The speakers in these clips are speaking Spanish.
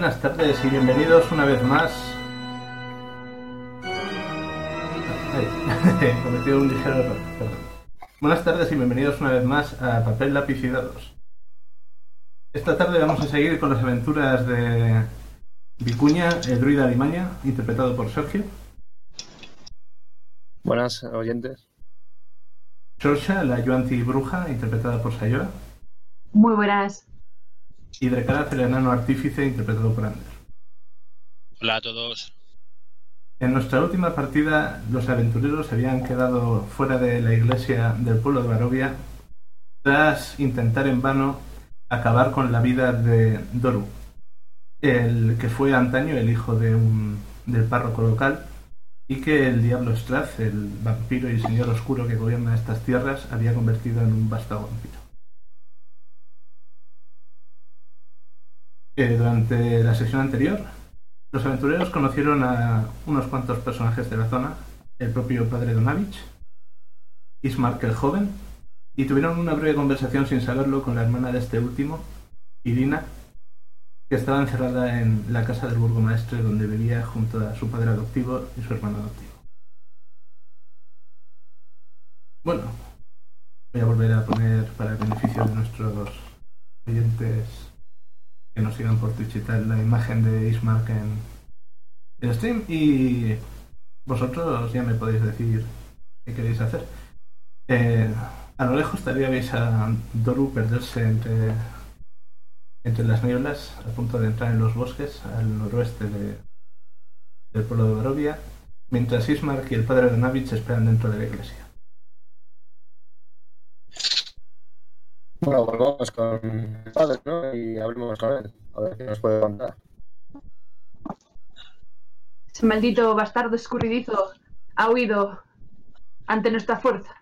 Buenas tardes y bienvenidos una vez más. He cometido un ligero error, perdón. Buenas tardes y bienvenidos una vez más a Papel, Lápiz y Dados. Esta tarde vamos a seguir con las aventuras de Vicuña, el druida Alimaña, interpretado por Sergio. Buenas, oyentes. Xorsha, la Yuanti bruja, interpretada por Sayora. Muy buenas. Y Drekarath, el enano artífice, interpretado por Ander. Hola a todos. En nuestra última partida, los aventureros se habían quedado fuera de la iglesia del pueblo de Barovia tras intentar en vano acabar con la vida de Doru, el que fue antaño el hijo del párroco local, y que el diablo Strath, el vampiro y señor oscuro que gobierna estas tierras, había convertido en un vástago vampiro. Durante la sesión anterior, los aventureros conocieron a unos cuantos personajes de la zona, el propio padre Donavich, Ismark el joven, y tuvieron una breve conversación sin saberlo con la hermana de este último, Irina, que estaba encerrada en la casa del burgomaestre donde vivía junto a su padre adoptivo y su hermano adoptivo. Bueno, voy a volver a poner para el beneficio de nuestros oyentes que nos sigan por Twitch y tal la imagen de Ismark en el stream, y vosotros ya me podéis decir qué queréis hacer. A lo lejos todavía veis a Doru perderse entre las nieblas, a punto de entrar en los bosques al noroeste del pueblo de Barovia, mientras Ismark y el padre de Navich esperan dentro de la iglesia. Bueno, volvamos con el padre, ¿no? Y hablemos con él, a ver qué nos puede contar. Ese maldito bastardo escurridizo ha huido ante nuestra fuerza.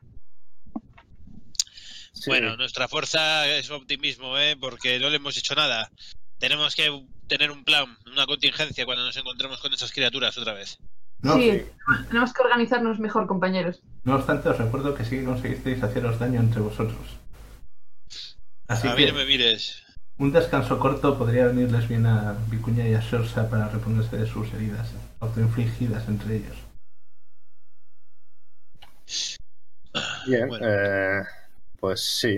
Sí. Bueno, nuestra fuerza es optimismo, porque no le hemos hecho nada. Tenemos que tener un plan, una contingencia cuando nos encontremos con esas criaturas otra vez. No, Sí, tenemos que organizarnos mejor, compañeros. No obstante, os recuerdo que sí que conseguisteis haceros daño entre vosotros. Así A mí no me mires. un descanso corto podría venirles bien a Vicuña y a Xorsha para reponerse de sus heridas autoinfligidas entre ellos. Bien, Bueno. Pues sí.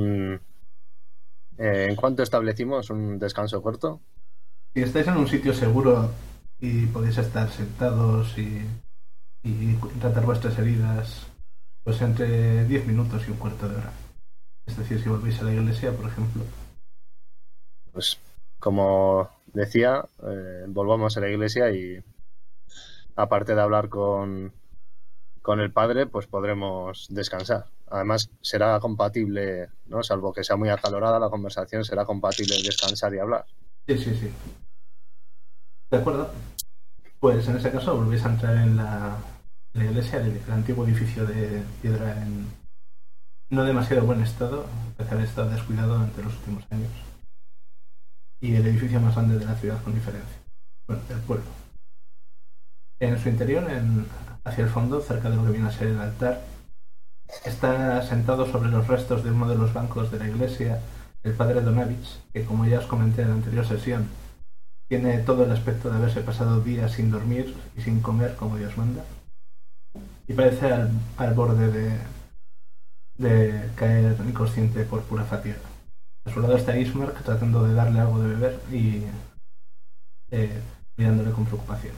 ¿En cuánto establecimos un descanso corto? Si estáis en un sitio seguro y podéis estar sentados y tratar vuestras heridas, pues entre 10 minutos y un cuarto de hora. Es decir, si volvéis a la iglesia, por ejemplo. Pues como decía, volvamos a la iglesia y aparte de hablar con el padre, pues podremos descansar. Además, será compatible, ¿no? Salvo que sea muy acalorada la conversación, será compatible descansar y hablar. Sí. De acuerdo. Pues en ese caso volvéis a entrar en la iglesia, el antiguo edificio de piedra en no demasiado buen estado, a pesar de estar descuidado durante los últimos años. Y el edificio más grande de la ciudad con diferencia. Bueno, del pueblo. En su interior, hacia el fondo, cerca de lo que viene a ser el altar, está sentado sobre los restos de uno de los bancos de la iglesia el padre Donavich, que, como ya os comenté en la anterior sesión, tiene todo el aspecto de haberse pasado días sin dormir y sin comer como Dios manda, y parece al borde de caer inconsciente por pura fatiga. A su lado está Ismark tratando de darle algo de beber y mirándole con preocupación.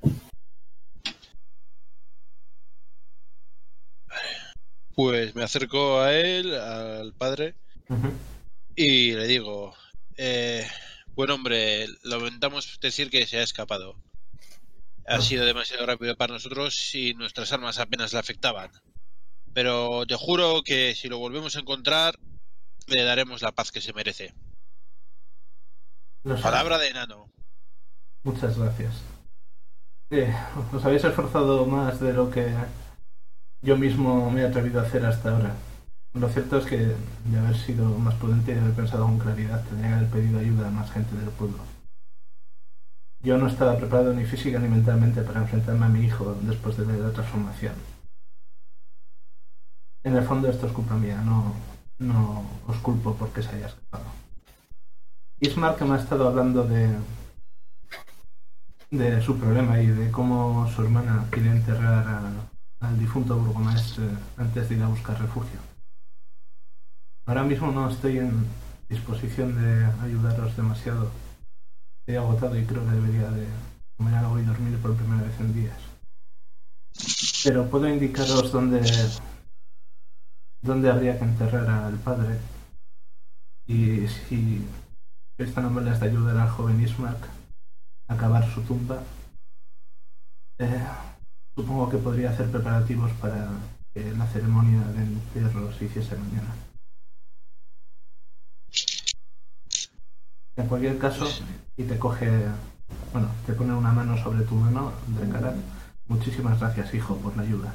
Pues me acerco a él, al padre, y le digo, buen hombre, lamentamos decir que se ha escapado. Ha sido demasiado rápido para nosotros y nuestras armas apenas le afectaban. Pero te juro que si lo volvemos a encontrar, le daremos la paz que se merece. Palabra de enano. Muchas gracias. Os habéis esforzado más de lo que yo mismo me he atrevido a hacer hasta ahora. Lo cierto es que, de haber sido más prudente y de haber pensado con claridad, tendría que haber pedido ayuda a más gente del pueblo. Yo no estaba preparado ni física ni mentalmente para enfrentarme a mi hijo después de ver la transformación. En el fondo esto es culpa mía, no os culpo porque se haya escapado. Ismark me ha estado hablando de de su problema y de cómo su hermana quiere enterrar al difunto burgomaestre antes de ir a buscar refugio. Ahora mismo no estoy en disposición de ayudaros demasiado. Estoy agotado y creo que debería de comer algo y dormir por primera vez en días. Pero puedo indicaros dónde habría que enterrar al padre. Y si sois tan amables de ayudar al joven Ismark a cavar su tumba, supongo que podría hacer preparativos para que la ceremonia de entierro se hiciese mañana. En cualquier caso, y te pone una mano sobre tu mano, Drengarat. Muchísimas gracias, hijo, por la ayuda.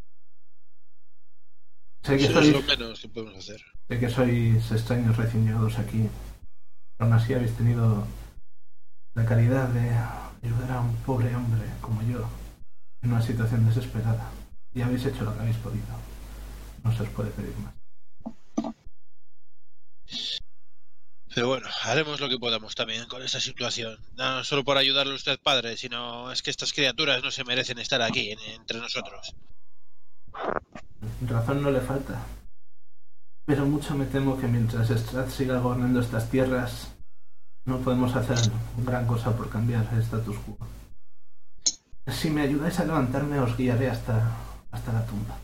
Sé que es lo menos que podemos hacer. Sé que sois extraños recién llegados aquí. Aún así habéis tenido la caridad de ayudar a un pobre hombre como yo en una situación desesperada. Y habéis hecho lo que habéis podido. No se os puede pedir más. Pero bueno, haremos lo que podamos también con esta situación. No solo por ayudarle a usted, padre, sino es que estas criaturas no se merecen estar aquí entre nosotros. Razón no le falta. Pero mucho me temo que mientras Strath siga gobernando estas tierras, no podemos hacer gran cosa por cambiar el status quo. Si me ayudáis a levantarme, os guiaré hasta la tumba.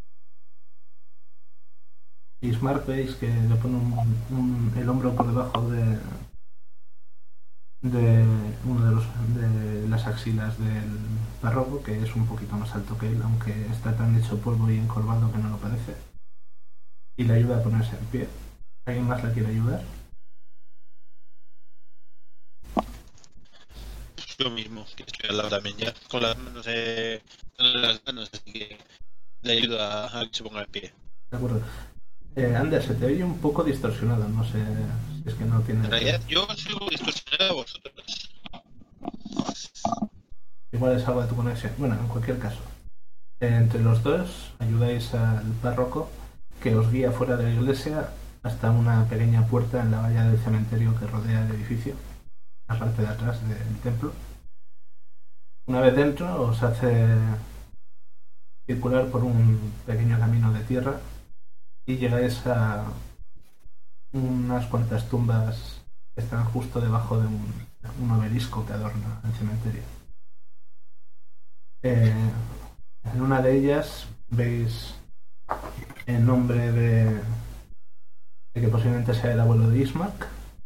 Ismark, veis que le pone el hombro por debajo de uno de las axilas del párroco, que es un poquito más alto que él, aunque está tan hecho polvo y encorvado que no lo parece, y le ayuda a ponerse en pie. ¿Alguien más le quiere ayudar? Yo mismo, que estoy al lado también ya, con las manos, así que le ayuda a que se ponga en pie. De acuerdo. Ander, se te oye un poco distorsionado, no sé si es que no tiene... En realidad yo sigo distorsionado a vosotros. Igual es algo de tu conexión. Bueno, en cualquier caso, entre los dos ayudáis al párroco, que os guía fuera de la iglesia hasta una pequeña puerta en la valla del cementerio que rodea el edificio, la parte de atrás del templo. Una vez dentro os hace circular por un pequeño camino de tierra y llegáis a unas cuantas tumbas que están justo debajo de un obelisco que adorna el cementerio. En una de ellas veis el nombre de que posiblemente sea el abuelo de Ismark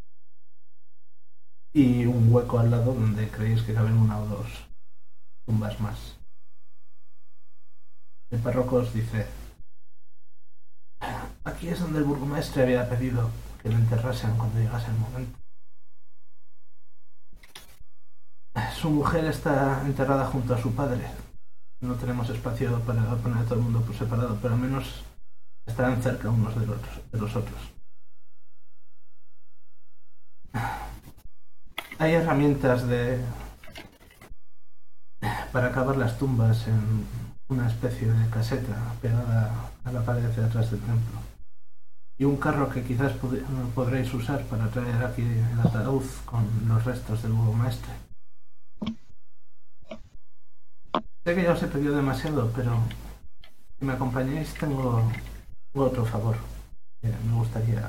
y un hueco al lado donde creéis que caben una o dos tumbas más. El párroco os dice: aquí es donde el burgomaestre había pedido que lo enterrasen cuando llegase el momento. Su mujer está enterrada junto a su padre. No tenemos espacio para poner a todo el mundo por separado, pero al menos estarán cerca unos de los otros. Hay herramientas para cavar las tumbas en una especie de caseta pegada a la pared de atrás del templo. Y un carro que quizás podréis usar para traer aquí el ataúd con los restos del burgomaestre. Sé que ya os he pedido demasiado, pero si me acompañáis tengo otro favor que me gustaría.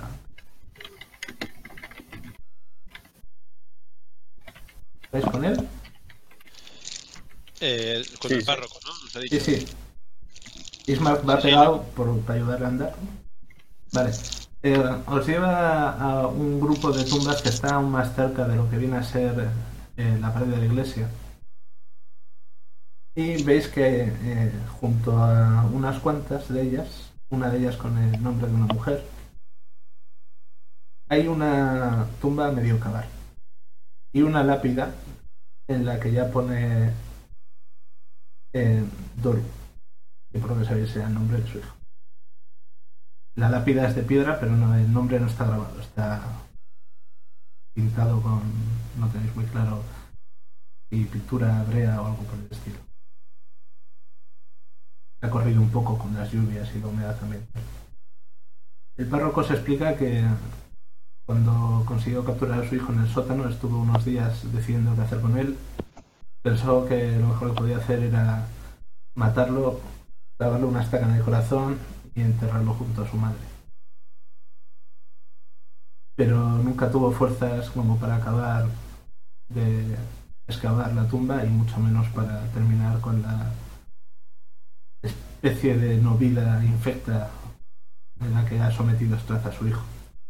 ¿Vais con él? Con el párroco, ¿no? Nos ha dicho. Sí. Ismark va pegado para ayudarle a andar. Vale. Os lleva a un grupo de tumbas que está aún más cerca de lo que viene a ser la pared de la iglesia. Y veis que junto a unas cuantas de ellas, una de ellas con el nombre de una mujer, hay una tumba a medio cavar y una lápida en la que ya pone Doru, que por lo que sabéis era el nombre de su hijo. La lápida es de piedra, pero el nombre no está grabado, está pintado con, no tenéis muy claro, y pintura brea o algo por el estilo. Ha corrido un poco con las lluvias y la humedad también. El párroco se explica que cuando consiguió capturar a su hijo en el sótano estuvo unos días decidiendo qué hacer con él Pensó que lo mejor que podía hacer era matarlo, clavarle una estaca en el corazón y enterrarlo junto a su madre. Pero nunca tuvo fuerzas como para acabar de excavar la tumba y mucho menos para terminar con la especie de no vida infecta en la que ha sometido Strath a su hijo.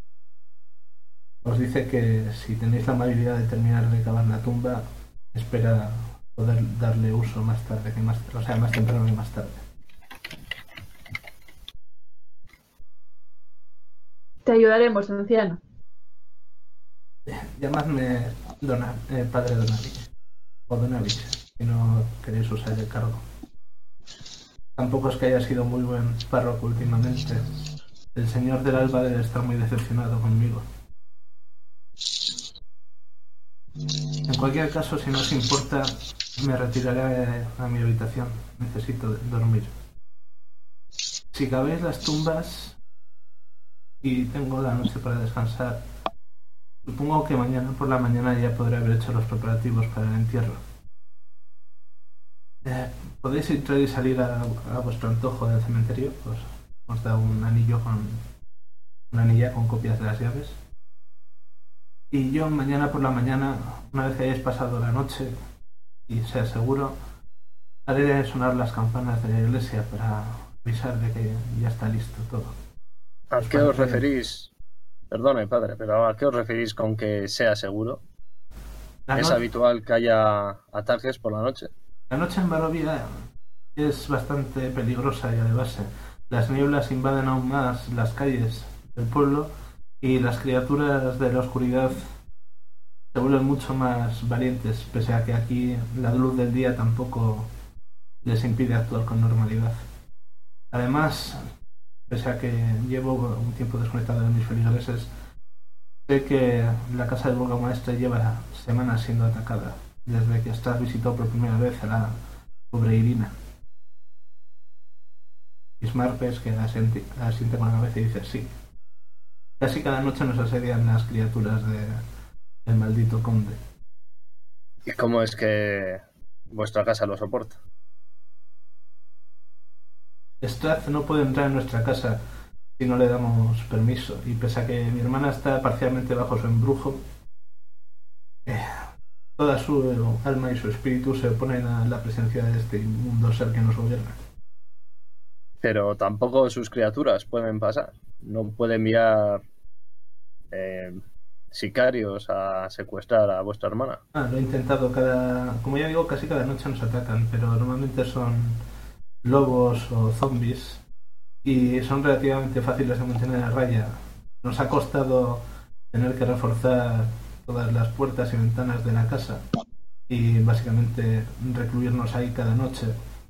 Os dice que si tenéis la amabilidad de terminar de cavar la tumba, espera poder darle uso más tarde más temprano que más tarde. Te ayudaremos, anciano. Llamadme padre Donavich o Donavich, si no queréis usar el cargo. Tampoco es que haya sido muy buen párroco últimamente. El señor del alba debe estar muy decepcionado conmigo. En cualquier caso, si no os importa, me retiraré a mi habitación. Necesito dormir. Si cabéis las tumbas y tengo la noche para descansar, supongo que mañana por la mañana ya podré haber hecho los preparativos para el entierro. Podéis entrar y salir a vuestro antojo del cementerio. Pues os da un anillo una anilla con copias de las llaves. Y yo mañana por la mañana, una vez que hayáis pasado la noche y sea seguro, haré sonar las campanas de la iglesia para avisar de que ya está listo todo. ¿A qué os referís? Perdone, padre, pero ¿a qué os referís con que sea seguro? ¿Es habitual que haya ataques por la noche? La noche en Barovia es bastante peligrosa ya de base. Las nieblas invaden aún más las calles del pueblo y las criaturas de la oscuridad se vuelven mucho más valientes, pese a que aquí la luz del día tampoco les impide actuar con normalidad. Además, pese a que llevo un tiempo desconectado de mis feligreses, sé que la casa del burgomaestre lleva semanas siendo atacada, desde que Strath visitó por primera vez a la pobre Irina. Ismar ves que asiente con la cabeza y dice sí. Casi cada noche nos asedian las criaturas del maldito conde. ¿Y cómo es que vuestra casa lo soporta? Strath no puede entrar en nuestra casa si no le damos permiso, y pese a que mi hermana está parcialmente bajo su embrujo, toda su alma y su espíritu se oponen a la presencia de este inmundo ser que nos gobierna. Pero tampoco sus criaturas pueden pasar. No puede enviar sicarios a secuestrar a vuestra hermana. Lo he intentado como ya digo, casi cada noche nos atacan, pero normalmente son lobos o zombies y son relativamente fáciles de mantener a raya. Nos ha costado tener que reforzar todas las puertas y ventanas de la casa y básicamente recluirnos ahí cada noche.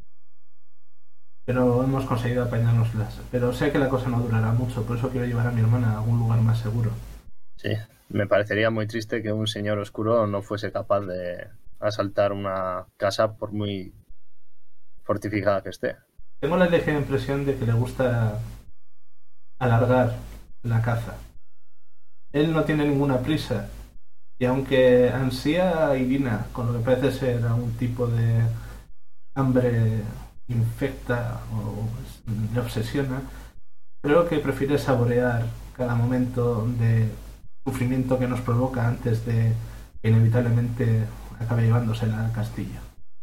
Pero hemos conseguido apañárnoslas. Pero sé que la cosa no durará mucho, por eso quiero llevar a mi hermana a algún lugar más seguro. Sí, me parecería muy triste que un señor oscuro no fuese capaz de asaltar una casa por muy fortificada que esté. Tengo la ligera impresión de que le gusta alargar la caza. Él no tiene ninguna prisa, y aunque ansía a Irina con lo que parece ser algún tipo de hambre infecta o le obsesiona, creo que prefiere saborear cada momento de sufrimiento que nos provoca antes de que inevitablemente acabe llevándosela al castillo.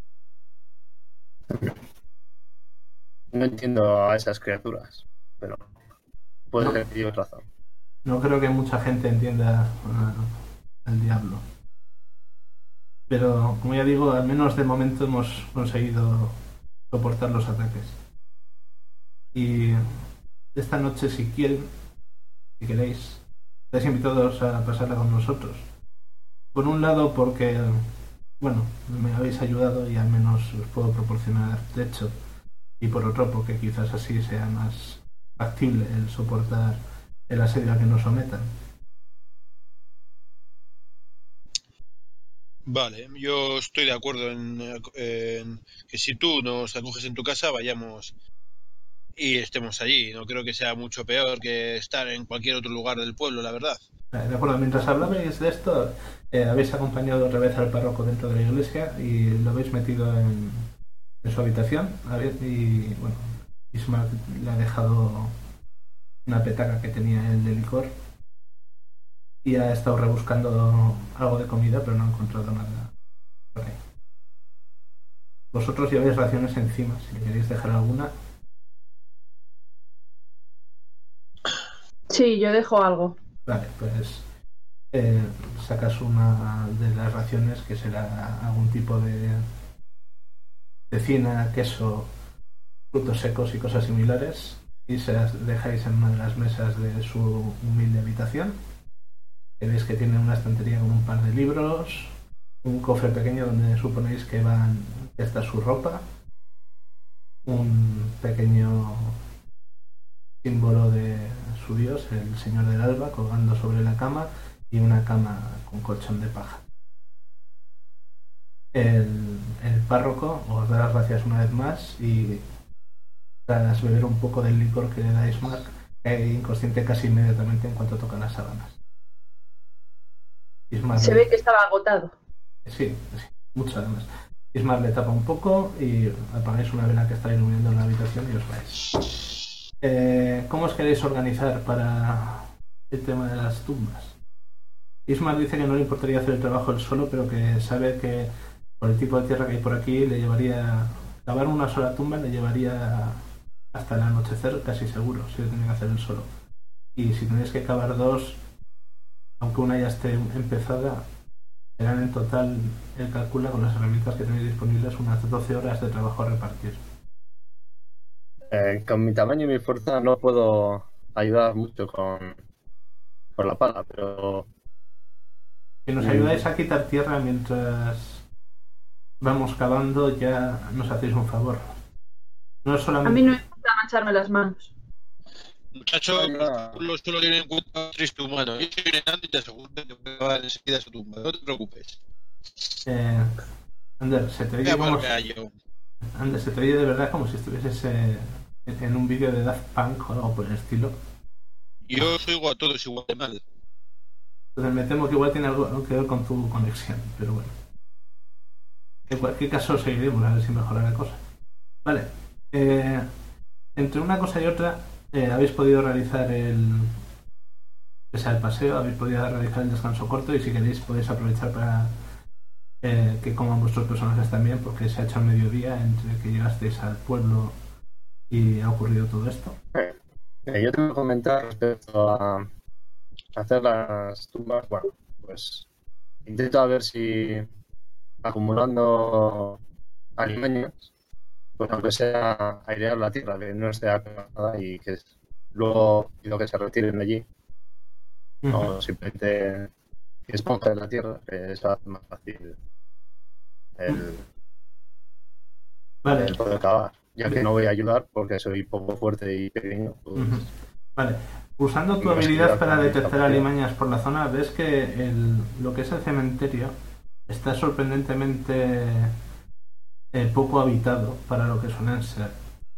No entiendo a esas criaturas, pero puede ser que tienes razón. No creo que mucha gente entienda al diablo. Pero, como ya digo, al menos de momento hemos conseguido soportar los ataques. Y esta noche, si queréis, estáis invitados a pasarla con nosotros. Por un lado, porque, bueno, me habéis ayudado y al menos os puedo proporcionar techo. Y por otro, porque quizás así sea más factible el soportar el asedio a que nos sometan. Vale, yo estoy de acuerdo en que si tú nos acoges en tu casa, vayamos y estemos allí. No creo que sea mucho peor que estar en cualquier otro lugar del pueblo, la verdad. De acuerdo, mientras hablabais de esto, habéis acompañado otra vez al párroco dentro de la iglesia y lo habéis metido en su habitación. Y bueno, Ismael le ha dejado una petaca que tenía él de licor y ha estado rebuscando algo de comida, pero no ha encontrado nada por ahí. Vosotros lleváis raciones encima, si le queréis dejar alguna. Sí, yo dejo algo. Vale, pues sacas una de las raciones que será algún tipo de cecina, queso, frutos secos y cosas similares y se las dejáis en una de las mesas de su humilde habitación. Veis que tiene una estantería con un par de libros, un cofre pequeño donde suponéis que está su ropa, un pequeño símbolo de su dios, el señor del alba, colgando sobre la cama y una cama con colchón de paja. El párroco os da las gracias una vez más y tras beber un poco del licor que le da Ismark, cae inconsciente casi inmediatamente en cuanto toca las sábanas. Ismark Se ve que estaba agotado. Sí, mucho además. Ismark le tapa un poco y apagáis una vela que está iluminando en la habitación y os vais. ¿Cómo os queréis organizar para el tema de las tumbas? Ismark dice que no le importaría hacer el trabajo él solo, pero que sabe que por el tipo de tierra que hay por aquí le llevaría... Cavar una sola tumba le llevaría hasta el anochecer casi seguro, si lo tiene que hacer él solo. Y si tenéis que cavar dos, aunque una ya esté empezada, serán en total, él calcula con las herramientas que tenéis disponibles unas 12 horas de trabajo a repartir. Con mi tamaño y mi fuerza no puedo ayudar mucho con la pala, pero... Si nos ayudáis a quitar tierra mientras vamos cavando, ya nos hacéis un favor. No es solamente... A mí no me importa mancharme las manos. Muchacho, los solo tienen en cuenta un triste humano. Yo soy un enano y te aseguro que voy a acabar enseguida su tumba. No te preocupes. Ander, se te oye como... Ander, se te oye de verdad como si estuvieses en un vídeo de Daft Punk o algo por el estilo. Yo os oigo a todos igual de mal. Entonces me temo que igual tiene algo que ver con tu conexión, pero bueno. En cualquier caso seguiremos a ver si mejora la cosa. Vale. Entre una cosa y otra habéis podido realizar el paseo, habéis podido realizar el descanso corto y si queréis podéis aprovechar para que coman vuestros personajes también, porque se ha hecho el mediodía entre que llegasteis al pueblo y ha ocurrido todo esto. Yo tengo que comentar respecto a hacer las tumbas. Bueno, pues intento a ver si acumulando alimañas, pues aunque sea airear la tierra, que no esté acabada y que luego lo que se retiren de allí, o simplemente que esponja de la tierra, que es más fácil el poder cavar, ya que no voy a ayudar porque soy poco fuerte y pequeño. Pues, vale. Usando tu habilidad para detectar alimañas por la zona, ves que lo que es el cementerio está sorprendentemente poco habitado para lo que suelen ser.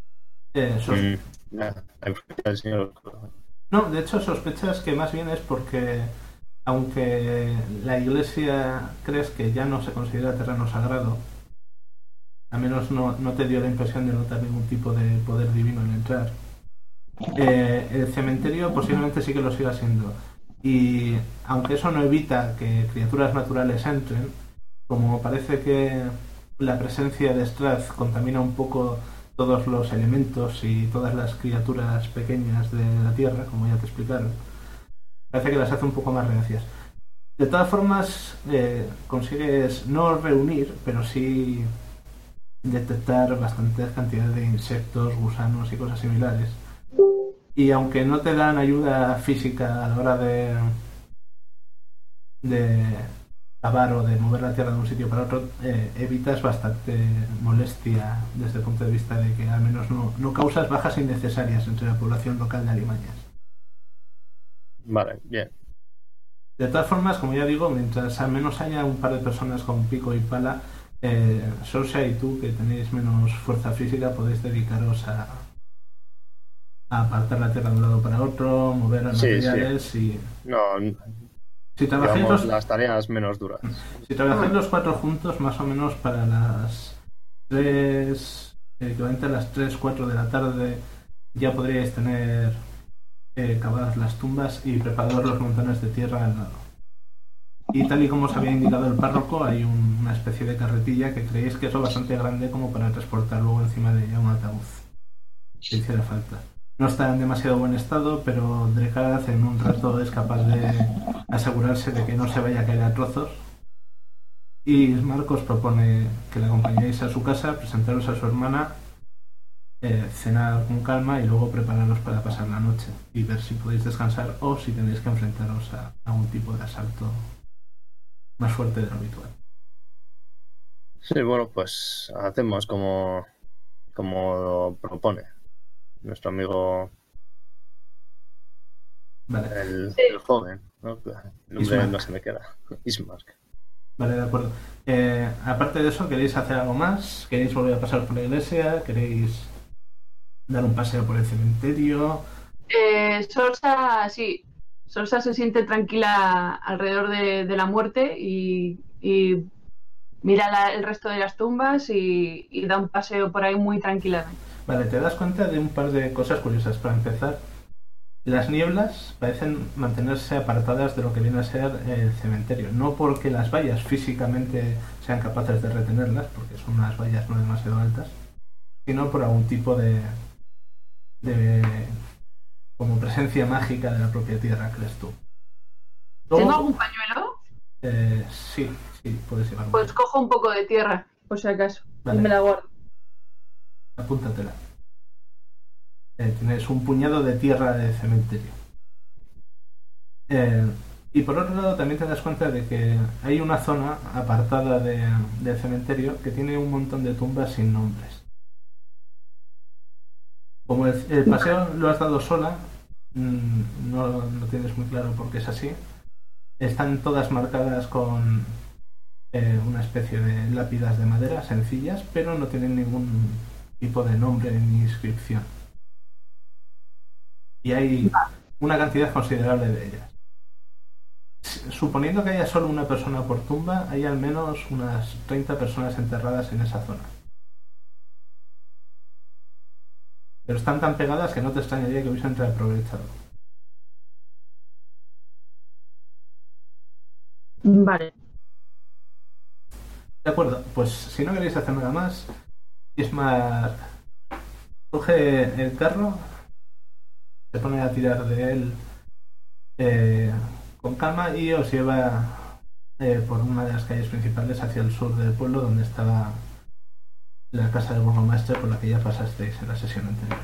No, de hecho sospechas que más bien es porque aunque la iglesia crees que ya no se considera terreno sagrado, al menos no te dio la impresión de notar ningún tipo de poder divino en entrar. El cementerio posiblemente sí que lo siga siendo. Y aunque eso no evita que criaturas naturales entren, como parece que la presencia de Strath contamina un poco todos los elementos y todas las criaturas pequeñas de la Tierra, como ya te explicaron, parece que las hace un poco más reacias. De todas formas, consigues no reunir, pero sí detectar bastantes cantidades de insectos, gusanos y cosas similares. Y aunque no te dan ayuda física a la hora de cavar o de mover la tierra de un sitio para otro, evitas bastante molestia desde el punto de vista de que al menos no causas bajas innecesarias entre la población local de alimañas. Vale, bien. De todas formas, como ya digo, mientras al menos haya un par de personas con pico y pala, Sorcia y tú, que tenéis menos fuerza física, podéis dedicaros a apartar la tierra de un lado para otro, mover materiales y... No, Si trabajáis digamos, las tareas menos duras. Si trabajáis los 4 juntos, más o menos para las 3, equivalente a las 3, 4 de la tarde, ya podríais tener cavadas las tumbas y preparados los montones de tierra al lado. Y tal y como os había indicado el párroco, hay una especie de carretilla que creéis que es lo bastante grande como para transportar luego encima de ella un ataúd, si hiciera falta. No está en demasiado buen estado, pero Drekarath en un rato es capaz de asegurarse de que no se vaya a caer a trozos. Y Marcos propone que la acompañéis a su casa, presentaros a su hermana, cenar con calma y luego prepararos para pasar la noche y ver si podéis descansar o si tenéis que enfrentaros a algún tipo de asalto más fuerte de lo habitual. Sí, bueno, pues hacemos como propone nuestro amigo, Vale. el joven, ¿no? El nombre Ismark. no se me queda. Ismark. Vale, de acuerdo. Aparte de eso, ¿queréis hacer algo más? ¿Queréis volver a pasar por la iglesia? ¿Queréis dar un paseo por el cementerio? Sorsa, sí. Sorsa se siente tranquila alrededor de la muerte y mira el resto de las tumbas y da un paseo por ahí muy tranquilamente. Vale, te das cuenta de un par de cosas curiosas. Para empezar, las nieblas parecen mantenerse apartadas de lo que viene a ser el cementerio. No porque las vallas físicamente sean capaces de retenerlas, porque son unas vallas no demasiado altas, sino por algún tipo de como presencia mágica de la propia tierra, crees tú. Luego, ¿Tengo algún pañuelo? sí, puedes llevarlo. Pues cojo un poco de tierra, por si acaso, Vale. y me la guardo. Apúntatela. Tienes un puñado de tierra de cementerio. Y por otro lado también te das cuenta de que hay una zona apartada del cementerio que tiene un montón de tumbas sin nombres. Como el paseo lo has dado sola, no tienes muy claro por qué es así. Están todas marcadas con una especie de lápidas de madera sencillas, pero no tienen ningún tipo de nombre ni inscripción. Y hay una cantidad considerable de ellas. Suponiendo que haya solo una persona por tumba, hay al menos unas 30 personas enterradas en esa zona. Pero están tan pegadas que no te extrañaría que hubiesen reaprovechado. Vale. De acuerdo, pues si no queréis hacer nada más, Ismar coge el carro, se pone a tirar de él con calma y os lleva por una de las calles principales hacia el sur del pueblo, donde estaba la casa del burgomaestre por la que ya pasasteis en la sesión anterior.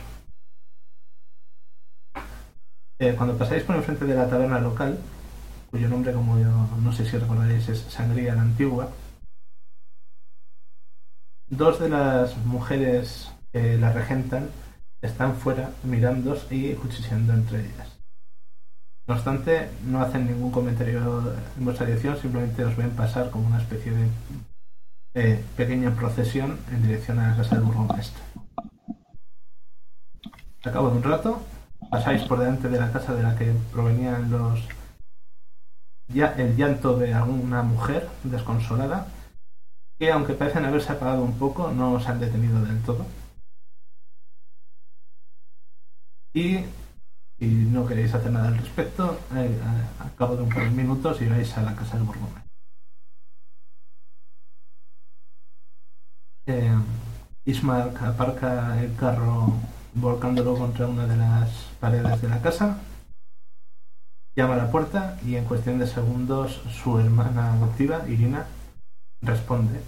Cuando pasáis por enfrente de la taberna local, cuyo nombre, como yo no sé si recordaréis, es Sangría la Antigua, dos de las mujeres que la regentan están fuera mirándos y cuchicheando entre ellas. No obstante, no hacen ningún comentario en vuestra dirección, simplemente os ven pasar como una especie de pequeña procesión en dirección a la casa del burgomaestre. A cabo de un rato, pasáis por delante de la casa de la que provenían el llanto de alguna mujer desconsolada, que aunque parecen haberse apagado un poco, no os han detenido del todo. Y no queréis hacer nada al respecto, a cabo de un par de minutos iréis a la casa del burgomaestre. Ismark aparca el carro volcándolo contra una de las paredes de la casa, llama a la puerta y en cuestión de segundos su hermana adoptiva, Irina, responde.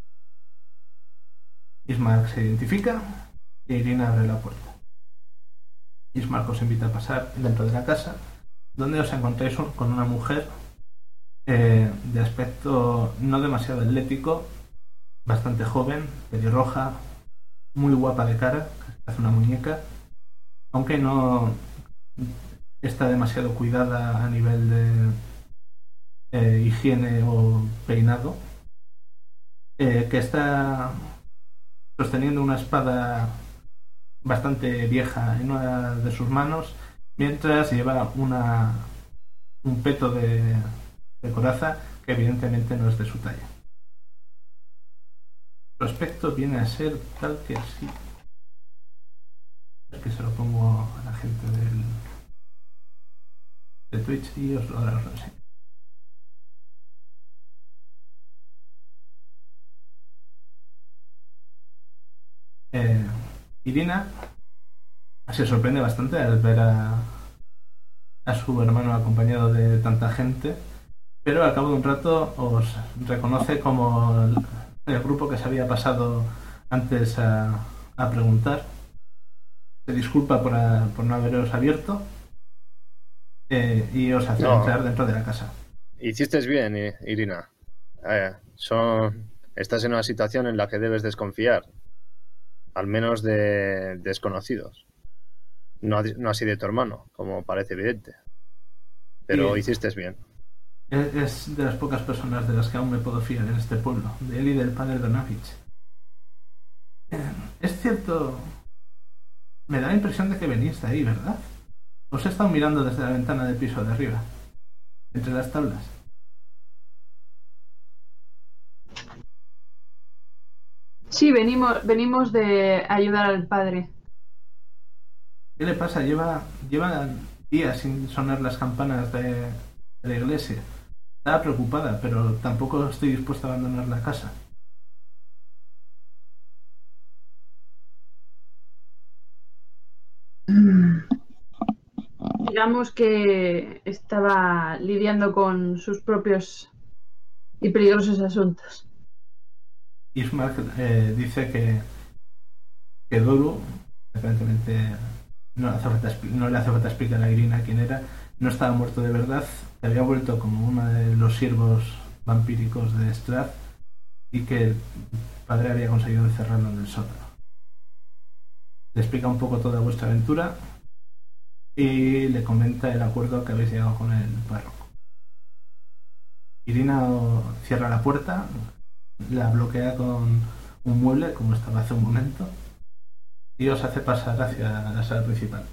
Ismark se identifica e Irina abre la puerta. Ismark os invita a pasar dentro de la casa, donde os encontráis con una mujer de aspecto no demasiado atlético, bastante joven, pelirroja, muy guapa de cara, hace una muñeca, aunque no está demasiado cuidada a nivel de higiene o peinado, que está sosteniendo una espada bastante vieja en una de sus manos, mientras lleva un peto de coraza que evidentemente no es de su talla. Su aspecto viene a ser tal que así. Es que se lo pongo a la gente de Twitch y ahora os lo enseño. Irina se sorprende bastante al ver a su hermano acompañado de tanta gente, pero al cabo de un rato os reconoce como el grupo que se había pasado antes a preguntar. Se disculpa por no haberos abierto y os hace entrar dentro de la casa. Hiciste bien, Irina. Estás en una situación en la que debes desconfiar, al menos de desconocidos. No así de tu hermano, como parece evidente. Pero hiciste bien. Es de las pocas personas de las que aún me puedo fiar en este pueblo, de él y del padre Donavich. Es cierto, me da la impresión de que venís de ahí, ¿verdad? Os he estado mirando desde la ventana del piso de arriba, entre las tablas. Sí, venimos de ayudar al padre. ¿Qué le pasa? Lleva días sin sonar las campanas de la iglesia. Estaba preocupada, pero tampoco estoy dispuesta a abandonar la casa. Digamos que estaba lidiando con sus propios y peligrosos asuntos. Ismark dice que Doru, aparentemente no le hace falta explicar a Irina quién era, no estaba muerto de verdad, que había vuelto como uno de los siervos vampíricos de Strath y que el padre había conseguido encerrarlo en el sótano. Le explica un poco toda vuestra aventura y le comenta el acuerdo que habéis llegado con el párroco. Irina cierra la puerta, la bloquea con un mueble, como estaba hace un momento, y os hace pasar hacia la sala principal.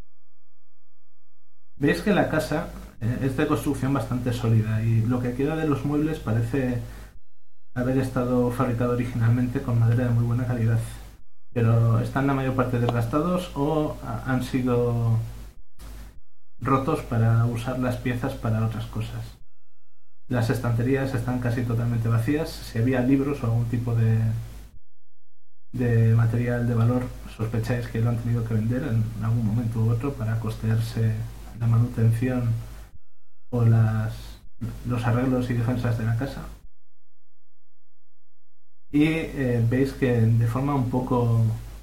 Veis que la casa es de construcción bastante sólida y lo que queda de los muebles parece haber estado fabricado originalmente con madera de muy buena calidad, pero están la mayor parte desgastados o han sido rotos para usar las piezas para otras cosas. Las estanterías están casi totalmente vacías. Si había libros o algún tipo de material de valor, sospecháis que lo han tenido que vender en algún momento u otro para costearse la manutención o los arreglos y defensas de la casa. Y veis que de forma un poco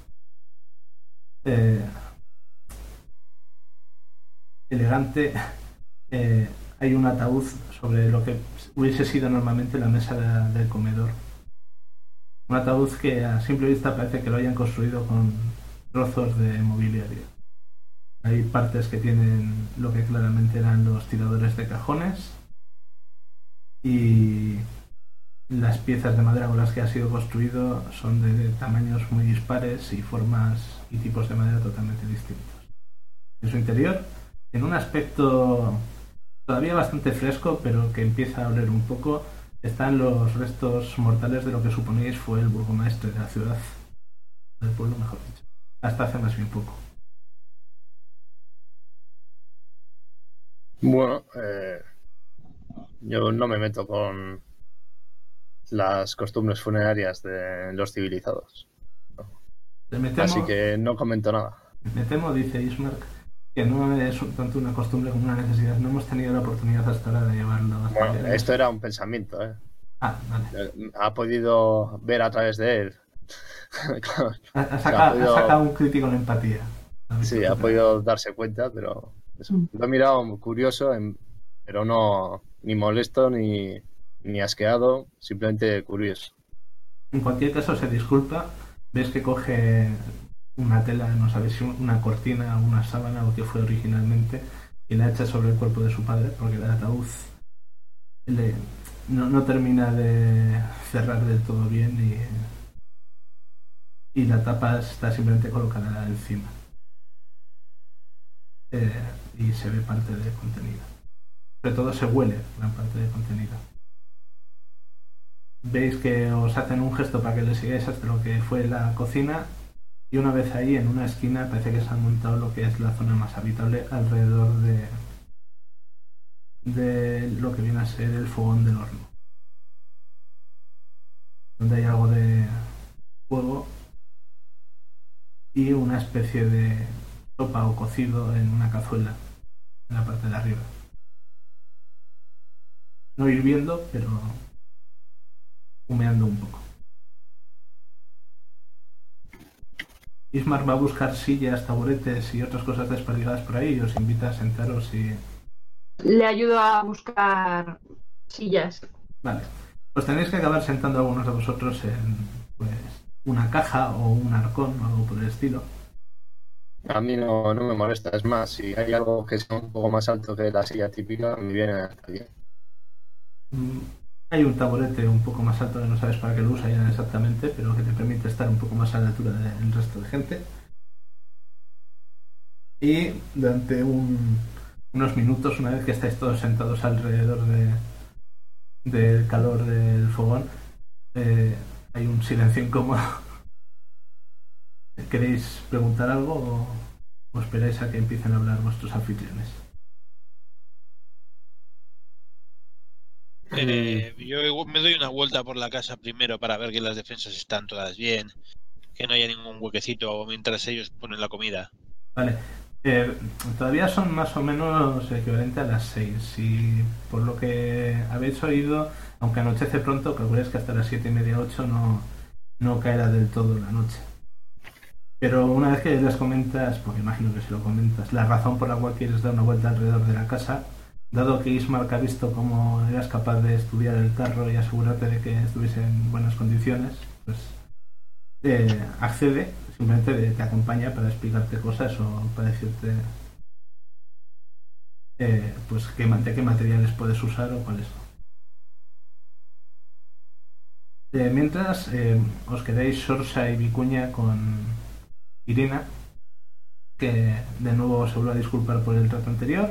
elegante hay un ataúd sobre lo que hubiese sido normalmente la mesa del comedor. Un ataúd que a simple vista parece que lo hayan construido con trozos de mobiliario. Hay partes que tienen lo que claramente eran los tiradores de cajones y las piezas de madera con las que ha sido construido son de tamaños muy dispares y formas y tipos de madera totalmente distintos. En su interior, en un aspecto todavía bastante fresco, pero que empieza a oler un poco, están los restos mortales de lo que suponéis fue el burgomaestre de la ciudad, del pueblo mejor dicho, hasta hace más bien poco. Bueno, yo no me meto con las costumbres funerarias de los civilizados. Así que no comento nada. Me temo, dice Ismark, que no es tanto una costumbre como una necesidad. No hemos tenido la oportunidad hasta ahora de llevarlo hasta bueno, esto era un pensamiento, Ah, vale. Ha podido ver a través de él. Ha sacado un crítico en empatía. Sí, ha podido darse cuenta, pero eso. Lo he mirado curioso, pero no ni molesto ni asqueado, simplemente curioso. En cualquier caso, se disculpa. Ves que coge una tela, no sabéis si una cortina o una sábana o qué fue originalmente, y la echa sobre el cuerpo de su padre, porque el ataúd no termina de cerrar del todo bien y la tapa está simplemente colocada encima. Y se ve parte del contenido. sobre todo se huele gran parte del contenido. Veis que os hacen un gesto para que le sigáis hasta lo que fue la cocina, y una vez ahí en una esquina parece que se han montado lo que es la zona más habitable alrededor de lo que viene a ser el fogón del horno, donde hay algo de fuego y una especie de sopa o cocido en una cazuela en la parte de arriba. No hirviendo, pero humeando un poco. Ismar va a buscar sillas, taburetes y otras cosas desperdigadas por ahí y os invita a sentaros y... Le ayudo a buscar sillas. Vale. Pues tenéis que acabar sentando a algunos de vosotros en pues una caja o un arcón o algo por el estilo. A mí no me molesta. Es más, si hay algo que sea un poco más alto que la silla típica, me viene hasta bien. Hay un taburete un poco más alto que no sabes para qué lo usan exactamente, pero que te permite estar un poco más a la altura del resto de gente. Y durante unos minutos, una vez que estáis todos sentados alrededor del calor del fogón, hay un silencio incómodo. ¿Queréis preguntar algo o esperáis a que empiecen a hablar vuestros anfitriones? Yo me doy una vuelta por la casa primero para ver que las defensas están todas bien, que no haya ningún huequecito mientras ellos ponen la comida. Vale. Todavía son más o menos equivalente a las 6 y por lo que habéis oído, aunque anochece pronto, calculáis que hasta las 7:30, 8 no caerá del todo la noche. Pero una vez que les comentas, porque imagino que si lo comentas, la razón por la cual quieres dar una vuelta alrededor de la casa, dado que Ismark ha visto cómo eras capaz de estudiar el carro y asegurarte de que estuviese en buenas condiciones, pues accede, simplemente te acompaña para explicarte cosas o para decirte pues de qué materiales puedes usar o cuáles no. Mientras os quedáis Sorsa y Vicuña con Irina, que de nuevo se vuelve a disculpar por el trato anterior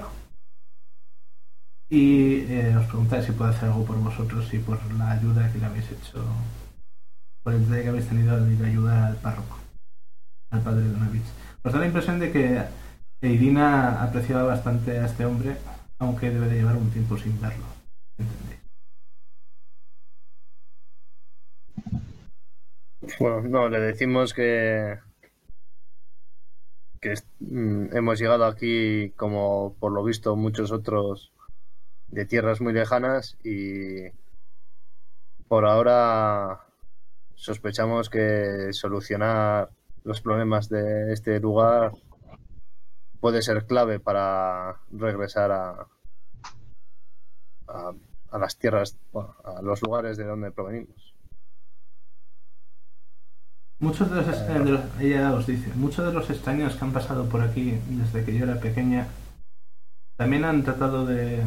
y os preguntáis si puede hacer algo por vosotros y por la ayuda que le habéis hecho, por el detalle que habéis tenido al ir a ayudar al párroco, al padre de Donavich. Os da la impresión de que Irina apreciaba bastante a este hombre, aunque debe de llevar un tiempo sin verlo. ¿Entendéis? Bueno, no, le decimos que hemos llegado aquí, como por lo visto muchos otros, de tierras muy lejanas y por ahora sospechamos que solucionar los problemas de este lugar puede ser clave para regresar a las tierras, bueno, a los lugares de donde provenimos. Ella os dice, muchos de los extraños que han pasado por aquí desde que yo era pequeña también han tratado de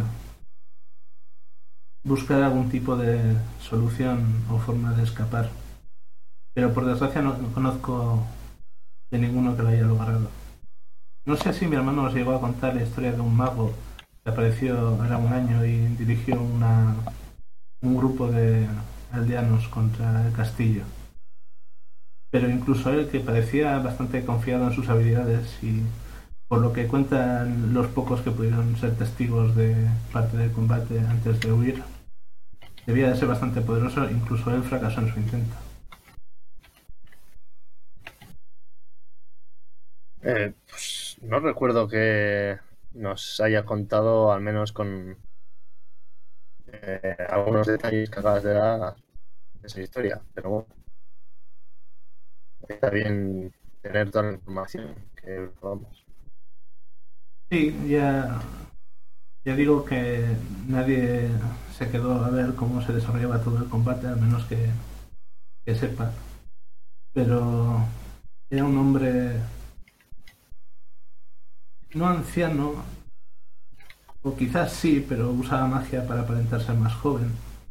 buscar algún tipo de solución o forma de escapar, pero por desgracia no conozco de ninguno que lo haya logrado. No sé si mi hermano os llegó a contar la historia de un mago que apareció era un año y dirigió un grupo de aldeanos contra el castillo. Pero incluso él, que parecía bastante confiado en sus habilidades y por lo que cuentan los pocos que pudieron ser testigos de parte del combate antes de huir, debía de ser bastante poderoso, incluso él fracasó en su intento. Pues no recuerdo que nos haya contado, al menos con algunos detalles que acabas de dar de esa historia, pero bueno, está bien tener toda la información que podamos. Sí, ya digo que nadie se quedó a ver cómo se desarrollaba todo el combate, al menos que sepa. Pero era un hombre no anciano, o quizás sí, pero usaba magia para aparentar ser más joven.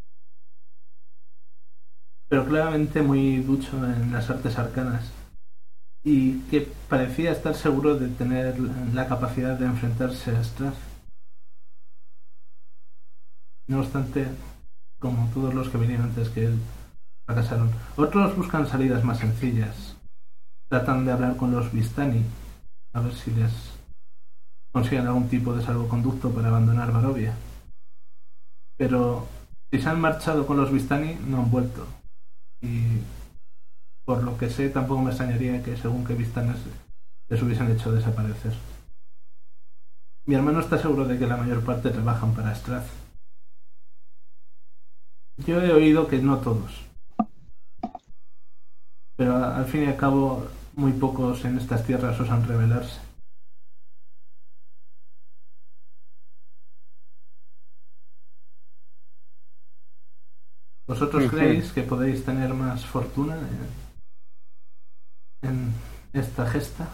Pero claramente muy ducho en las artes arcanas y que parecía estar seguro de tener la capacidad de enfrentarse a Strath. No obstante, como todos los que vinieron antes que él, fracasaron. Otros buscan salidas más sencillas. Tratan de hablar con los Vistani, a ver si les consiguen algún tipo de salvoconducto para abandonar Barovia. Pero si se han marchado con los Vistani, no han vuelto. Y por lo que sé, tampoco me extrañaría que según qué Vistanes les hubiesen hecho desaparecer. Mi hermano está seguro de que la mayor parte trabajan para Strath. Yo he oído que no todos. Pero al fin y al cabo, muy pocos en estas tierras osan rebelarse. ¿Vosotros creéis que podéis tener más fortuna en esta gesta?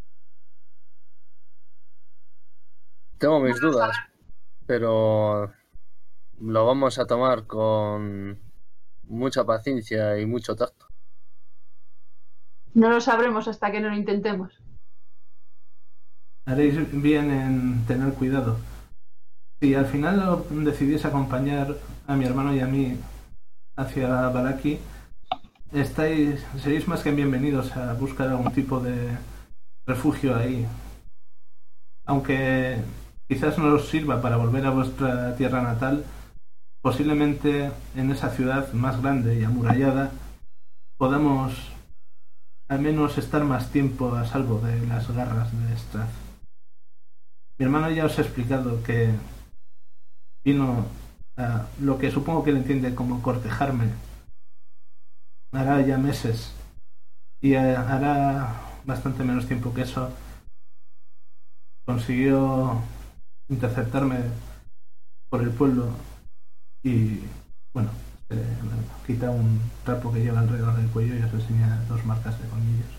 Tengo mis dudas, pero lo vamos a tomar con mucha paciencia y mucho tacto. No lo sabremos hasta que no lo intentemos. Haréis bien en tener cuidado. Si al final decidís acompañar a mi hermano y a mí hacia Vallaki, seréis más que bienvenidos a buscar algún tipo de refugio ahí. Aunque quizás no os sirva para volver a vuestra tierra natal, posiblemente en esa ciudad más grande y amurallada podamos al menos estar más tiempo a salvo de las garras de Strath. Mi hermano ya os ha explicado que vino a lo que supongo que él entiende como cortejarme hará ya meses, y hará bastante menos tiempo que eso consiguió interceptarme por el pueblo y, bueno, quita un trapo que lleva alrededor del cuello y os enseña 2 marcas de colmillos.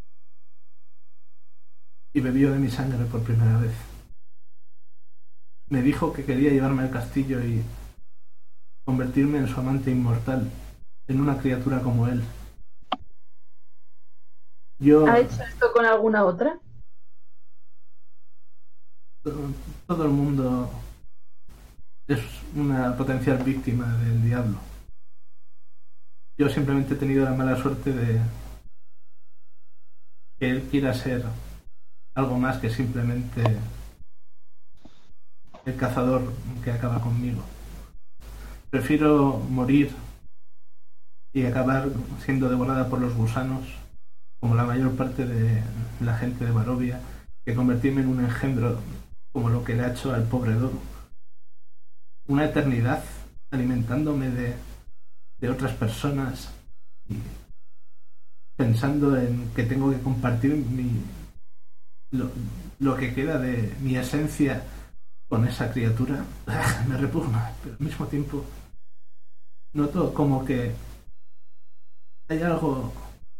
Y bebió de mi sangre por primera vez. Me dijo que quería llevarme al castillo y convertirme en su amante inmortal, en una criatura como él. ¿Ha hecho esto con alguna otra? Todo el mundo es una potencial víctima del diablo. Yo simplemente he tenido la mala suerte de que él quiera ser algo más que simplemente el cazador que acaba conmigo. Prefiero morir y acabar siendo devorada por los gusanos, como la mayor parte de la gente de Barovia, que convertirme en un engendro como lo que le ha hecho al pobre Doru. Una eternidad alimentándome de otras personas y pensando en que tengo que compartir lo que queda de mi esencia con esa criatura. Me repugna, pero al mismo tiempo noto como que hay algo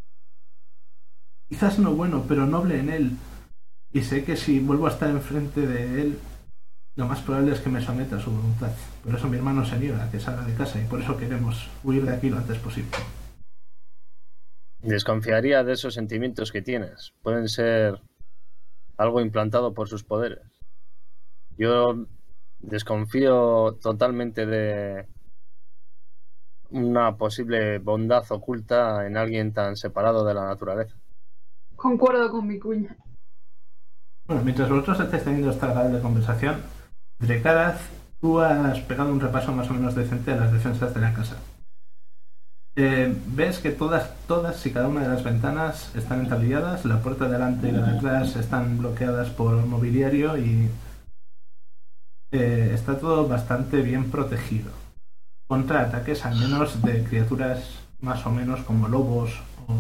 quizás no bueno, pero noble en él, y sé que si vuelvo a estar enfrente de él, lo más probable es que me someta a su voluntad. Por eso mi hermano se niega a que salga de casa y por eso queremos huir de aquí lo antes posible. Desconfiaría de esos sentimientos que tienes. Pueden ser algo implantado por sus poderes. Yo desconfío totalmente de una posible bondad oculta en alguien tan separado de la naturaleza. Concuerdo con mi cuña. Bueno, mientras vosotros estáis teniendo esta agradable conversación, Drekaraz, tú has pegado un repaso más o menos decente a las defensas de la casa. Ves que todas y cada una de las ventanas están entablilladas, la puerta de delante y la de atrás están bloqueadas por mobiliario y está todo bastante bien protegido contra ataques al menos de criaturas más o menos como lobos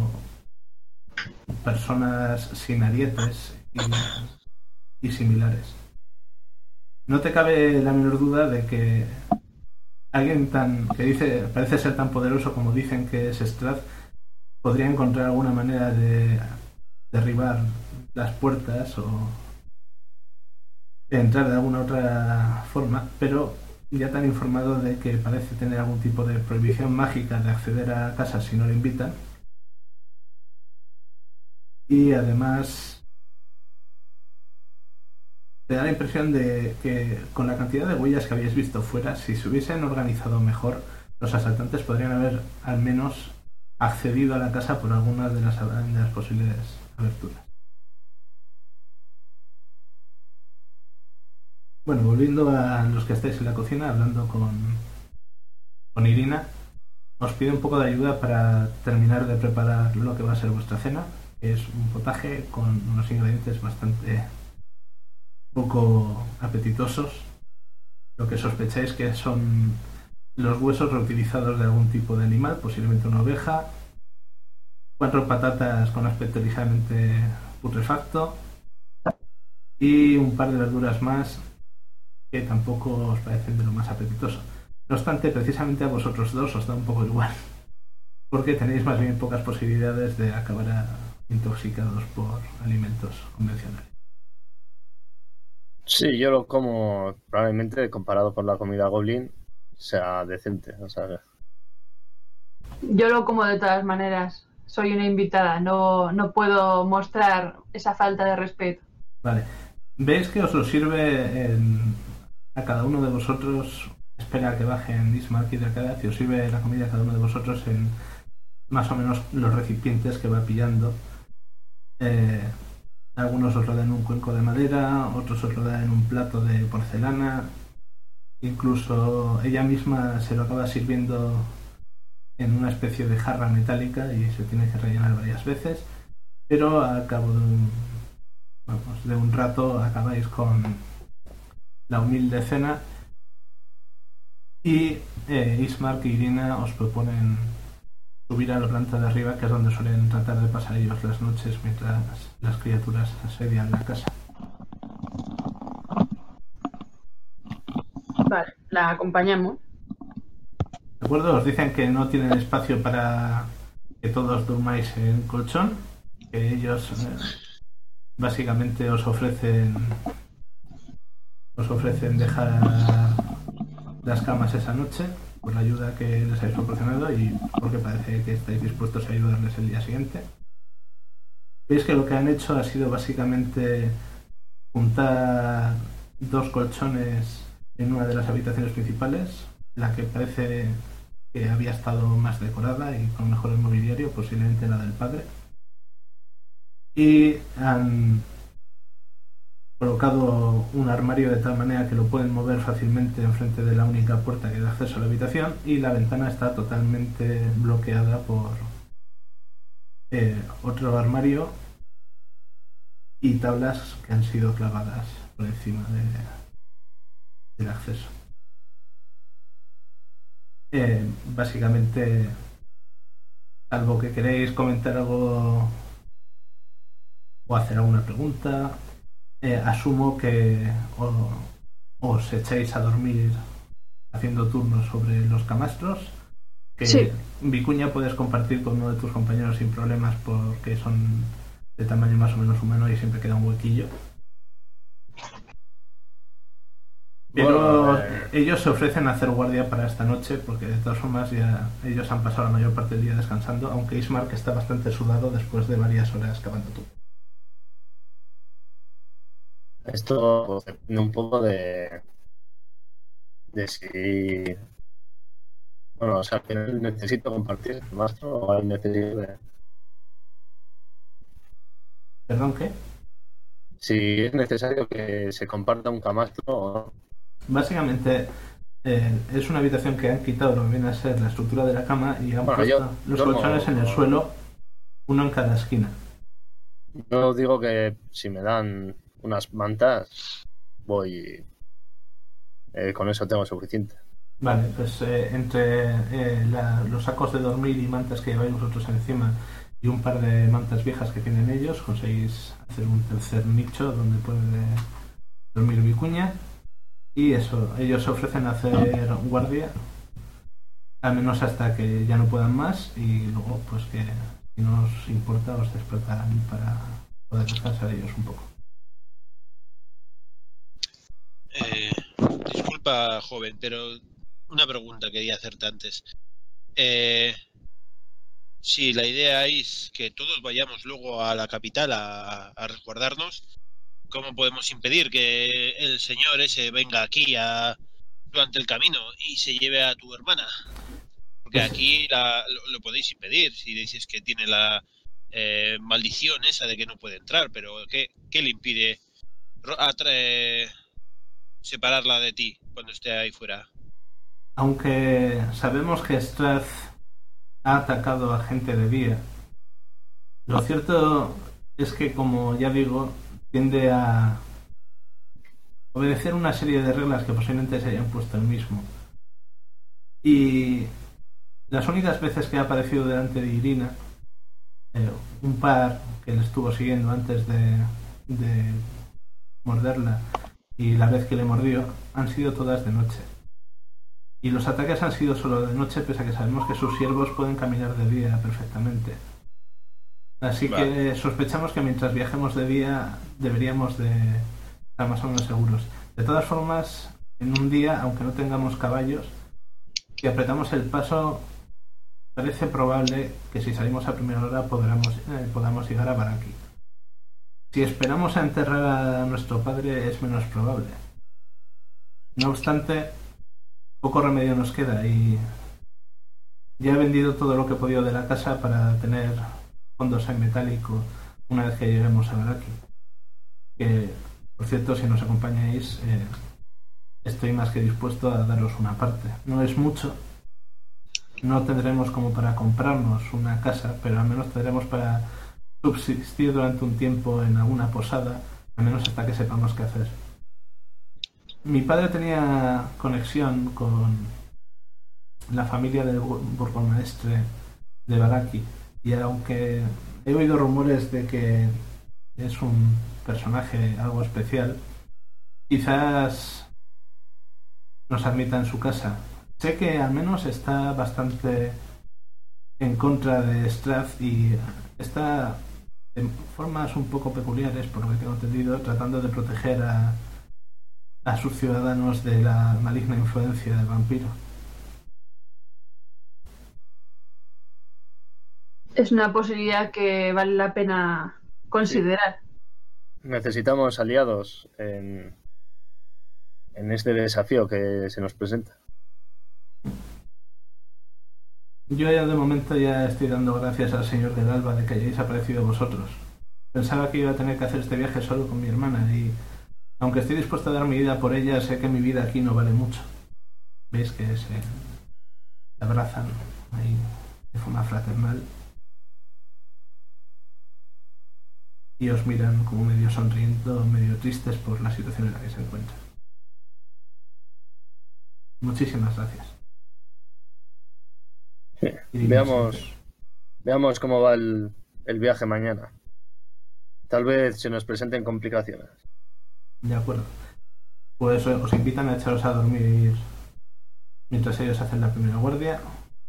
o personas sin arietes y similares. No te cabe la menor duda de que alguien que parece ser tan poderoso como dicen que es Strath podría encontrar alguna manera de derribar las puertas o de entrar de alguna otra forma, pero ya te han informado de que parece tener algún tipo de prohibición mágica de acceder a casa si no le invitan. Y además te da la impresión de que con la cantidad de huellas que habéis visto fuera, si se hubiesen organizado mejor, los asaltantes podrían haber al menos accedido a la casa por alguna de las posibles aberturas. Bueno, volviendo a los que estáis en la cocina, hablando con Irina, os pido un poco de ayuda para terminar de preparar lo que va a ser vuestra cena, que es un potaje con unos ingredientes bastante poco apetitosos. Lo que sospecháis que son los huesos reutilizados de algún tipo de animal, posiblemente una oveja, 4 patatas con aspecto ligeramente putrefacto y un par de verduras más que tampoco os parecen de lo más apetitoso. No obstante, precisamente a vosotros dos os da un poco igual, porque tenéis más bien pocas posibilidades de acabar intoxicados por alimentos convencionales. Sí, yo lo como probablemente comparado con la comida Goblin sea decente, o sea. Yo lo como de todas maneras. Soy una invitada, no puedo mostrar esa falta de respeto. Vale. ¿Veis que os lo sirve a cada uno de vosotros? Espera a que bajen Ismark y de cada y os sirve la comida a cada uno de vosotros en más o menos los recipientes que va pillando. Algunos os lo dan en un cuenco de madera, otros os lo dan en un plato de porcelana. Incluso ella misma se lo acaba sirviendo en una especie de jarra metálica y se tiene que rellenar varias veces. Pero a cabo de un rato acabáis con la humilde cena y Ismark y Irina os proponen subir a la planta de arriba, que es donde suelen tratar de pasar ellos las noches mientras las criaturas asedian la casa. Vale, la acompañamos. ¿De acuerdo? Os dicen que no tienen espacio para que todos durmáis en colchón, que ellos básicamente os ofrecen dejar las camas esa noche por la ayuda que les habéis proporcionado y porque parece que estáis dispuestos a ayudarles el día siguiente. Veis que lo que han hecho ha sido básicamente juntar 2 colchones en una de las habitaciones principales, la que parece que había estado más decorada y con mejor mobiliario, posiblemente la del padre. Y han colocado un armario de tal manera que lo pueden mover fácilmente enfrente de la única puerta que da acceso a la habitación, y la ventana está totalmente bloqueada por otro armario y tablas que han sido clavadas por encima del acceso. Básicamente, salvo que queréis comentar algo o hacer alguna pregunta, asumo que os echáis a dormir haciendo turnos sobre los camastros, que Sí. Vicuña puedes compartir con uno de tus compañeros sin problemas porque son de tamaño más o menos humano y siempre queda un huequillo. Pero Bueno, ellos se ofrecen a hacer guardia para esta noche porque de todas formas ya ellos han pasado la mayor parte del día descansando, aunque Ismark está bastante sudado después de varias horas cavando tú. esto pues, depende un poco de si... Bueno, o sea, que necesito compartir el mastro o hay necesidad de... ¿Perdón, qué? Si es necesario que se comparta un camastro o no. Básicamente es una habitación que han quitado lo que viene a ser la estructura de la cama y han Bueno, puesto yo los duermo- colchones en el suelo, uno en cada esquina. Yo digo que si me dan unas mantas, voy... con eso tengo suficiente. Vale, pues entre los sacos de dormir y mantas que lleváis vosotros encima y un par de mantas viejas que tienen ellos, conseguís hacer un tercer nicho donde puede dormir Vicuña. Y eso, ellos se ofrecen a hacer guardia, al menos hasta que ya no puedan más, y luego, pues que si no os importa, os despertarán para poder descansar ellos un poco. Disculpa, joven, pero una pregunta quería hacerte antes. Si la idea es que todos vayamos luego a la capital a resguardarnos, ¿cómo podemos impedir que el señor ese venga aquí durante el camino y se lleve a tu hermana? Porque aquí lo podéis impedir si dices que tiene la maldición esa de que no puede entrar, pero ¿qué le impide separarla de ti cuando esté ahí fuera? Aunque sabemos que Strath ha atacado a gente de día, lo cierto es que, como ya digo, tiende a obedecer una serie de reglas que posiblemente se hayan puesto él mismo. Y las únicas veces que ha aparecido delante de Irina, un par que le estuvo siguiendo antes de morderla y la vez que le mordió, han sido todas de noche. Y los ataques han sido solo de noche, pese a que sabemos que sus siervos pueden caminar de día perfectamente. Así que sospechamos que mientras viajemos de día deberíamos de estar más o menos seguros. De todas formas, en un día, aunque no tengamos caballos, si apretamos el paso, parece probable que si salimos a primera hora podamos llegar a Baraki. Si esperamos a enterrar a nuestro padre es menos probable. No obstante, poco remedio nos queda y ya he vendido todo lo que he podido de la casa para tener fondos en metálico una vez que lleguemos a Baraki. Que, por cierto, si nos acompañáis, estoy más que dispuesto a daros una parte. No es mucho, no tendremos como para comprarnos una casa, pero al menos tendremos para subsistir durante un tiempo en alguna posada, al menos hasta que sepamos qué hacer. Mi padre tenía conexión con la familia del burgomaestre de Baraki, y aunque he oído rumores de que es un personaje algo especial, quizás nos admita en su casa. Sé que al menos está bastante en contra de Strath y está de formas un poco peculiares, por lo que tengo entendido, tratando de proteger a sus ciudadanos de la maligna influencia del vampiro. Es una posibilidad que vale la pena considerar. Sí. Necesitamos aliados en este desafío que se nos presenta. Yo ya de momento ya estoy dando gracias al Señor del Alba de que hayáis aparecido vosotros. Pensaba que iba a tener que hacer este viaje solo con mi hermana y, aunque estoy dispuesto a dar mi vida por ella, sé que mi vida aquí no vale mucho. Veis que se abrazan ahí de forma fraternal y os miran como medio sonriendo, medio tristes por la situación en la que se encuentran. Muchísimas gracias. Sí. Veamos cómo va el viaje mañana. Tal vez se nos presenten complicaciones. De acuerdo. Pues os invitan a echaros a dormir mientras ellos hacen la primera guardia.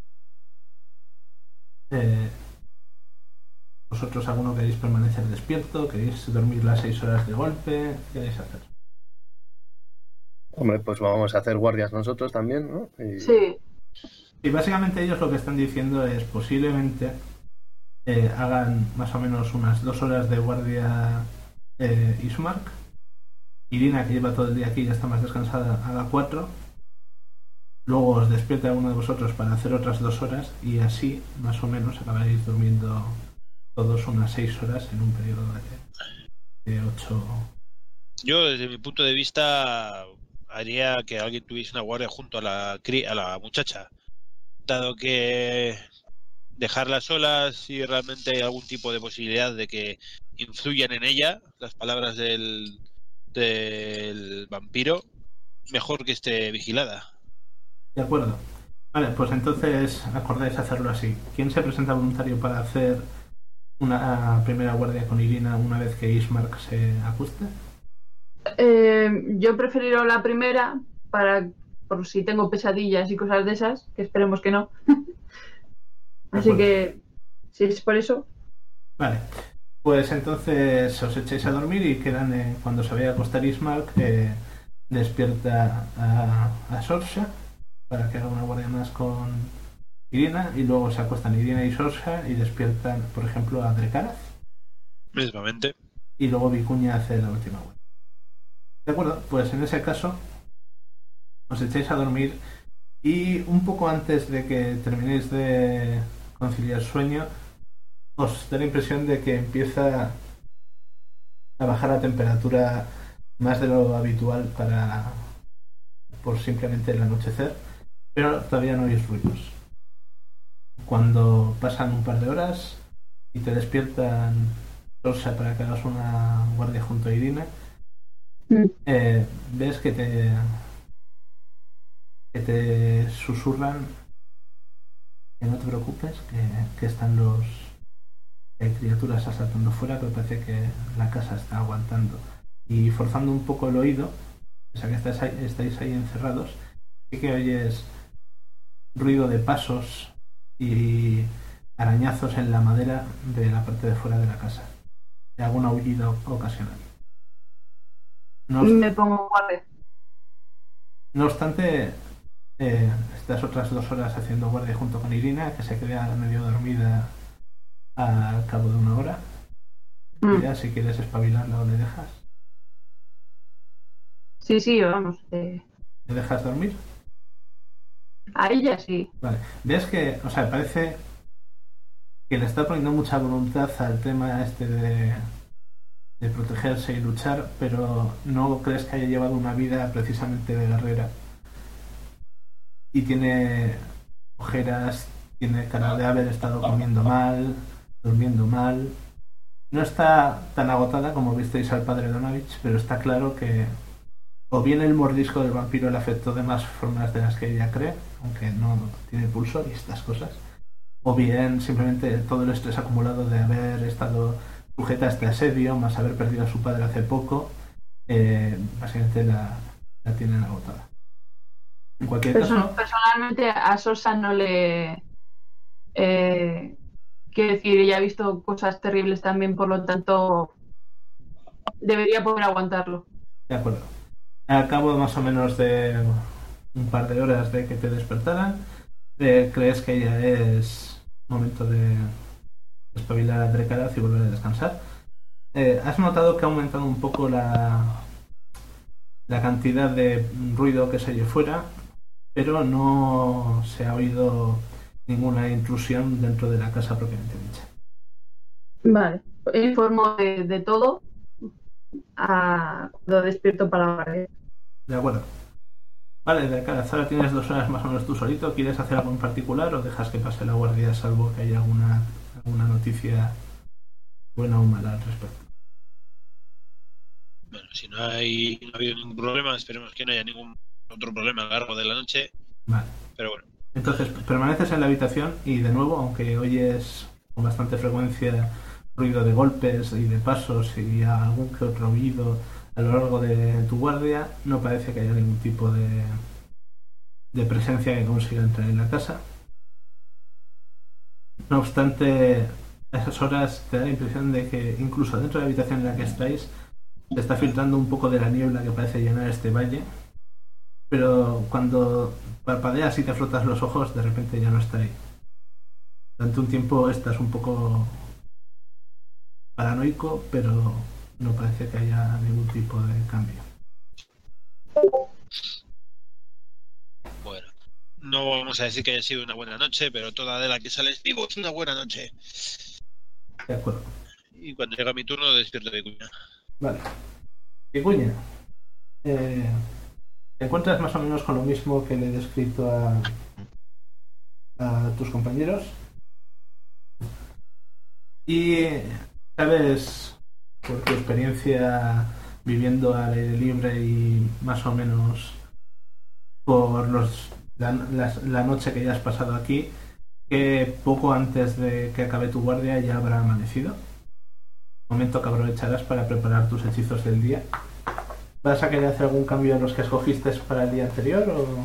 ¿Vosotros alguno queréis permanecer despierto? ¿Queréis dormir las 6 horas de golpe? ¿Qué queréis hacer? Hombre, pues vamos a hacer guardias nosotros también, ¿no? Sí. Y básicamente ellos lo que están diciendo es posiblemente hagan más o menos unas 2 horas de guardia Ismark. Irina, que lleva todo el día aquí y ya está más descansada, haga 4. Luego os despierte a uno de vosotros para hacer otras 2 horas y así, más o menos, acabaréis durmiendo todos unas 6 horas en un periodo de 8. Yo, desde mi punto de vista, haría que alguien tuviese una guardia junto a la muchacha, dado que dejarla sola, si realmente hay algún tipo de posibilidad de que influyan en ella las palabras del vampiro, mejor que esté vigilada. De acuerdo. Vale, pues entonces acordáis hacerlo así. ¿Quién se presenta voluntario para hacer una primera guardia con Irina una vez que Ismark se ajuste? Yo prefiero la primera por si tengo pesadillas y cosas de esas, que esperemos que no. Así que, si es por eso. Vale, pues entonces os echáis a dormir y quedan, cuando se vaya a acostar Ismark, despierta a Sorsha para que haga una guardia más con Irina y luego se acuestan Irina y Sorsha y despiertan, por ejemplo, a Drekaraz. Mismamente. y luego Vicuña hace la última guardia. De acuerdo, pues en ese caso os echáis a dormir y un poco antes de que terminéis de conciliar sueño os da la impresión de que empieza a bajar la temperatura más de lo habitual por simplemente el anochecer, pero todavía no oís ruidos. Cuando pasan un par de horas y te despiertan Sorsa para que hagas una guardia junto a Irina, ves que te susurran que no te preocupes, que están hay criaturas asaltando fuera, pero parece que la casa está aguantando. Y forzando un poco el oído, o sea que estáis ahí encerrados, sí que oyes ruido de pasos y arañazos en la madera de la parte de fuera de la casa. Y algún aullido ocasional. Me pongo guardia. No obstante, estas otras 2 horas haciendo guardia junto con Irina, que se queda medio dormida al cabo de 1 hora. Y ya si quieres espabilarla o le dejas. Sí, vamos. ¿Le dejas dormir? A ella sí. Vale. Ves que, o sea, parece que le está poniendo mucha voluntad al tema este de protegerse y luchar, pero no crees que haya llevado una vida precisamente de guerrera. Y tiene ojeras, tiene cara de haber estado comiendo mal, durmiendo mal. No está tan agotada como visteis al padre Donavich, pero está claro que o bien el mordisco del vampiro le afectó de más formas de las que ella cree, aunque no tiene pulso y estas cosas, o bien simplemente todo el estrés acumulado de haber estado sujeta a este asedio, más haber perdido a su padre hace poco, básicamente la tienen agotada. En cualquier caso, personalmente a Sosa no le... quiero decir, ella ha visto cosas terribles también, por lo tanto debería poder aguantarlo. De acuerdo. Al cabo más o menos de un par de horas de que te despertaran, crees que ya es momento de espabilar a Drekarath y volver a descansar. Has notado que ha aumentado un poco la cantidad de ruido que se oye fuera, pero no se ha oído ninguna intrusión dentro de la casa propiamente dicha. Vale, informo de todo cuando despierto para la guardia. De acuerdo. Vale, Drekarath, ahora tienes 2 horas más o menos tú solito. ¿Quieres hacer algo en particular o dejas que pase la guardia salvo que haya alguna noticia buena o mala al respecto? Bueno, si no ha habido ningún problema, esperemos que no haya ningún otro problema a lo largo de la noche. Vale. Pero bueno. Entonces, permaneces en la habitación y de nuevo, aunque oyes con bastante frecuencia ruido de golpes y de pasos y algún que otro oído a lo largo de tu guardia, no parece que haya ningún tipo de presencia que consiga entrar en la casa. No obstante, a esas horas te da la impresión de que incluso dentro de la habitación en la que estáis se está filtrando un poco de la niebla que parece llenar este valle, pero cuando parpadeas y te frotas los ojos, de repente ya no está ahí. Durante un tiempo estás un poco paranoico, pero no parece que haya ningún tipo de cambio. Bueno, no vamos a decir que haya sido una buena noche, pero toda de la que sales vivo es una buena noche. De acuerdo. Y cuando llega mi turno despierto de Vicuña. Vale. Vicuña, te encuentras más o menos con lo mismo que le he descrito a tus compañeros. Y sabes, por tu experiencia viviendo al aire libre y más o menos por la noche que ya has pasado aquí, que poco antes de que acabe tu guardia ya habrá amanecido. Momento que aprovecharás para preparar tus hechizos del día. ¿Vas a querer hacer algún cambio en los que escogiste para el día anterior o...?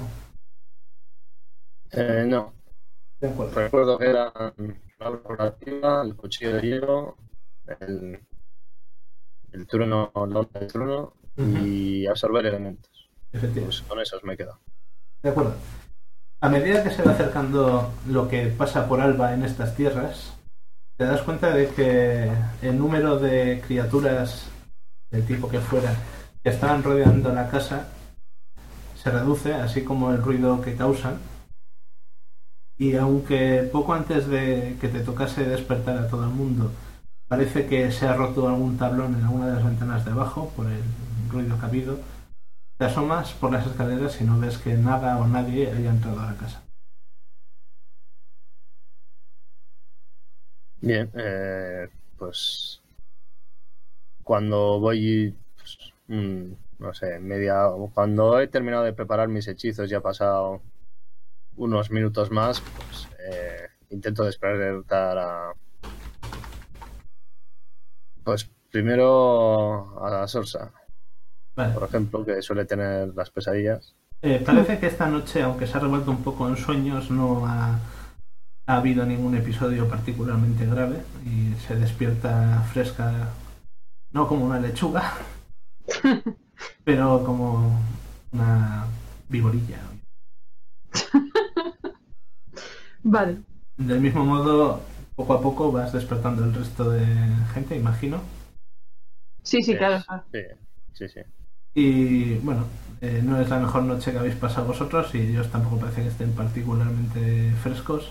No. De acuerdo. Recuerdo que era la corporativa, el cuchillo de hielo, el trueno, la onda de trueno y absorber elementos. Efectivamente. Pues con esos me he quedado. De acuerdo. A medida que se va acercando lo que pasa por Alba en estas tierras, te das cuenta de que el número de criaturas del tipo que fuera que estaban rodeando la casa se reduce, así como el ruido que causan. Y aunque poco antes de que te tocase despertar a todo el mundo, parece que se ha roto algún tablón en alguna de las ventanas de abajo por el ruido que ha habido, te asomas por las escaleras y no ves que nada o nadie haya entrado a la casa. Bien, pues cuando voy, pues, no sé, cuando he terminado de preparar mis hechizos y ha pasado unos minutos más, pues intento despertar pues primero a Sorsa, Vale. por ejemplo, que suele tener las pesadillas. Parece que esta noche, aunque se ha revuelto un poco en sueños, no ha habido ningún episodio particularmente grave y se despierta fresca, no como una lechuga, pero como una viborilla. Vale. Del mismo modo, poco a poco vas despertando el resto de gente, imagino. Sí, claro. Sí. Y bueno, no es la mejor noche que habéis pasado vosotros y ellos tampoco parece que estén particularmente frescos.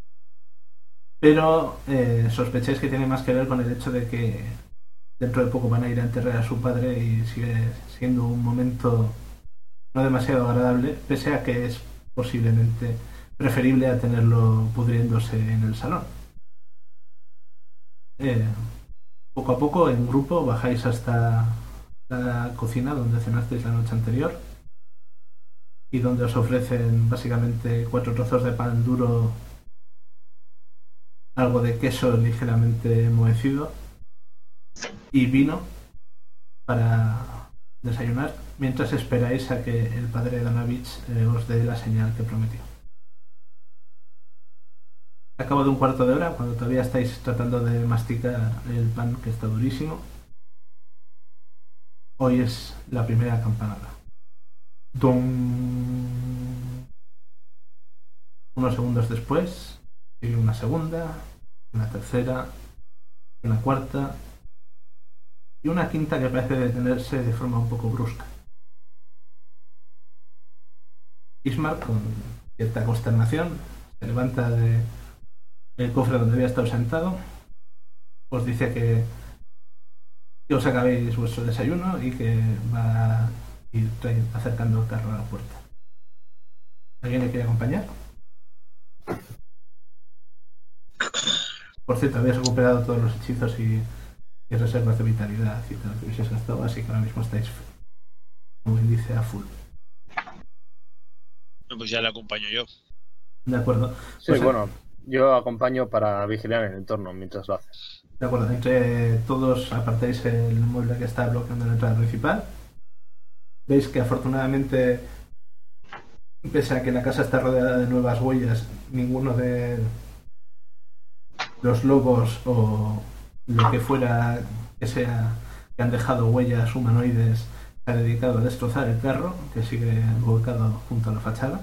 Pero sospecháis que tiene más que ver con el hecho de que dentro de poco van a ir a enterrar a su padre y sigue siendo un momento no demasiado agradable, pese a que es posiblemente preferible a tenerlo pudriéndose en el salón. Poco a poco, en grupo, bajáis hasta la cocina donde cenasteis la noche anterior y donde os ofrecen básicamente 4 trozos de pan duro, algo de queso ligeramente enmohecido y vino para desayunar, mientras esperáis a que el padre Danavich os dé la señal que prometió. Al cabo de un cuarto de hora, cuando todavía estáis tratando de masticar el pan que está durísimo, hoy es la primera campanada. ¡Dum! Unos segundos después, sigue una segunda, una tercera, una cuarta y una quinta que parece detenerse de forma un poco brusca. Ismar, con cierta consternación, se levanta del cofre donde había estado sentado, os dice que os acabéis vuestro desayuno y que va a ir acercando el carro a la puerta. ¿Alguien le quiere acompañar? Por cierto, habéis recuperado todos los hechizos y reservas de vitalidad y todo lo que habéis gastado, así que ahora mismo estáis, como dice, a full. Pues ya le acompaño yo. De acuerdo. Sí, Pues, bueno, yo acompaño para vigilar el entorno mientras lo haces. De acuerdo, entre todos apartáis el mueble que está bloqueando la entrada principal. Veis que afortunadamente, pese a que la casa está rodeada de nuevas huellas, ninguno de los lobos o lo que fuera que sea que han dejado huellas humanoides se ha dedicado a destrozar el carro, que sigue volcado junto a la fachada.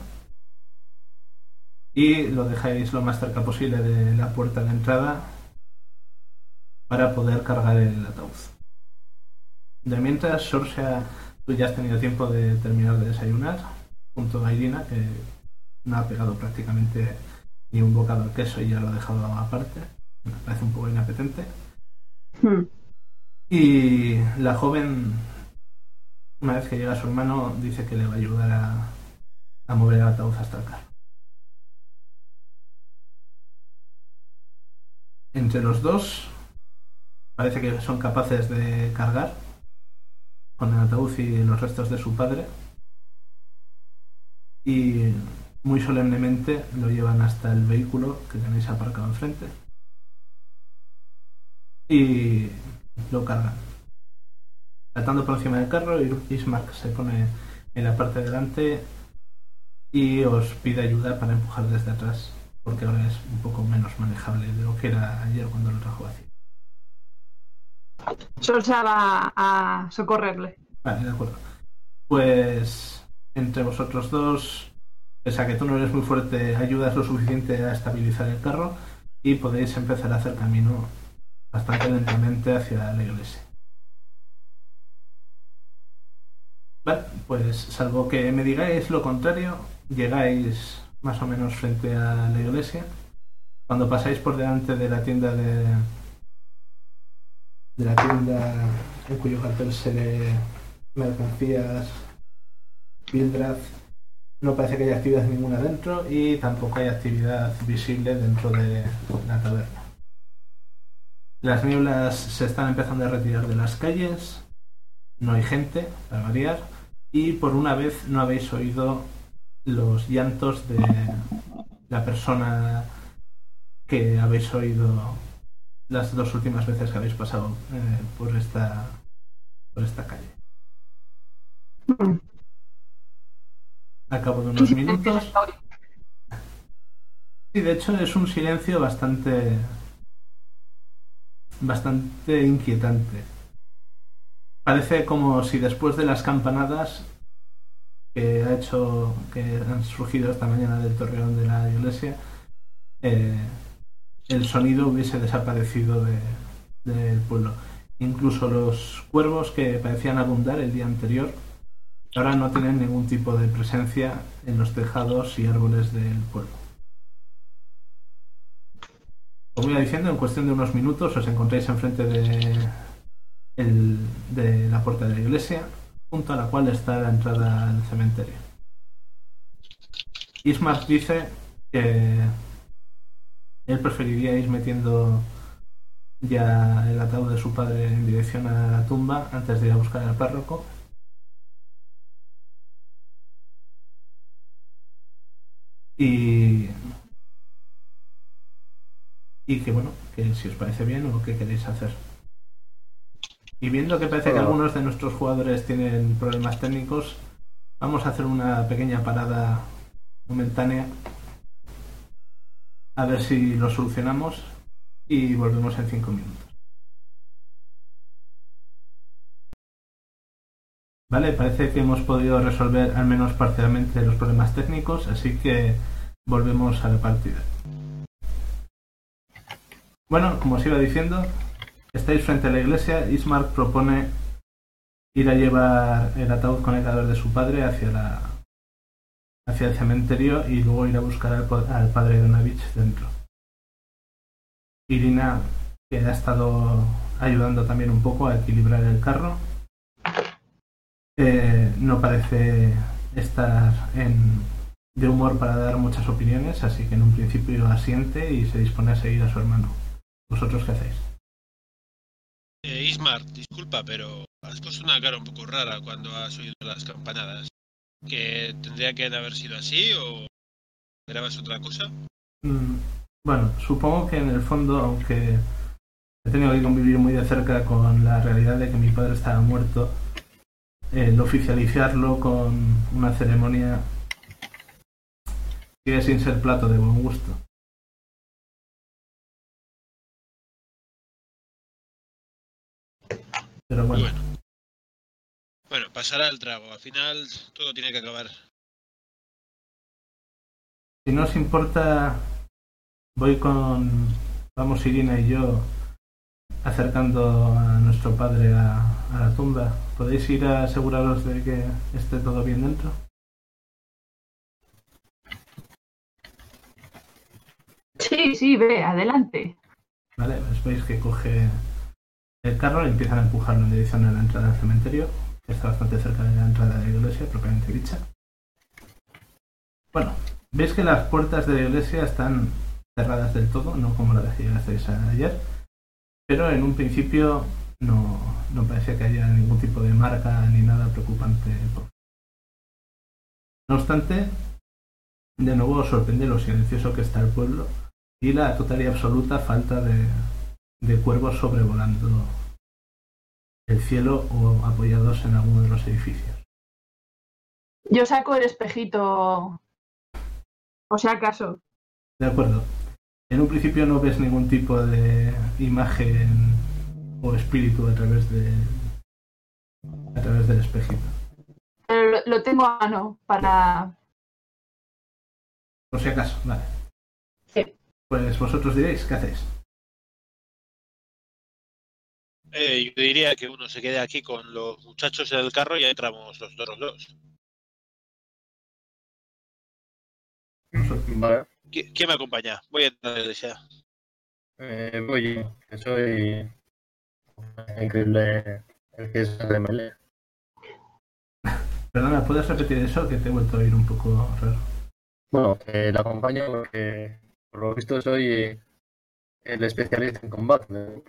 Y lo dejáis lo más cerca posible de la puerta de entrada para poder cargar el ataúd. De mientras, Sorcia, tú ya has tenido tiempo de terminar de desayunar, junto a Irina, que no ha pegado prácticamente ni un bocado al queso y ya lo ha dejado aparte. Me parece un poco inapetente. Y la joven, una vez que llega su hermano, dice que le va a ayudar a mover el ataúd hasta el carro. Entre los dos, parece que son capaces de cargar con el ataúd y los restos de su padre y muy solemnemente lo llevan hasta el vehículo que tenéis aparcado enfrente y lo cargan. Saltando por encima del carro, Ismark se pone en la parte de delante y os pide ayuda para empujar desde atrás, porque ahora es un poco menos manejable de lo que era ayer cuando lo trajo hacia. Sorsa va a socorrerle. Vale, de acuerdo. Pues entre vosotros dos, pese a que tú no eres muy fuerte, ayudas lo suficiente a estabilizar el carro y podéis empezar a hacer camino bastante lentamente hacia la iglesia. Vale, pues salvo que me digáis lo contrario, llegáis más o menos frente a la iglesia. Cuando pasáis por delante de la tienda en cuyo cartel se lee mercancías Bildrath, no parece que haya actividad ninguna dentro y tampoco hay actividad visible dentro de la taberna. Las nieblas se están empezando a retirar de las calles, no hay gente, para variar, y por una vez no habéis oído los llantos de la persona que habéis oído las 2 últimas veces que habéis pasado por esta calle. A cabo de unos minutos... Sí, de hecho es un silencio bastante inquietante. Parece como si después de las campanadas que han surgido esta mañana del torreón de la iglesia, el sonido hubiese desaparecido del pueblo. Incluso los cuervos que parecían abundar el día anterior ahora no tienen ningún tipo de presencia en los tejados y árboles del pueblo. Como iba diciendo, en cuestión de unos minutos os encontráis enfrente de la puerta de la iglesia, junto a la cual está la entrada al cementerio. Ismark dice que él preferiría ir metiendo ya el ataúd de su padre en dirección a la tumba antes de ir a buscar al párroco. Y que bueno, que si os parece bien o qué queréis hacer. Y viendo que parece que algunos de nuestros jugadores tienen problemas técnicos, vamos a hacer una pequeña parada momentánea a ver si lo solucionamos y volvemos en 5 minutos. Vale, parece que hemos podido resolver al menos parcialmente los problemas técnicos, así que volvemos a la partida. Bueno, como os iba diciendo, estáis frente a la iglesia. Ismark propone ir a llevar el ataúd con el cadáver de su padre hacia el cementerio y luego ir a buscar al padre de Donavich dentro. Irina, que ha estado ayudando también un poco a equilibrar el carro, no parece estar de humor para dar muchas opiniones, así que en un principio asiente y se dispone a seguir a su hermano. ¿Vosotros qué hacéis? Ismar, disculpa, pero has puesto una cara un poco rara cuando has oído las campanadas. ¿Que tendría que haber sido así o esperabas otra cosa? Bueno, supongo que en el fondo, aunque he tenido que convivir muy de cerca con la realidad de que mi padre estaba muerto, el oficializarlo con una ceremonia sigue sin ser plato de buen gusto. Pero bueno. Bueno, pasará el trago. Al final todo tiene que acabar. Si no os importa, vamos Irina y yo acercando a nuestro padre a la tumba. ¿Podéis ir a aseguraros de que esté todo bien dentro? Sí, ve, adelante. Vale, pues veis que coge el carro y empiezan a empujarlo en dirección a la entrada del cementerio, que está bastante cerca de la entrada de la iglesia propiamente dicha. Bueno, veis que las puertas de la iglesia están cerradas del todo, no como la dejasteis ayer, pero en un principio no parece que haya ningún tipo de marca ni nada preocupante. No obstante, de nuevo os sorprende lo silencioso que está el pueblo y la total y absoluta falta de cuervos sobrevolando el cielo o apoyados en alguno de los edificios. Yo saco el espejito, o sea acaso. De acuerdo. En un principio no ves ningún tipo de imagen o espíritu a través del espejito. Pero lo tengo a mano para... Por si acaso, vale. Sí. Pues vosotros diréis, ¿qué hacéis? Yo diría que uno se quede aquí con los muchachos del carro y ahí entramos los dos. Vale. ¿Quién me acompaña? Voy a entrar a la iglesia. Voy yo, que soy increíble el que es de melee. Perdona, ¿puedes repetir eso? Que te he vuelto a oír un poco raro. Bueno, la acompaño porque por lo visto soy el especialista en combate.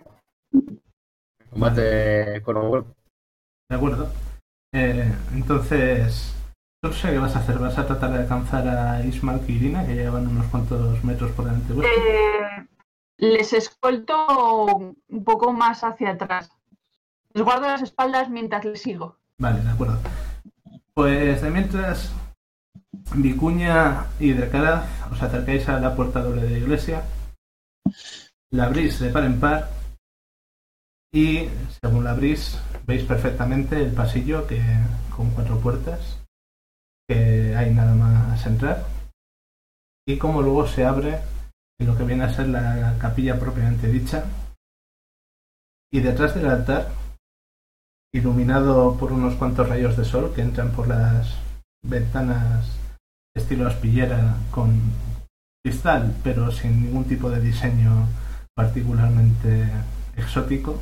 Combate cuerpo a cuerpo. De acuerdo. Entonces, no sé qué vas a hacer. ¿Vas a tratar de alcanzar a Ismael y Irina, que llevan unos cuantos metros por delante vuestro? Les escolto un poco más hacia atrás. Les guardo las espaldas mientras les sigo. Vale, de acuerdo. Pues de mientras, Vicuña y Dracaraz os acercáis a la puerta doble de la iglesia, la abrís de par en par y, según la abrís, veis perfectamente el pasillo que con 4 puertas, que hay nada más entrar, y como luego se abre en lo que viene a ser la capilla propiamente dicha, y detrás del altar, iluminado por unos cuantos rayos de sol que entran por las ventanas estilo aspillera con cristal, pero sin ningún tipo de diseño particularmente exótico,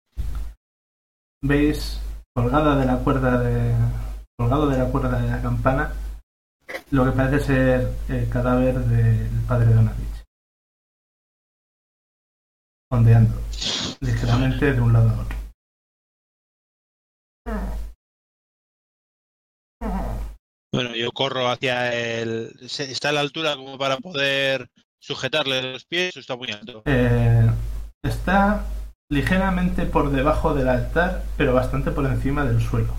veis colgado de la cuerda de la campana lo que parece ser el cadáver del padre Donavich, ondeando ligeramente de un lado a otro. Bueno, yo corro hacia el... ¿Está a la altura como para poder sujetarle los pies o está muy alto? Está ligeramente por debajo del altar, pero bastante por encima del suelo.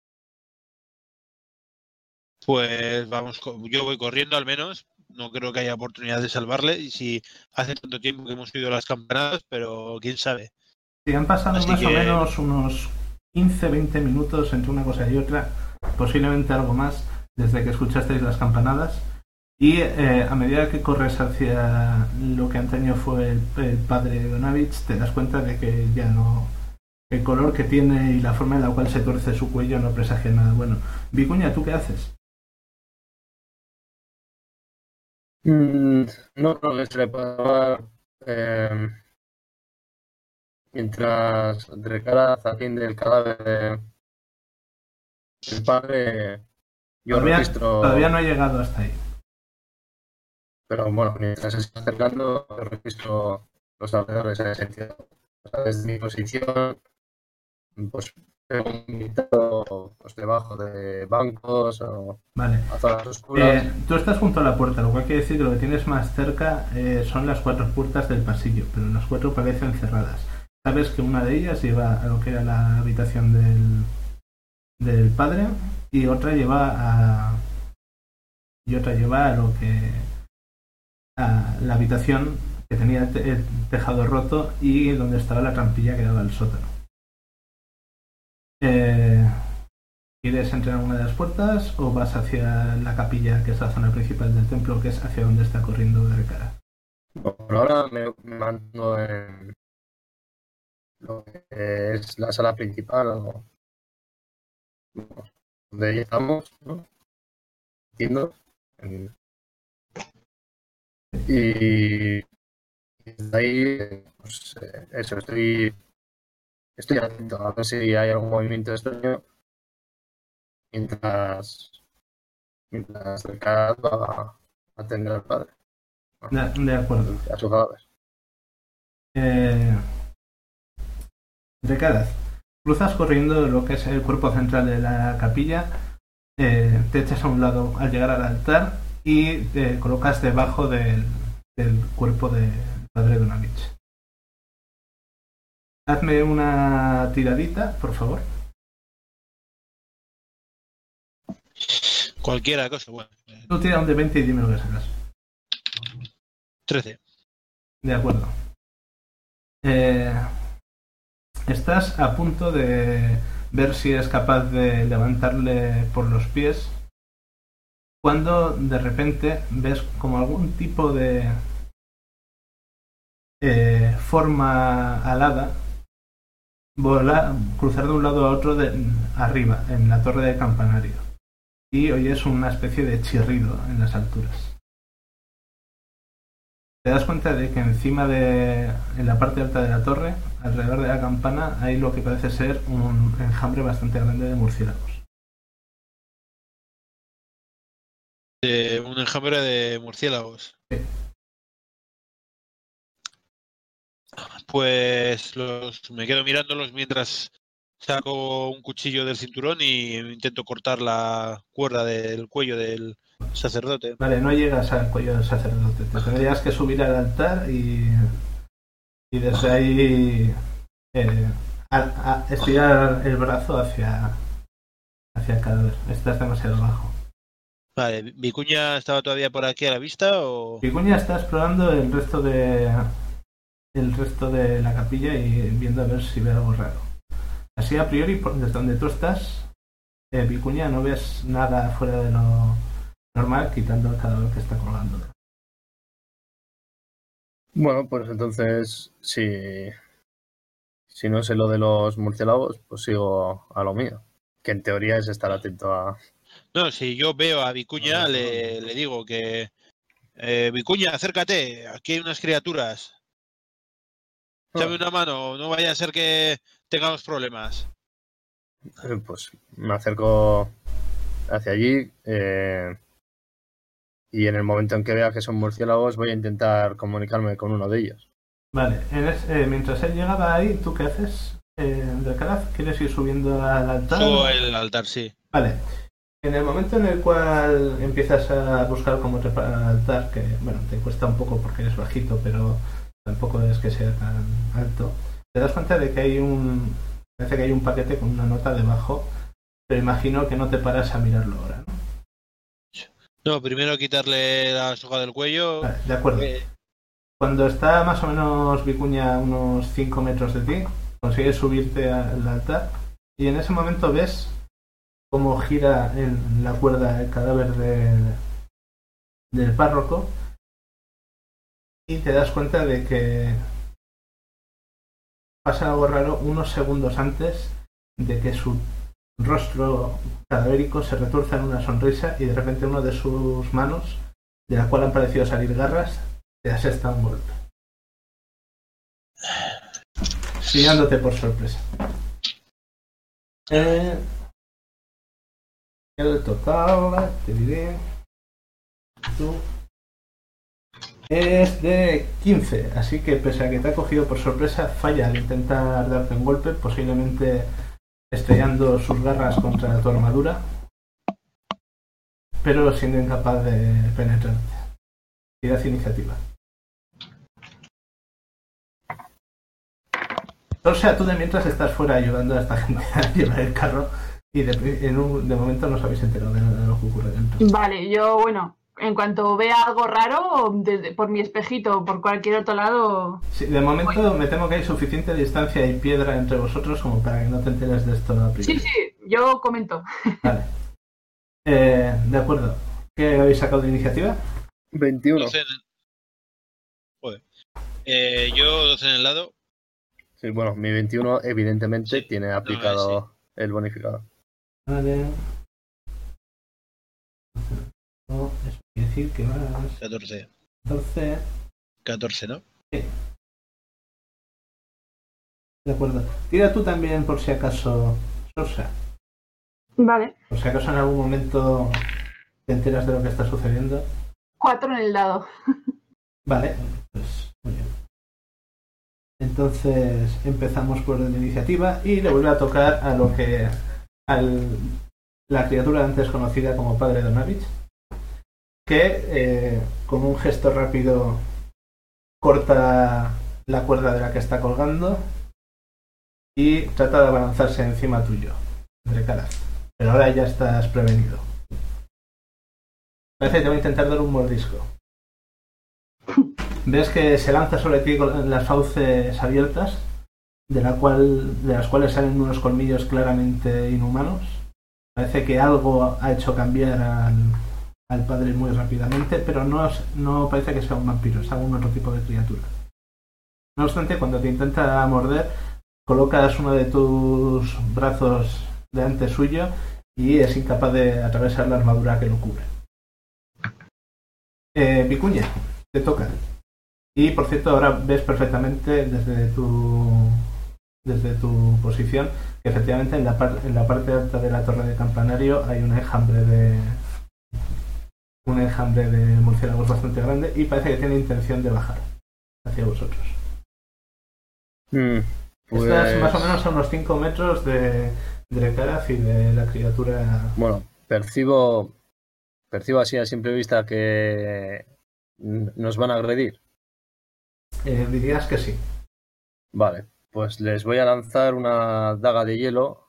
Pues vamos, yo voy corriendo al menos. No creo que haya oportunidad de salvarle. Y si hace tanto tiempo que hemos oído las campanadas, pero quién sabe. Sí, han pasado Así más o que- menos unos 15-20 minutos entre una cosa y otra, posiblemente algo más, desde que escuchasteis las campanadas. Y a medida que corres hacia lo que antaño fue el padre Donavich, te das cuenta de que ya no... El color que tiene y la forma en la cual se tuerce su cuello no presagia nada bueno. Vicuña, ¿tú qué haces? No creo que se le pueda dar mientras Dracaraz atiende el cadáver del padre. Yo registro. Todavía no he llegado hasta ahí. Pero bueno, mientras se está acercando, registro los alrededores en ese sentido. O sea, desde mi posición, pues pego un invitado pues, debajo de bancos o Vale. a zonas oscuras. Tú estás junto a la puerta, lo cual quiere decir que lo que tienes más cerca son las 4 puertas del pasillo, pero las 4 parecen cerradas. Sabes que una de ellas lleva a lo que era la habitación del padre y otra lleva a lo que a la habitación que tenía el tejado roto y donde estaba la trampilla que daba al sótano. ¿Quieres entrar en una de las puertas o vas hacia la capilla, que es la zona principal del templo, que es hacia donde está corriendo Dracaraz? Por ahora me mantengo en lo que es la sala principal, o donde ya estamos, ¿no? Entiendo. Y desde ahí, pues eso, estoy atento a ver si hay algún movimiento extraño mientras el cara va a atender al padre. De acuerdo. A su cadáver. Dracaraz, cruzas corriendo lo que es el cuerpo central de la capilla, te echas a un lado al llegar al altar y te colocas debajo del cuerpo del padre Donavich. Hazme una tiradita, por favor. Cualquiera cosa, bueno. Tú tira un de 20 y dime lo que sacas. 13. De acuerdo. Estás a punto de ver si eres capaz de levantarle por los pies cuando de repente ves como algún tipo de forma alada cruzar de un lado a otro arriba, en la torre del campanario. Y oyes una especie de chirrido en las alturas. Te das cuenta de que en la parte alta de la torre, alrededor de la campana, hay lo que parece ser un enjambre bastante grande de murciélagos. Un enjambre de murciélagos. Sí. Pues me quedo mirándolos mientras saco un cuchillo del cinturón y intento cortar la cuerda del cuello del sacerdote. Vale, no llegas al cuello del sacerdote. Te tendrías que subir al altar y desde ahí estirar el brazo hacia el cadáver. Estás demasiado bajo. Vale, ¿Vicuña estaba todavía por aquí a la vista o...? Vicuña está explorando el resto de la capilla y viendo a ver si ve algo raro. Así a priori, desde donde tú estás, Vicuña, no ves nada fuera de lo normal, quitando el cadáver que está colgando. Bueno, pues entonces, si no sé lo de los murciélagos, pues sigo a lo mío. Que en teoría es estar atento a... No, si yo veo a Vicuña, le digo que... Vicuña, acércate, aquí hay unas criaturas. Échame una mano, no vaya a ser que tengamos problemas. Pues me acerco hacia allí y en el momento en que vea que son murciélagos voy a intentar comunicarme con uno de ellos. Vale, mientras él llegaba ahí, ¿tú qué haces? Dracaraz, ¿quieres ir subiendo al altar? Subo el altar, sí. Vale. En el momento en el cual empiezas a buscar cómo trepar al altar, que bueno, te cuesta un poco porque eres bajito, pero tampoco es que sea tan alto, te das cuenta de que parece que hay un paquete con una nota debajo, pero imagino que no te paras a mirarlo ahora, ¿no? No, primero quitarle la soga del cuello. Vale, de acuerdo. Cuando está más o menos Vicuña a unos 5 metros de ti, consigues subirte al altar y en ese momento ves cómo gira en la cuerda el cadáver del párroco y te das cuenta de que pasa algo raro unos segundos antes de que su rostro cadavérico se retuerza en una sonrisa y de repente una de sus manos, de la cual han parecido salir garras, te asesta un golpe, pillándote por sorpresa. El total, te diré, tú, es de 15, así que pese a que te ha cogido por sorpresa, falla al intentar darte un golpe, posiblemente estrellando sus garras contra tu armadura, pero siendo incapaz de penetrarte. Tirad iniciativa. O sea, tú de mientras estás fuera ayudando a esta gente a llevar el carro y de momento no os habéis enterado de lo que ocurre dentro. Vale, yo, bueno, en cuanto vea algo raro, por mi espejito o por cualquier otro lado... Sí, de momento me temo que hay suficiente distancia y piedra entre vosotros como para que no te enteres de esto a priori. Sí, yo comento. Vale. De acuerdo. ¿Qué habéis sacado de iniciativa? 21. 12 Joder. Yo 12 en el lado. Sí, bueno, mi 21 evidentemente Sí. tiene aplicado Sí. el bonificador. Vale. No, eso quiere decir que vas 14. 14. 14, ¿no? Sí. De acuerdo. Tira tú también por si acaso, Sorsa. Vale. Por si acaso en algún momento te enteras de lo que está sucediendo. 4 en el dado. Vale, pues muy bien. Entonces empezamos por la iniciativa y le vuelve a tocar la criatura antes conocida como Padre Donavich, que con un gesto rápido corta la cuerda de la que está colgando y trata de abalanzarse encima tuyo, entre caras. Pero ahora ya estás prevenido. Parece que te va a intentar dar un mordisco. Ves que se lanza sobre ti con las fauces abiertas, de las cuales salen unos colmillos claramente inhumanos. Parece que algo ha hecho cambiar al padre muy rápidamente, pero no parece que sea un vampiro, es algún otro tipo de criatura. No obstante, cuando te intenta morder, colocas uno de tus brazos delante suyo y es incapaz de atravesar la armadura que lo cubre. Vicuña, te toca. Y por cierto, ahora ves perfectamente desde tu posición que efectivamente en la parte alta de la torre de campanario hay un enjambre de murciélagos bastante grande y parece que tiene intención de bajar hacia vosotros. Estás más o menos a unos 5 metros de Drekaraz y de la criatura. Bueno, percibo así a simple vista que nos van a agredir. Dirías que sí. Vale, pues les voy a lanzar una daga de hielo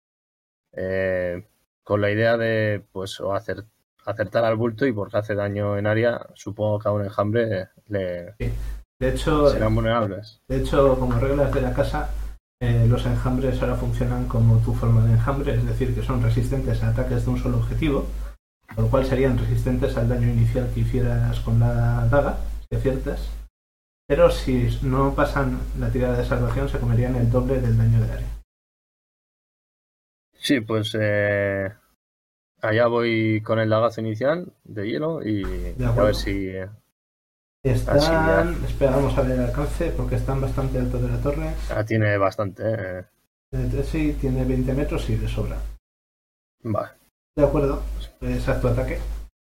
con la idea de pues o acertar al bulto y porque hace daño en área, supongo que a un enjambre sí. De hecho, serán vulnerables. De hecho, como reglas de la casa, los enjambres ahora funcionan como tu forma de enjambre, es decir, que son resistentes a ataques de un solo objetivo, por lo cual serían resistentes al daño inicial que hicieras con la daga, si aciertas. Pero si no pasan la tirada de salvación, se comerían el doble del daño de área. Sí, pues allá voy con el lagazo inicial de hielo y a ver si... Están... Espera, vamos a ver el alcance porque están bastante alto de la torre. Tiene bastante. Sí, tiene 20 metros y de sobra. Vale. De acuerdo, pues haz tu ataque.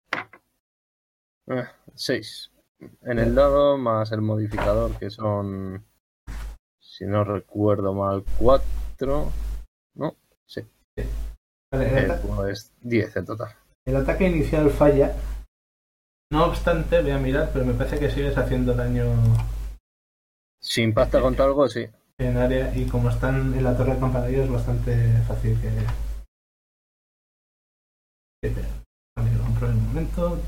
6. En el dado más el modificador que son, si no recuerdo mal, 4. ¿No? Sí. Vale, pues 10 en total. El ataque inicial falla. No obstante, voy a mirar, pero me parece que sigues haciendo daño. Si impacta contra algo, sí. En área, y como están en la torre de campanario es bastante fácil que... Vale, lo compro en un momento.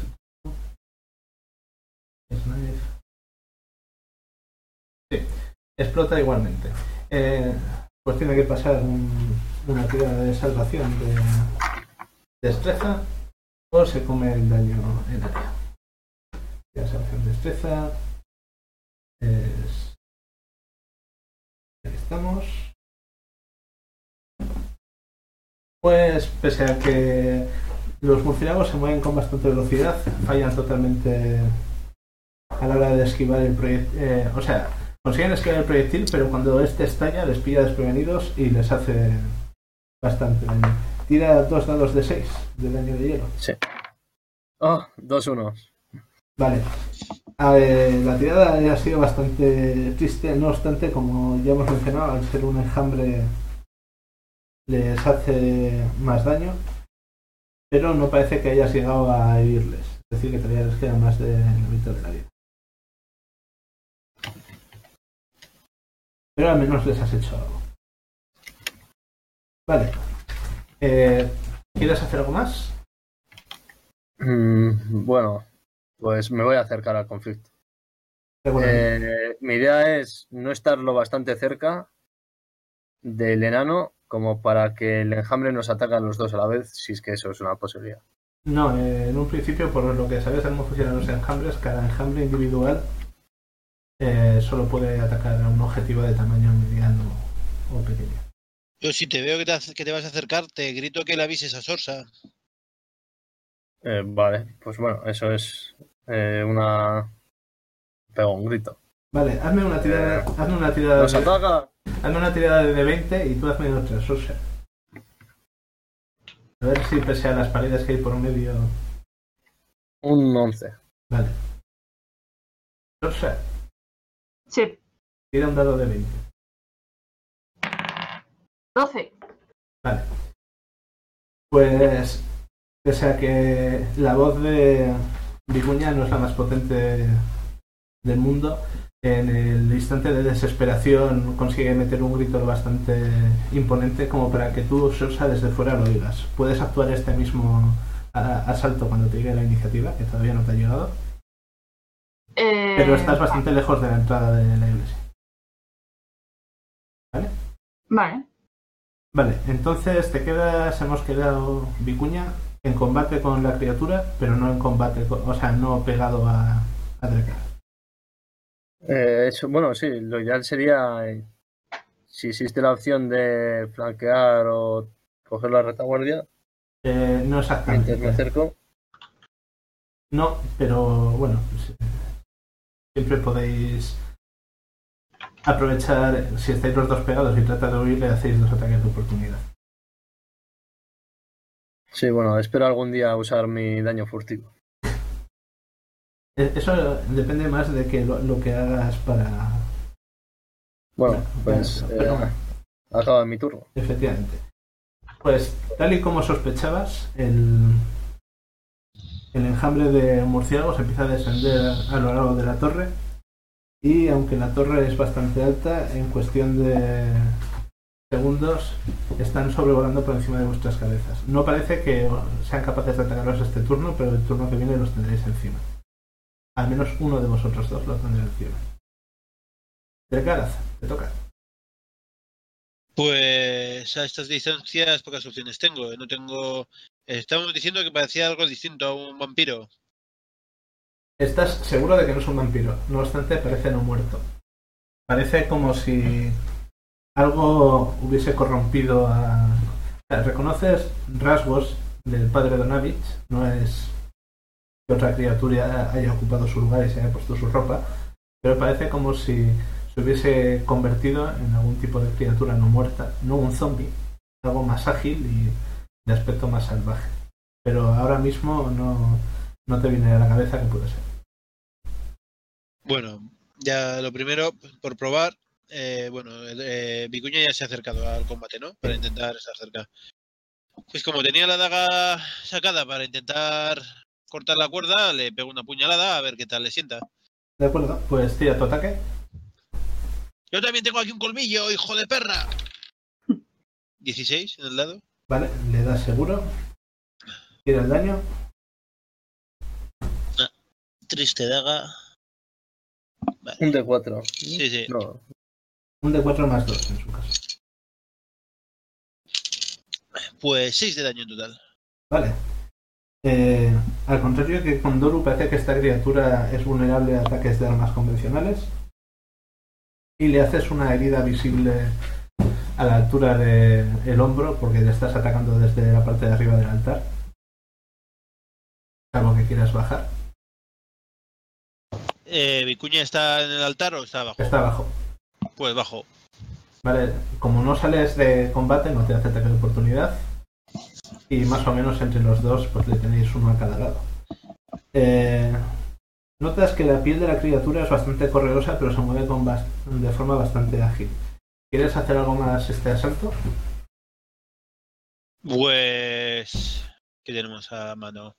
Sí, explota igualmente. Pues tiene que pasar una tirada de salvación de destreza o se come el daño en área. La salvación de destreza es... Aquí estamos. Pues pese a que los murciélagos se mueven con bastante velocidad, fallan totalmente a la hora de esquivar el proyectil. O sea, consiguen esquivar el proyectil, pero cuando este estalla les pilla desprevenidos y les hace bastante daño. Tira 2 dados de 6 de daño de hielo. Sí. Oh, 2 unos. Vale. La tirada ha sido bastante triste, no obstante, como ya hemos mencionado, al ser un enjambre les hace más daño, pero no parece que hayas llegado a herirles, es decir, que todavía les queda más de la mitad de la vida. Pero al menos les has hecho algo. Vale. ¿Quieres hacer algo más? Bueno, pues me voy a acercar al conflicto. Mi idea es no estar lo bastante cerca del enano como para que el enjambre nos ataque a los dos a la vez, si es que eso es una posibilidad. No, en un principio, por lo que sabes de cómo funcionan los enjambres, cada enjambre individual solo puede atacar a un objetivo de tamaño mediano o pequeño. Yo si te veo que te vas a acercar, te grito que le avises a Sorsa. Vale, pues bueno, eso es pego un grito. Vale, hazme una tirada ¿Nos ataca? Hazme una tirada de 20 y tú hazme otra, Sorsa. A ver si pese a las paredes que hay por medio... Un 11. Vale. Sorsa. Sí. Tira un dado de 20. 12. Vale. Pues, pese a que la voz de Vicuña no es la más potente del mundo, en el instante de desesperación consigue meter un grito bastante imponente como para que tú, Sorsa, desde fuera lo oigas. Puedes actuar este mismo asalto cuando te llegue la iniciativa, que todavía no te ha llegado. Pero estás bastante lejos de la entrada de la iglesia. ¿Vale? Vale. Vale, entonces hemos quedado Vicuña en combate con la criatura, pero no en combate, o sea, no pegado a Drekaraz. Bueno, sí, lo ideal sería, si existe la opción de flanquear o coger la retaguardia, No exactamente. mientras me acerco. No, pero bueno, siempre podéis aprovechar, si estáis los dos pegados y tratar de huir, le hacéis 2 ataques de oportunidad. Sí, bueno, espero algún día usar mi daño furtivo. Eso depende más de que lo que hagas para... Bueno, pues acaba mi turno. Efectivamente. Pues tal y como sospechabas, el enjambre de murciélagos empieza a descender a lo largo de la torre, y aunque la torre es bastante alta, en cuestión de segundos están sobrevolando por encima de vuestras cabezas. No parece que sean capaces de atacaros este turno, pero el turno que viene los tendréis encima. Al menos uno de vosotros dos lo tendrá encima. Delgaraz, te toca. Pues a estas distancias pocas opciones tengo. No tengo. Estamos diciendo que parecía algo distinto a un vampiro. Estás seguro de que no es un vampiro, no obstante parece no muerto. Parece como si algo hubiese corrompido a... Reconoces rasgos del padre Donavich, no es que otra criatura haya ocupado su lugar y se haya puesto su ropa, pero parece como si se hubiese convertido en algún tipo de criatura no muerta, no un zombie, algo más ágil y de aspecto más salvaje. Pero ahora mismo no te viene a la cabeza que puede ser. Bueno, ya lo primero, por probar, Vicuña ya se ha acercado al combate, ¿no? Para intentar estar cerca. Pues como tenía la daga sacada para intentar cortar la cuerda, le pego una puñalada a ver qué tal le sienta. De acuerdo, pues tira tu ataque. Yo también tengo aquí un colmillo, hijo de perra. 16 en el dado. Vale, le das seguro. Tira el daño. Triste daga. Vale. Un D4. Sí. No. Un D4 más 2 en su caso. Pues 6 de daño en total. Vale. Al contrario que con Doru, parece que esta criatura es vulnerable a ataques de armas convencionales. Y le haces una herida visible a la altura del hombro, porque le estás atacando desde la parte de arriba del altar. Salvo que quieras bajar. ¿Vicuña está en el altar o está abajo? Está abajo. Pues bajo. Vale, como no sales de combate, no te hace ataque de oportunidad. Y más o menos entre los dos, pues le tenéis uno a cada lado. Notas que la piel de la criatura es bastante correosa, pero se mueve de forma bastante ágil. ¿Quieres hacer algo más este asalto? Pues... ¿qué tenemos a mano?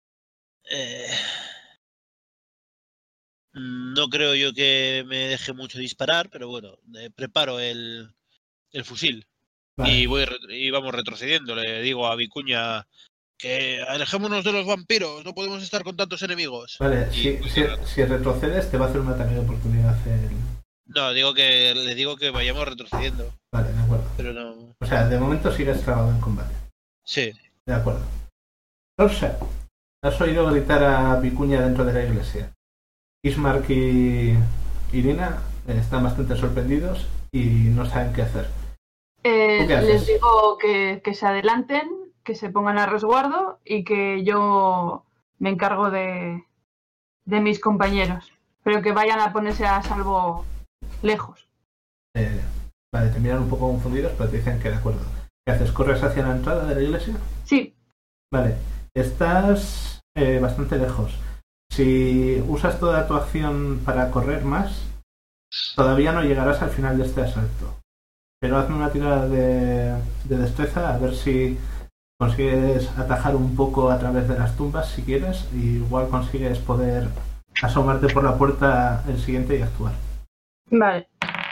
No creo yo que me deje mucho disparar, pero bueno, preparo el fusil. Vale. Y vamos retrocediendo. Le digo a Vicuña que alejémonos de los vampiros, no podemos estar con tantos enemigos. Vale, si retrocedes te va a hacer un ataque de oportunidad. No, le digo que vayamos retrocediendo. Vale, de acuerdo. Pero no... O sea, de momento sigues trabado en combate. Sí. De acuerdo. Rosa, has oído gritar a Vicuña dentro de la iglesia. Ismark y Irina están bastante sorprendidos y no saben qué hacer. Les digo que se adelanten, que se pongan a resguardo y que yo me encargo de mis compañeros, pero que vayan a ponerse a salvo lejos. Vale, te miran un poco confundidos, pero te dicen que de acuerdo. ¿Qué haces? ¿Corres hacia la entrada de la iglesia? Sí. Vale, estás bastante lejos. Si usas toda tu acción para correr más, todavía no llegarás al final de este asalto. Pero hazme una tirada de destreza a ver si consigues atajar un poco a través de las tumbas, si quieres, y igual consigues poder asomarte por la puerta el siguiente y actuar. Vale.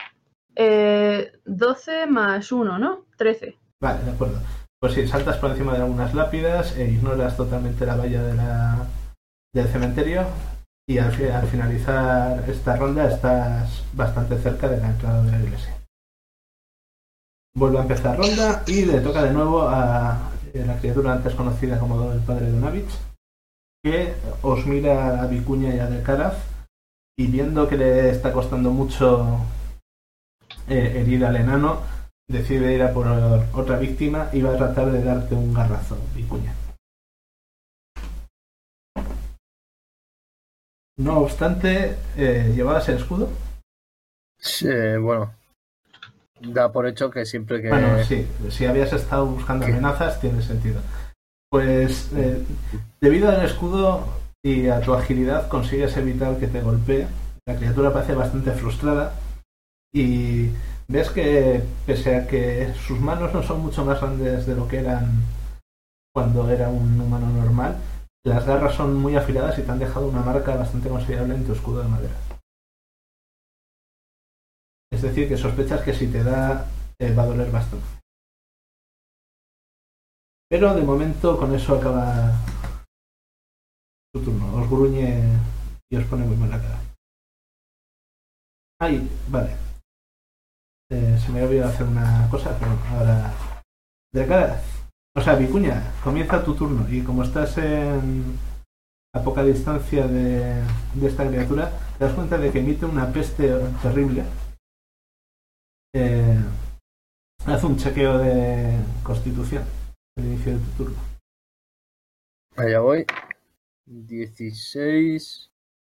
12 más 1, ¿no? 13. Vale, de acuerdo. Pues sí, saltas por encima de algunas lápidas e ignoras totalmente la valla del cementerio y al finalizar esta ronda estás bastante cerca de la entrada de la iglesia. Vuelve a empezar ronda y le toca de nuevo a la criatura antes conocida como el padre Donavich, que os mira a Vicuña y a Delgaraz y viendo que le está costando mucho herir al enano, decide ir a por otra víctima y va a tratar de darte un garrazo, Vicuña. No obstante, ¿llevabas el escudo? Sí, bueno, da por hecho que siempre que... Bueno, sí, si habías estado buscando amenazas, tiene sentido. Pues, debido al escudo y a tu agilidad, consigues evitar que te golpee. La criatura parece bastante frustrada y ves que, pese a que sus manos no son mucho más grandes de lo que eran cuando era un humano normal, las garras son muy afiladas y te han dejado una marca bastante considerable en tu escudo de madera. Es decir, que sospechas que si te da, va a doler bastante. Pero de momento con eso acaba tu turno. Os gruñe y os pone muy mal la cara. Ay, vale. Se me ha olvidado hacer una cosa, pero ahora... De cara... O sea, Vicuña, comienza tu turno y como estás a poca distancia de esta criatura, te das cuenta de que emite una peste terrible. Haz un chequeo de constitución al inicio de tu turno. Allá voy. 16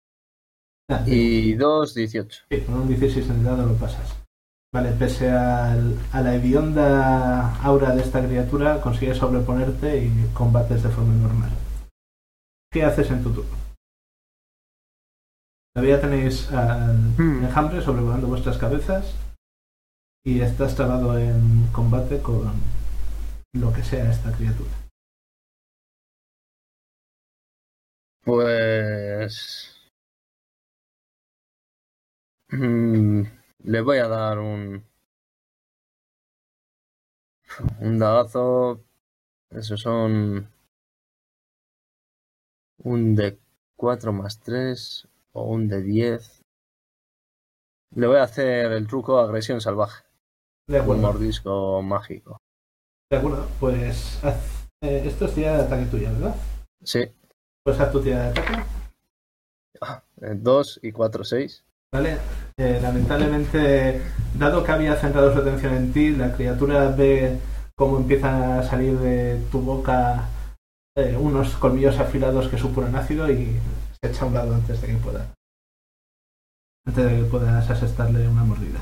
y 2, 18. Sí, con un 16 en el dado lo pasas. Vale, pese a la hedionda aura de esta criatura, consigues sobreponerte y combates de forma normal. ¿Qué haces en tu turno? Todavía tenéis al enjambre sobrevolando vuestras cabezas y estás trabado en combate con lo que sea esta criatura. Pues... le voy a dar un dadazo. Esos son un de 4 más 3 o un de 10. Le voy a hacer el truco agresión salvaje. De Un acuerdo. mordisco mágico. De acuerdo, pues haz, esto es tirada de ataque tuya, ¿verdad? Sí. Pues haz tu tirada de ataque. 2 y 4, 6. Vale, lamentablemente, dado que había centrado su atención en ti, la criatura ve cómo empiezan a salir de tu boca unos colmillos afilados que supuran ácido y se echa a un lado antes de que puedas asestarle una mordida.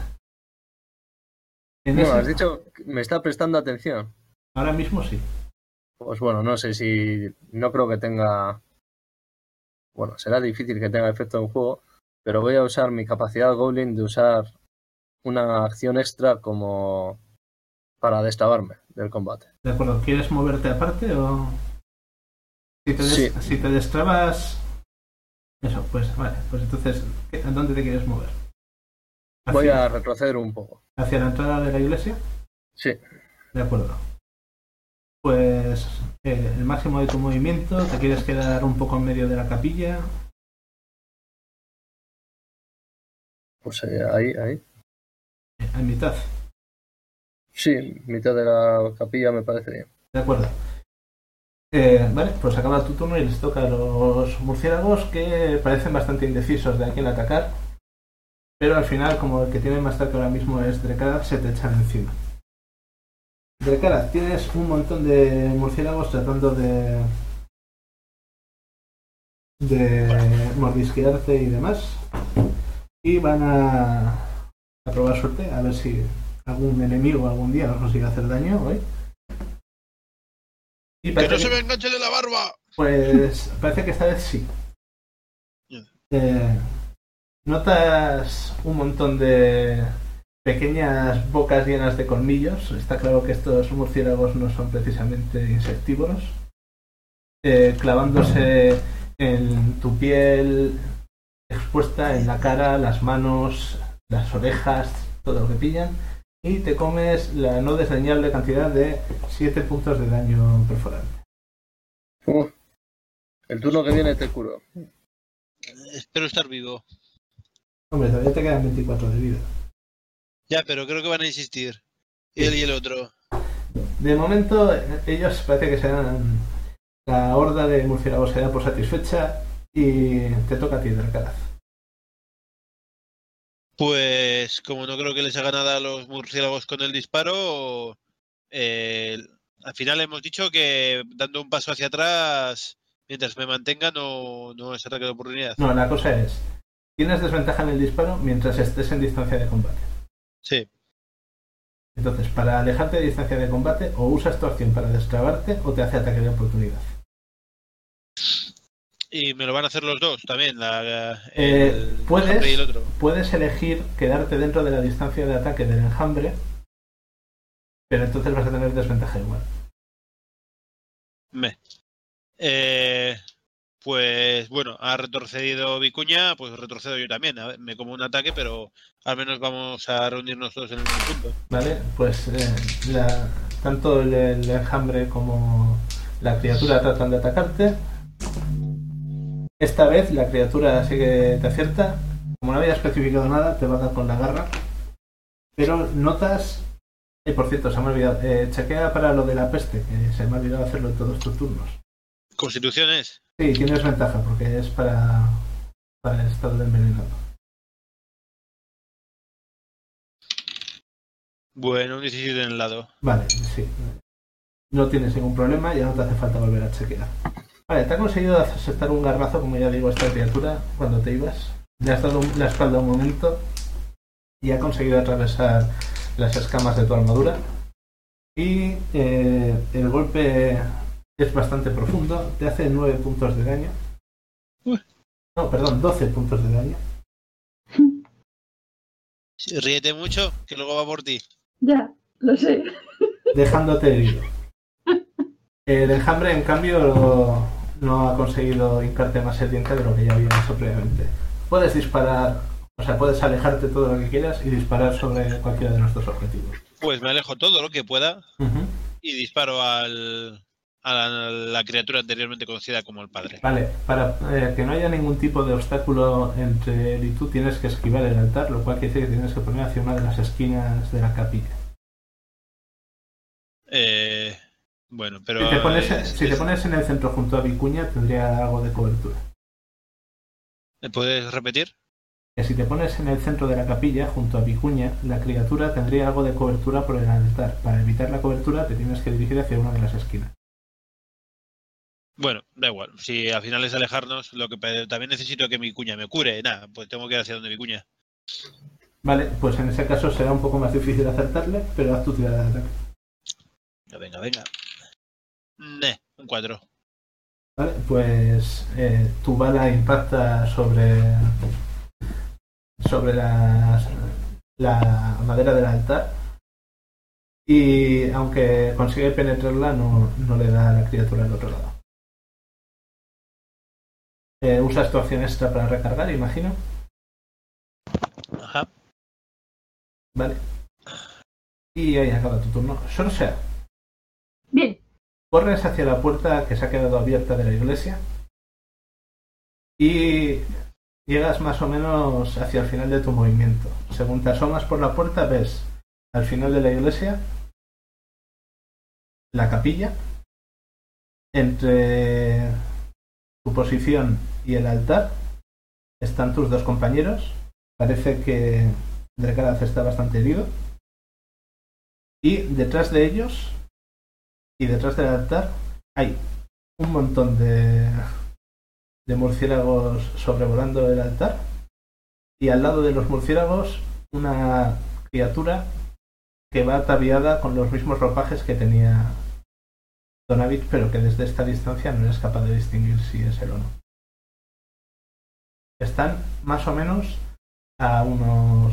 No, has dicho que me está prestando atención. Ahora mismo sí. Pues bueno, no sé si... No creo que tenga... Bueno, será difícil que tenga efecto en juego, pero voy a usar mi capacidad Goblin de usar una acción extra como para destrabarme del combate. De acuerdo, ¿quieres moverte aparte o...? Sí. Si te destrabas... Eso, pues vale, pues entonces, ¿a dónde te quieres mover? Voy a retroceder un poco. ¿Hacia la entrada de la iglesia? Sí. De acuerdo. Pues el máximo de tu movimiento, te quieres quedar un poco en medio de la capilla. Pues ahí. En mitad. Sí, mitad de la capilla me parece bien. De acuerdo. Vale, pues acaba tu turno y les toca a los murciélagos que parecen bastante indecisos de a quién atacar. Pero al final, como el que tiene más cerca ahora mismo es Drekarath, se te echan encima. Drekarath, tienes un montón de murciélagos tratando de mordisquearte y demás. Y van a probar suerte a ver si algún enemigo algún día os consigue hacer daño hoy. Y ¡Que no se me enganche de la barba! Pues parece que esta vez sí. Notas un montón de pequeñas bocas llenas de colmillos. Está claro que estos murciélagos no son precisamente insectívoros. Clavándose en tu piel expuesta, en la cara, las manos, las orejas, todo lo que pillan. Y te comes la no desdeñable cantidad de 7 puntos de daño perforante. El turno que viene te curo. Espero estar vivo. Hombre, todavía te quedan 24 de vida. Ya, pero creo que van a insistir. Y él y el otro. De momento, ellos parece que serán... La horda de murciélagos se da por satisfecha y te toca a ti, Drekarath. Pues como no creo que les haga nada a los murciélagos con el disparo, al final hemos dicho que dando un paso hacia atrás, mientras me mantenga, no es ataque de oportunidad. No, la cosa es, tienes desventaja en el disparo mientras estés en distancia de combate. Sí. Entonces, para alejarte de distancia de combate, o usas tu acción para destrabarte o te hace ataque de oportunidad. Y me lo van a hacer los dos también, el enjambre y el otro. Puedes elegir quedarte dentro de la distancia de ataque del enjambre, pero entonces vas a tener desventaja igual. Pues bueno, ha retrocedido Vicuña, pues retrocedo yo también. A ver, me como un ataque, pero al menos vamos a reunirnos todos en el mismo punto. Vale, pues tanto el enjambre como la criatura tratan de atacarte. Esta vez la criatura sí que te acierta. Como no había especificado nada, te va a dar con la garra. Pero notas... por cierto, se me ha olvidado. Chequea para lo de la peste, que se me ha olvidado hacerlo en todos tus turnos. ¿Constitución es? Sí, tienes ventaja, porque es para el estado de envenenado. Bueno, un 17 en el lado. Vale, sí. No tienes ningún problema, ya no te hace falta volver a chequear. Vale, te ha conseguido aceptar un garrazo, como ya digo, a esta criatura cuando te ibas. Le has dado la espalda un momento y ha conseguido atravesar las escamas de tu armadura. Y el golpe es bastante profundo, te hace 9 puntos de daño. No, perdón, 12 puntos de daño. Ríete mucho, que luego va por ti. Ya, lo sé. Dejándote herido. El enjambre, en cambio, no ha conseguido hincarte más el diente de lo que ya había hecho previamente. Puedes disparar, o sea, puedes alejarte todo lo que quieras y disparar sobre cualquiera de nuestros objetivos. Pues me alejo todo lo que pueda y disparo a la criatura anteriormente conocida como el padre. Vale, para que no haya ningún tipo de obstáculo entre él y tú, tienes que esquivar el altar, lo cual quiere decir que tienes que poner hacia una de las esquinas de la capilla. Bueno, pero... Si te pones en el centro junto a Vicuña, tendría algo de cobertura. ¿Me puedes repetir? Que si te pones en el centro de la capilla, junto a Vicuña, la criatura tendría algo de cobertura por el altar. Para evitar la cobertura, te tienes que dirigir hacia una de las esquinas. Bueno, da igual. Si al final es alejarnos, lo que también necesito que mi cuña me cure. Nada, pues tengo que ir hacia donde mi cuña. Vale, pues en ese caso será un poco más difícil acertarle, pero haz tu tirada de ataque. Venga. Un 4. Vale, pues tu bala impacta sobre la madera del altar y aunque consigue penetrarla, no le da a la criatura al otro lado. Usas tu acción extra para recargar, imagino. Ajá. Vale. Y ahí acaba tu turno. Sorcea. Bien. Corres hacia la puerta que se ha quedado abierta de la iglesia y llegas más o menos hacia el final de tu movimiento. Según te asomas por la puerta, ves al final de la iglesia la capilla. Entre tu posición y el altar están tus dos compañeros. Parece que Drekarath está bastante herido. Y detrás de ellos y detrás del altar hay un montón de murciélagos sobrevolando el altar. Y al lado de los murciélagos una criatura que va ataviada con los mismos ropajes que tenía Donavit, pero que desde esta distancia no eres capaz de distinguir si es él o no. Están más o menos a unos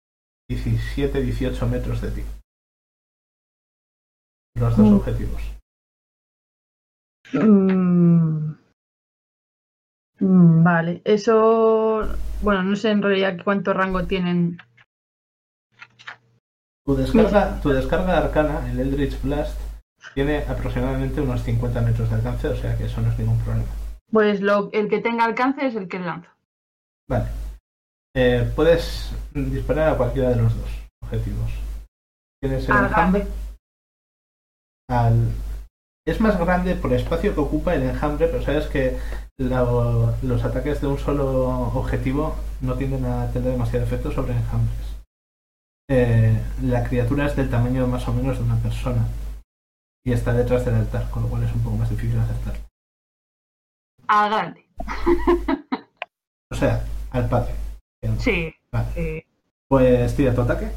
17-18 metros de ti. Los dos objetivos. Vale, eso... Bueno, no sé en realidad cuánto rango tienen. Tu descarga arcana, el Eldritch Blast, tiene aproximadamente unos 50 metros de alcance, o sea que eso no es ningún problema. Pues el que tenga alcance es el que lanzo. Vale. Puedes disparar a cualquiera de los dos objetivos. Tienes el enjambre Es más grande por el espacio que ocupa el enjambre, pero sabes que los ataques de un solo objetivo no tienden a tener demasiado efecto sobre enjambres. La criatura es del tamaño más o menos de una persona y está detrás del altar, con lo cual es un poco más difícil acertar. Al grande. O sea, al padre. Sí. Vale. Sí. Pues tira tu ataque.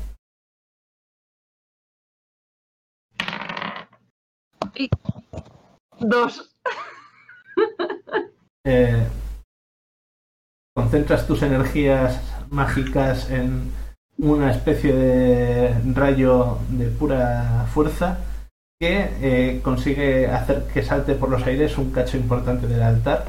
Y 2. Concentras tus energías mágicas en una especie de rayo de pura fuerza que consigue hacer que salte por los aires un cacho importante del altar,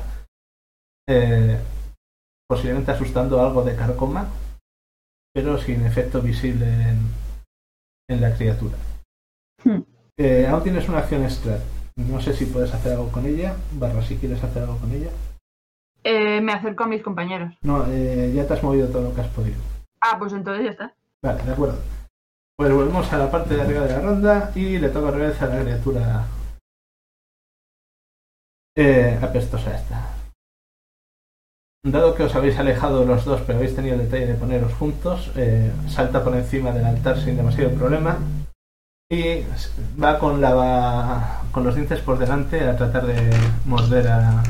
posiblemente asustando algo de carcoma, pero sin efecto visible en la criatura. Aún tienes una acción extra. No sé si puedes hacer algo con ella, si quieres hacer algo con ella. Me acerco a mis compañeros. No, ya te has movido todo lo que has podido. Ah, pues entonces ya está. Vale, de acuerdo. Pues volvemos a la parte de arriba de la ronda y le toca otra vez a la criatura apestosa esta. Dado que os habéis alejado los dos, pero habéis tenido el detalle de poneros juntos, salta por encima del altar sin demasiado problema y va con los dientes por delante a tratar de morder a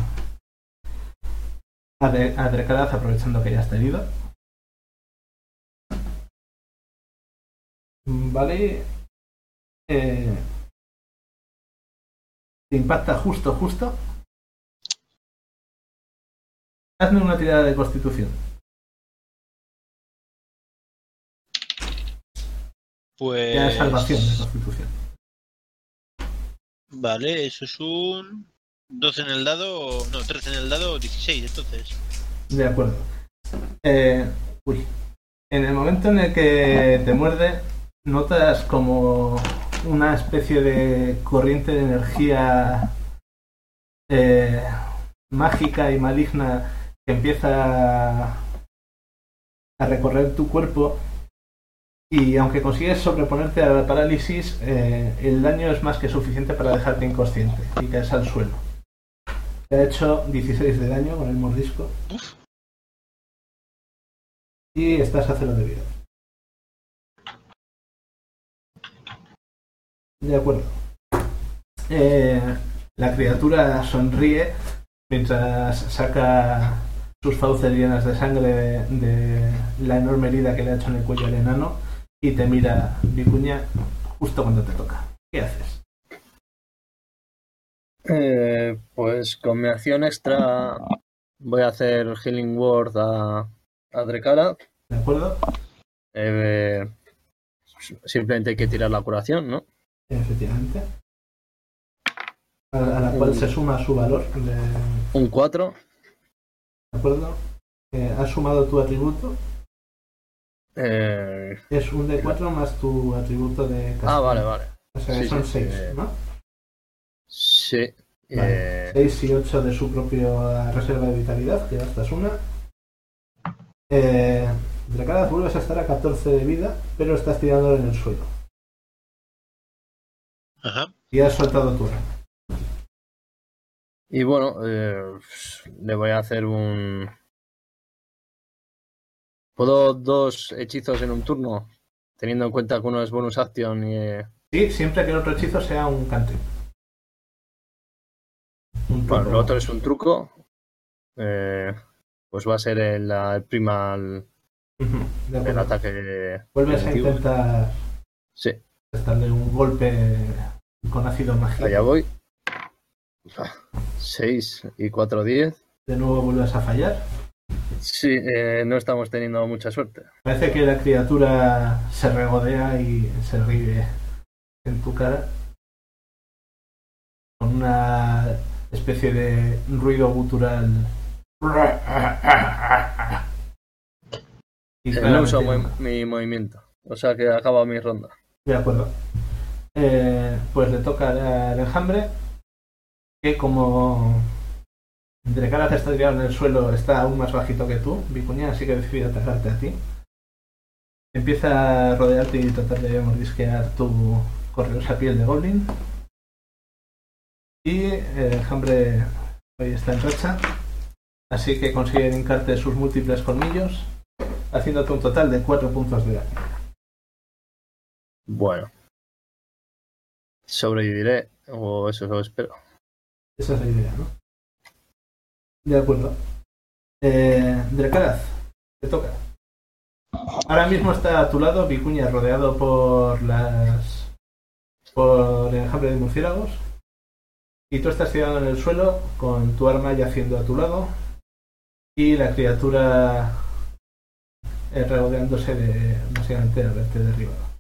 Drekarath, aprovechando que ya está herido. Vale. Te impacta justo. Hazme una tirada de constitución. Pues... Ya salvación de constitución. Vale, eso es un... 12 en el dado... No, 13 en el dado, 16 entonces. De acuerdo. En el momento en el que te muerde, notas como una especie de corriente de energía mágica y maligna que empieza a recorrer tu cuerpo, y aunque consigues sobreponerte a la parálisis, el daño es más que suficiente para dejarte inconsciente y caes al suelo. Te ha hecho 16 de daño con el mordisco y estás a 0 de vida. De acuerdo. La criatura sonríe mientras saca sus fauces llenas de sangre de la enorme herida que le ha hecho en el cuello al enano y te mira, Vicuña, justo cuando te toca. ¿Qué haces? Pues con mi acción extra voy a hacer Healing Word a Drekarath. ¿De acuerdo? Simplemente hay que tirar la curación, ¿no? Efectivamente. A la cual se suma su valor. Un 4. ¿De acuerdo? ¿Has sumado tu atributo? Es un D4 más tu atributo de castigo. Vale. O sea, sí, son 6, ¿no? Sí. Vale. 6 y 8 de su propia reserva de vitalidad, que gastas una. Drekarath, vuelves a estar a 14 de vida, pero estás tirando en el suelo. Ajá. Y has soltado tu arma. Y bueno, le voy a hacer un... ¿Puedo 2 hechizos en un turno? Teniendo en cuenta que uno es bonus action y... Sí, siempre que el otro hechizo sea un cantrip. Bueno, lo otro es un truco. Pues va a ser el primal... el ataque... Vuelves a intentar... Sí. Darle un golpe con ácido mágico. Allá voy. 6 y 4, 10. De nuevo vuelves a fallar. Sí, no estamos teniendo mucha suerte. Parece que la criatura se regodea y se ríe en tu cara con una especie de ruido gutural. Y no uso mi movimiento, o sea que acaba mi ronda. De acuerdo. Pues le toca al enjambre, que como Drekarath está tirado en el suelo, está aún más bajito que tú, Vicuña, así que decide atacarte a ti. Empieza a rodearte y tratar de mordisquear tu correosa piel de goblin. Y el enjambre hoy está en racha, así que consiguen hincarte sus múltiples colmillos, haciéndote un total de 4 puntos de daño. Bueno. Sobreviviré, o eso lo espero. Esa es la idea, ¿no? De acuerdo. Dracaraz, te toca. Ahora mismo está a tu lado Vicuña, rodeado por el enjambre de murciélagos, y tú estás tirado en el suelo con tu arma yaciendo a tu lado y la criatura regodeándose básicamente de haberte derribado.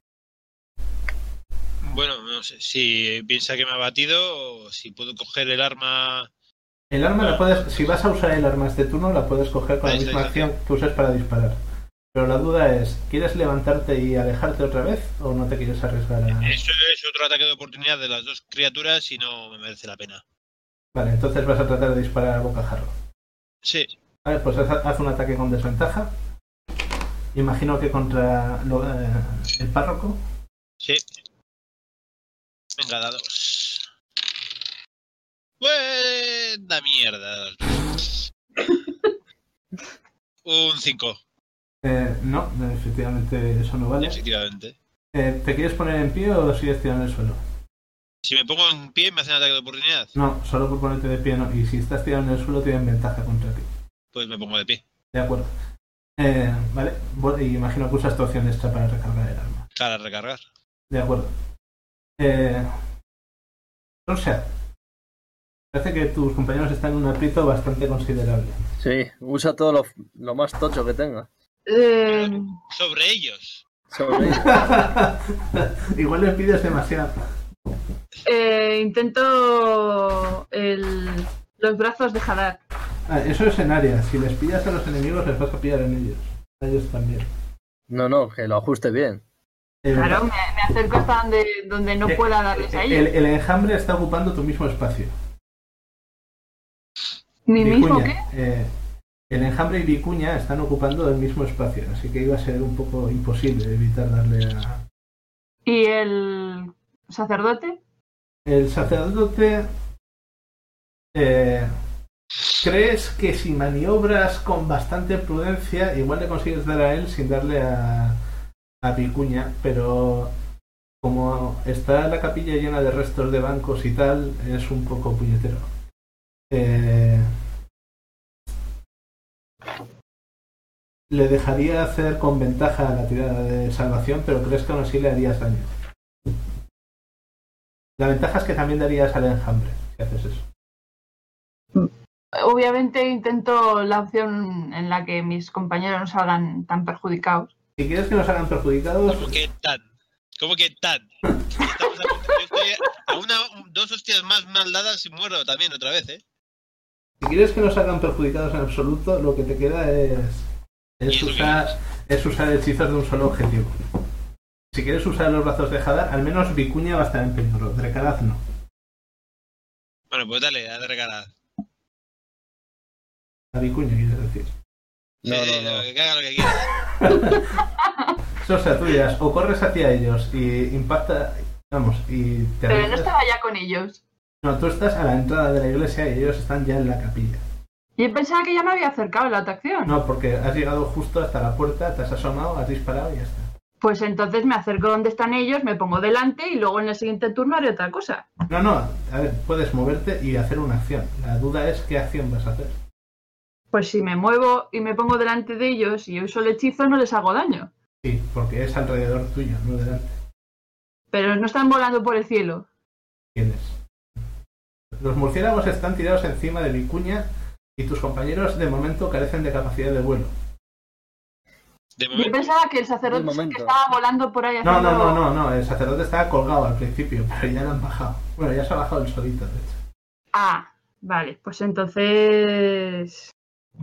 Bueno, no sé, si piensa que me ha batido o si puedo coger el arma... El arma la puedes, si vas a usar el arma este turno, la puedes coger con la misma acción que uses para disparar. Pero la duda es, ¿quieres levantarte y alejarte otra vez o no te quieres arriesgar a...? Eso es otro ataque de oportunidad de las dos criaturas y no me merece la pena. Vale, entonces vas a tratar de disparar a bocajarro. Sí. Vale, pues haz un ataque con desventaja. Imagino que contra el párroco. Sí. Venga, dados. Buena mierda. Un 5. No, efectivamente eso no vale. Efectivamente. ¿Te quieres poner en pie o sigues tirado en el suelo? Si me pongo en pie, me hacen ataque de oportunidad. No, solo por ponerte de pie no. Y si estás tirado en el suelo, tienen ventaja contra ti. Pues me pongo de pie. De acuerdo. Vale, y imagino que usas tu opción extra para recargar el arma. Para recargar. De acuerdo. O sea, parece que tus compañeros están en un aprieto bastante considerable. Sí, usa todo lo más tocho que tenga. Sobre ellos. Sobre Igual le pides demasiado. Intento los brazos de Hadar. Eso es en área. Si les pillas a los enemigos, les vas a pillar en ellos. A ellos también. No, que lo ajuste bien. Claro, me acerco hasta donde no pueda darles a ellos. El enjambre está ocupando tu mismo espacio. ¿Mi mismo Vicuña, qué? El enjambre y Vicuña están ocupando el mismo espacio, así que iba a ser un poco imposible evitar darle a... ¿Y el sacerdote? El sacerdote... ¿crees que si maniobras con bastante prudencia, igual le consigues dar a él sin darle a Vicuña? Pero como está la capilla llena de restos de bancos y tal, es un poco puñetero. Le dejaría hacer con ventaja la tirada de salvación, pero crees que aún así le harías daño. La ventaja es que también darías al enjambre si haces eso. Obviamente intento la opción en la que mis compañeros no salgan tan perjudicados. Si quieres que nos hagan perjudicados... ¿Cómo que tan? Yo estoy a dos hostias más mal dadas y muero también otra vez, ¿eh? Si quieres que nos hagan perjudicados en absoluto, lo que te queda es usar hechizos de un solo objetivo. Si quieres usar los brazos de Hadar, al menos Vicuña va a estar en peligro. Dracaraz no. Bueno, pues dale, a Dracaraz. A Vicuña, quieres decir. No. Que haga lo que quiera. Sosa, tú dirás, o corres hacia ellos y impacta... Vamos, y te Pero no arriesgas. estaba ya con ellos. No, tú estás a la entrada de la iglesia y ellos están ya en la capilla. Yo pensaba que ya me había acercado a la atracción. No, porque has llegado justo hasta la puerta, te has asomado, has disparado y ya está. Pues entonces me acerco donde están ellos, me pongo delante y luego en el siguiente turno haré otra cosa. No, a ver, puedes moverte y hacer una acción. La duda es qué acción vas a hacer. Pues si me muevo y me pongo delante de ellos y uso el hechizo, no les hago daño. Sí, porque es alrededor tuyo, no delante. Pero no están volando por el cielo. Tienes. Los murciélagos están tirados encima de Vicuña y tus compañeros de momento carecen de capacidad de vuelo. Yo pensaba que el sacerdote que estaba volando por ahí haciendo... No, el sacerdote estaba colgado al principio, pero ya lo han bajado. Bueno, ya se ha bajado el solito, de hecho. Ah, vale, pues entonces...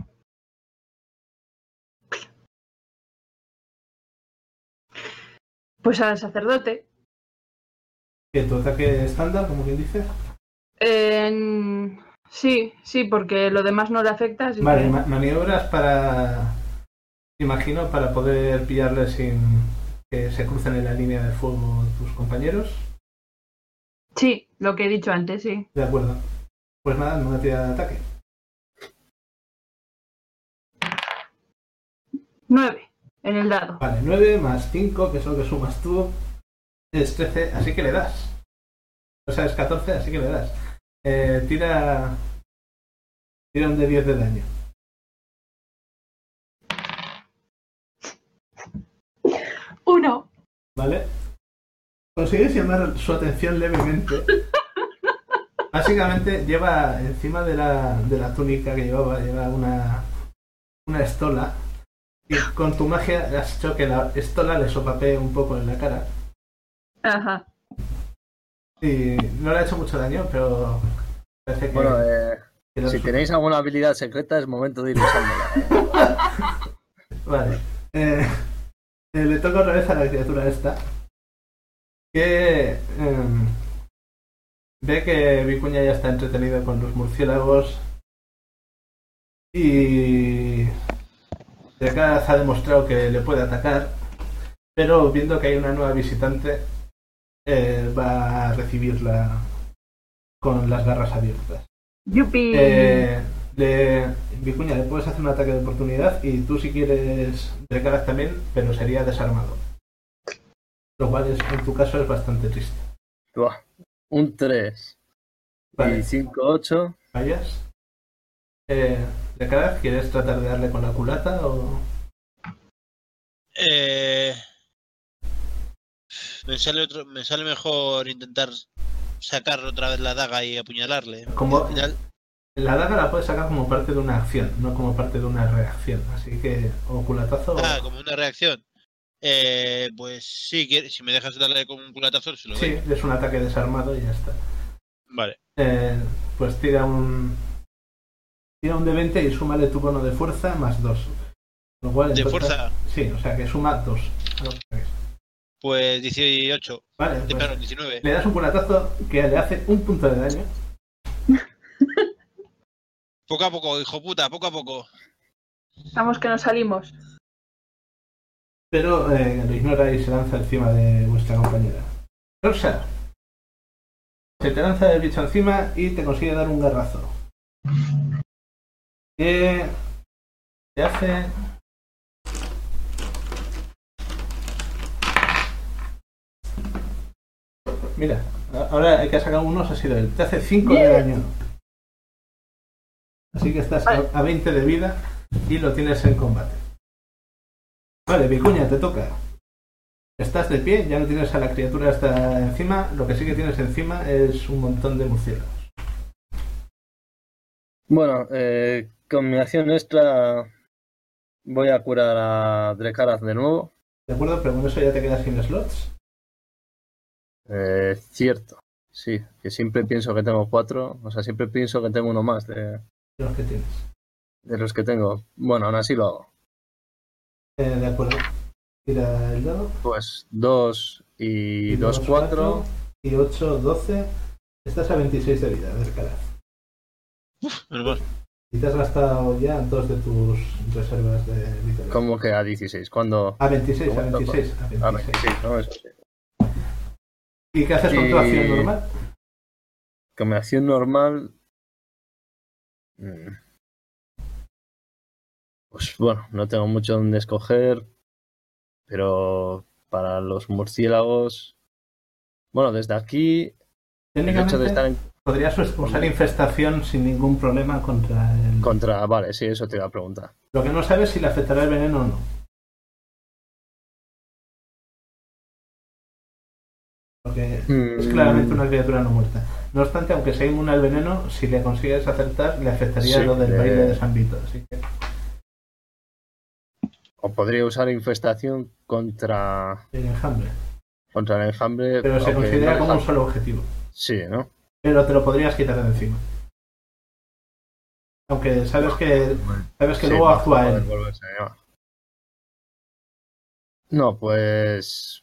Pues al sacerdote. ¿Que tu ataque estándar, como quien dice? Sí, porque lo demás no le afecta. Así vale, que... maniobras para... Imagino para poder pillarle sin que se crucen en la línea de fuego tus compañeros. Sí, lo que he dicho antes, sí. De acuerdo. Pues nada, no me tira de ataque. 9 en el dado. Vale, 9 más 5, que es lo que sumas tú, es 13, así que le das. O sea, es 14, así que le das. Tira un de 10 de daño. 1. ¿Vale? Consigues llamar su atención levemente. Básicamente lleva encima de la túnica que lleva una estola. Y con tu magia has hecho que la estola le sopapee un poco en la cara. Ajá. Y no le ha hecho mucho daño, pero parece que... Bueno, que si tenéis alguna habilidad secreta es momento de ir usándola. Vale. Le toca otra vez a la criatura esta. Que ve que Vicuña ya está entretenido con los murciélagos. Y Drekarath ha demostrado que le puede atacar. Pero viendo que hay una nueva visitante, va a recibirla con las garras abiertas. ¡Yupi! Vicuña, le puedes hacer un ataque de oportunidad y tú si quieres Drekarath también, pero sería desarmado. Lo cual en tu caso es bastante triste. Buah, un 3 Vale. y 5, 8. ¿Fallas? Drekarath, ¿quieres tratar de darle con la culata o...? Me sale mejor intentar sacar otra vez la daga y apuñalarle. Como Al final, la daga la puedes sacar como parte de una acción, no como parte de una reacción. Así que o culatazo o... como una reacción. Pues sí, si me dejas darle con un culatazo, se lo doy. Sí, es un ataque desarmado y ya está. Vale. Pues tira un de 20 y súmale tu bono de fuerza más 2. Lo cual, ¿De entonces, fuerza? Sí, o sea que suma 2. Pues 18. Vale, pues Perdón, 19. le das un culatazo que le hace un punto de daño. Poco a poco, hijo puta, poco a poco. Vamos que nos salimos. Pero lo ignora y se lanza encima de vuestra compañera. Rosa, se te lanza el bicho encima y te consigue dar un garrazo. Que te hace... Mira, ahora el que ha sacado unos ha sido él. Te hace 5 de daño. Así que estás a 20 de vida y lo tienes en combate. Vale, Vicuña, te toca. Estás de pie, ya no tienes a la criatura hasta encima. Lo que sí que tienes encima es un montón de murciélagos. Bueno, con mi acción extra voy a curar a Drekarath de nuevo. ¿De acuerdo? Pero con eso ya te quedas sin slots. Cierto, sí, que siempre pienso que tengo 4, o sea, siempre pienso que tengo uno más de Los que tienes. los que tengo. Bueno, aún así lo hago. De acuerdo. Tira el dado. Pues 2 y 2, 4. Y 8, 12. Estás a 26 de vida, Drekarath. Normal. Y te has gastado ya 2 de tus reservas de vitalidad. ¿Cómo que a 16? ¿Cuándo? A 26, ¿Cómo a 26, a 26. A 26, no, eso sí. ¿Y qué haces con tu acción normal? Con mi acción normal... Pues bueno, no tengo mucho donde escoger, pero para los murciélagos... Bueno, desde aquí... El hecho de estar en... Podrías usar infestación sin ningún problema contra el... Vale, sí, eso te iba a preguntar. Lo que no sabes es si le afectará el veneno o no. Porque es claramente una criatura no muerta. No obstante, aunque sea inmune al veneno, si le consigues acertar, le afectaría lo del baile de San Vito. Así que... O podría usar infestación contra el enjambre. Contra el enjambre. Pero se considera como un solo objetivo. Sí, ¿no? Pero te lo podrías quitar de encima. Aunque sabes que sí, luego actúa él. No, pues...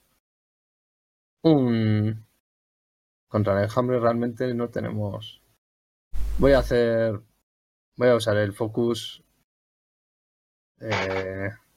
Contra el enjambre realmente no tenemos... Voy a usar el focus.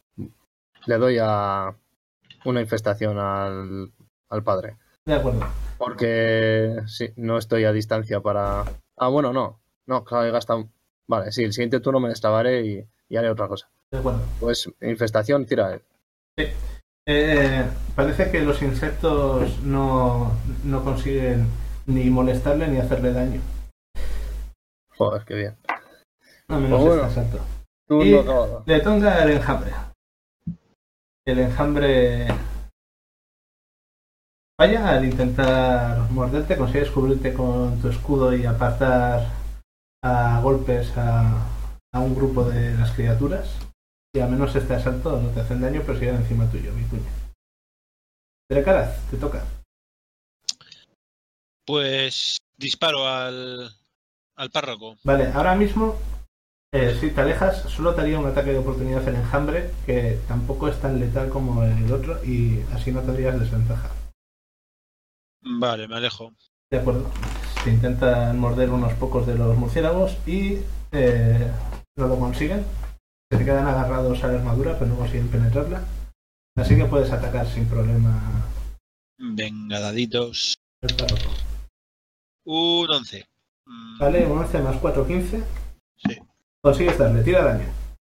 Le doy a una infestación al padre. De acuerdo. Porque sí, no estoy a distancia para... Ah, bueno, no. No, claro, he gastado... Vale, sí, el siguiente turno me destrabaré y haré otra cosa. De acuerdo. Pues infestación, tira él. Sí. Parece que los insectos no consiguen ni molestarle ni hacerle daño. Joder, qué bien. A menos Pues bueno, este asalto. turno Y acabado. le toca el enjambre. El enjambre falla al intentar morderte, consigues cubrirte con tu escudo y apartar a golpes a un grupo de las criaturas. Y al menos este asalto no te hacen daño, pero siguen encima tuyo, mi puño. Drecaraz, te toca. Pues disparo al párroco. Vale, ahora mismo, si te alejas, solo te haría un ataque de oportunidad el enjambre, que tampoco es tan letal como el otro, y así no tendrías desventaja. Vale, me alejo. De acuerdo. Se intentan morder unos pocos de los murciélagos y no lo consiguen. Se te quedan agarrados a la armadura, pero no consiguen penetrarla. Así que puedes atacar sin problema Venga, daditos. el párroco. Un 11. Vale, un 11 más 4, 15. Sí. Consigues darle, tira daño.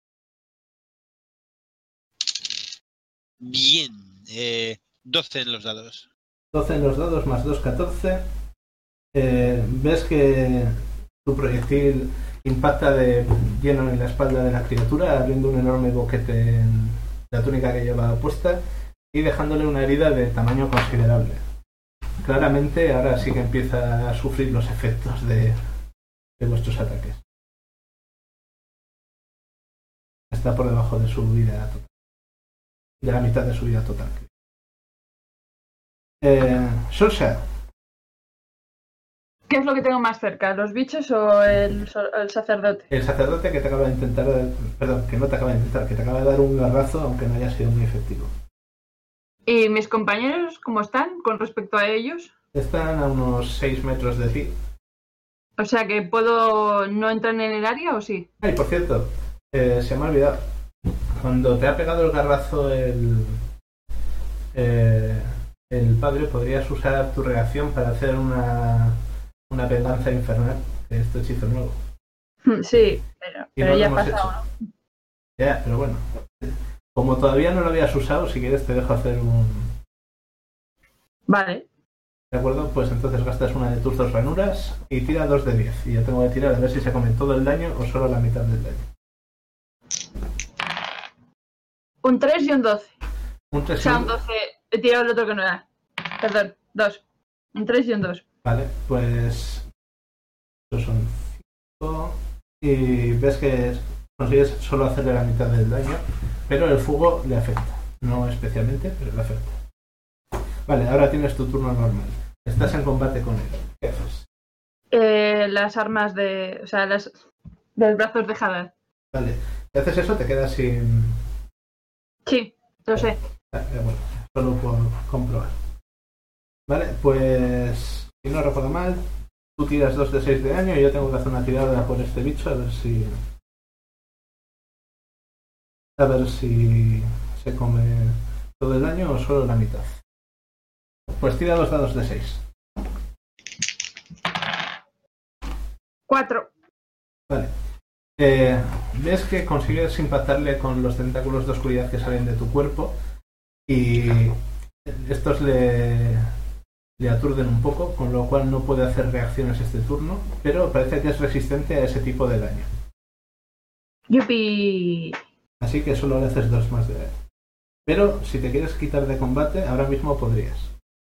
Bien. 12 en los dados. 12 en los dados más 2, 14. Ves que tu proyectil impacta de lleno en la espalda de la criatura, abriendo un enorme boquete en la túnica que lleva puesta y dejándole una herida de tamaño considerable. Claramente ahora sí que empieza a sufrir los efectos de vuestros ataques. Está por debajo de su vida total. De la mitad de su vida total. Sorsa. ¿Qué es lo que tengo más cerca? ¿Los bichos o el sacerdote? El sacerdote que te acaba de intentar... Perdón, que no te acaba de intentar, que te acaba de dar un garrazo, aunque no haya sido muy efectivo. ¿Y mis compañeros cómo están con respecto a ellos? Están a unos 6 metros de ti. O sea que puedo no entrar en el área o sí. Ay, por cierto, se me ha olvidado. Cuando te ha pegado el garrazo el padre, podrías usar tu reacción para hacer una venganza infernal de este hechizo nuevo. Sí, pero no ya ha hemos pasado, hecho. ¿no? Ya, pero bueno. Como todavía no lo habías usado, si quieres te dejo hacer un... Vale. ¿De acuerdo? Pues entonces gastas una de tus 2 ranuras y tira 2 de 10. Y yo tengo que tirar a ver si se come todo el daño o solo la mitad del daño. Un 3 y un 12. Un 3 O sea, un 12. He tirado el otro que no era. Perdón, 2. Un 3 y un 2. Vale, pues... Estos son 5. Y ves que consigues solo hacerle la mitad del daño, pero el fuego le afecta. No especialmente, pero le afecta. Vale, ahora tienes tu turno normal. Estás en combate con él. ¿Qué haces? Las armas de... O sea, los brazos de Hadar. Vale, si haces eso te quedas sin... Sí, lo sé. Bueno, solo por comprobar. Vale, pues... Si no recuerdo mal, tú tiras 2 de 6 de daño y yo tengo que hacer una tirada por este bicho a ver si... se come todo el daño o solo la mitad. Pues tira 2 dados de 6. 4. Vale. Ves que consigues impactarle con los tentáculos de oscuridad que salen de tu cuerpo y estos le aturden un poco, con lo cual no puede hacer reacciones este turno, pero parece que es resistente a ese tipo de daño. ¡Yupi! Así que solo le haces 2 más de daño. Pero si te quieres quitar de combate, ahora mismo podrías.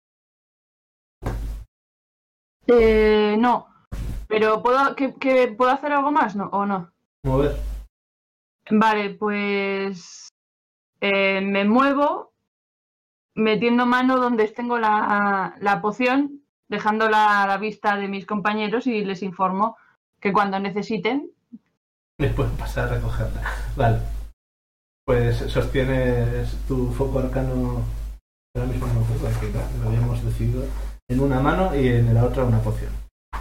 No. Pero ¿puedo hacer algo más, no? ¿O no? Mover. Vale, pues me muevo metiendo mano donde tengo la poción, dejándola a la vista de mis compañeros y les informo que cuando necesiten... Les pueden pasar a recogerla. Vale. Pues sostienes tu foco arcano, ahora mismo no puedo decir, lo habíamos decidido, en una mano y en la otra una poción.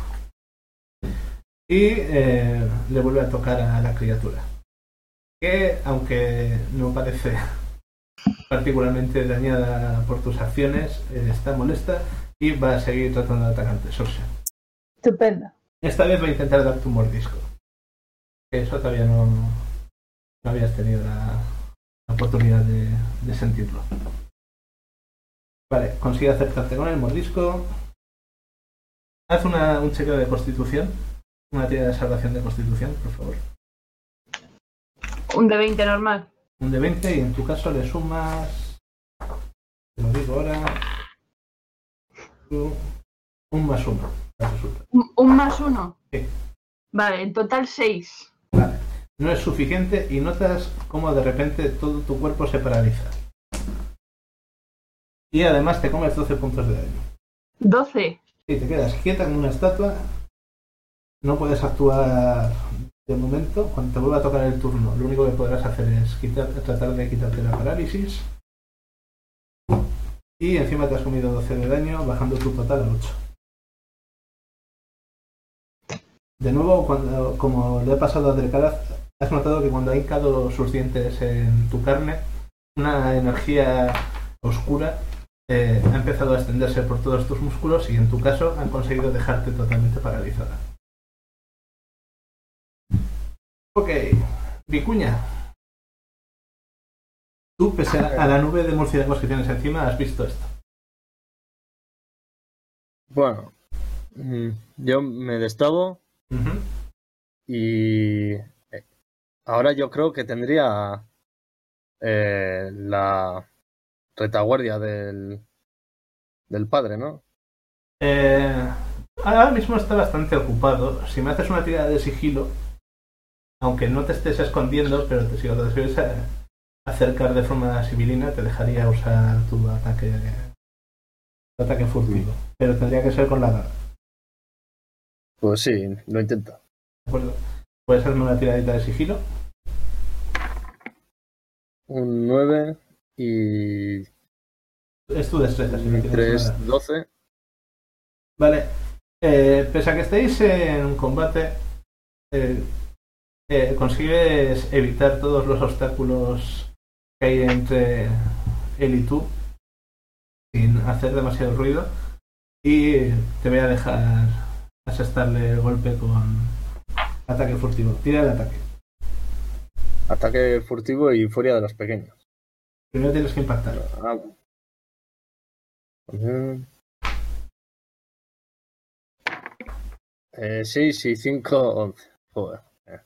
Y le vuelve a tocar a la criatura, que aunque no parece particularmente dañada por tus acciones, está molesta y va a seguir tratando de atacarte, Sorcia. Estupendo. Esta vez va a intentar darte un mordisco. Eso todavía no habías tenido la oportunidad de sentirlo. Vale, consigue acertarte con el mordisco. Haz un chequeo de constitución. Una tirada de salvación de constitución, por favor. Un de 20 normal. Un de 20 y en tu caso le sumas... Te lo digo ahora... Un más uno. ¿Un más uno? Sí. Vale, en total 6. Vale. No es suficiente y notas cómo de repente todo tu cuerpo se paraliza. Y además te comes 12 puntos de daño. 12. Y te quedas quieta como una estatua. No puedes actuar de momento. Cuando te vuelva a tocar el turno, lo único que podrás hacer es tratar de quitarte la parálisis. Y encima te has comido 12 de daño, bajando tu total a 8. De nuevo, como le ha pasado a Drecaraz, has notado que cuando ha hincado sus dientes en tu carne, una energía oscura ha empezado a extenderse por todos tus músculos y en tu caso han conseguido dejarte totalmente paralizada. Ok, Vicuña. Tú, pese a la nube de murciélagos que tienes encima, has visto esto. Bueno, yo me destabo y ahora yo creo que tendría la retaguardia del padre, ¿no? Ahora mismo está bastante ocupado. Si me haces una tirada de sigilo, aunque no te estés escondiendo, pero si lo decides acercar de forma sibilina, te dejaría usar tu ataque furtivo. Pero tendría que ser con la daga. Pues sí, lo intento. ¿De acuerdo? ¿Puedes hacerme una tiradita de sigilo? Un 9 y... Es tu destreza, si no tienes 3, nada. 12. Vale. Pese a que estéis en un combate, consigues evitar todos los obstáculos que hay entre él y tú sin hacer demasiado ruido y te voy a dejar asestarle el golpe con ataque furtivo. Tira el ataque. Ataque furtivo y furia de los pequeños. Primero tienes que impactar. Sí, 5, 11. Joder.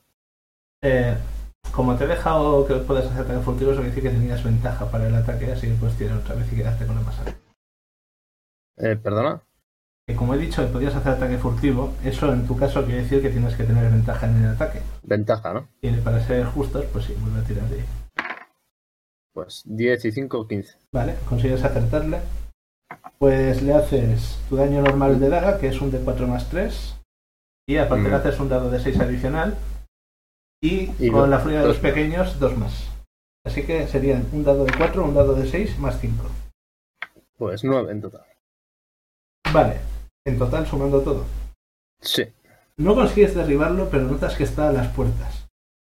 Como te he dejado que puedas hacer ataque furtivo, eso quiere decir que tenías ventaja para el ataque, así que puedes tirar otra vez y quedarte con la más alta. ¿Perdona? Que como he dicho, que podías hacer ataque furtivo, eso en tu caso quiere decir que tienes que tener ventaja en el ataque. Ventaja, ¿no? Y para ser justos, pues sí, vuelve a tirar de ahí. Pues 10 y 5, 15. Vale, consigues acertarle. Pues le haces tu daño normal de daga, que es un de 4 más 3. Y aparte le haces un dado de 6 adicional. Y con la furia de los pequeños, 2 más. Así que serían un dado de 4, un dado de 6 más 5. Pues 9 en total. Vale, en total sumando todo. Sí. No consigues derribarlo, pero notas que está a las puertas.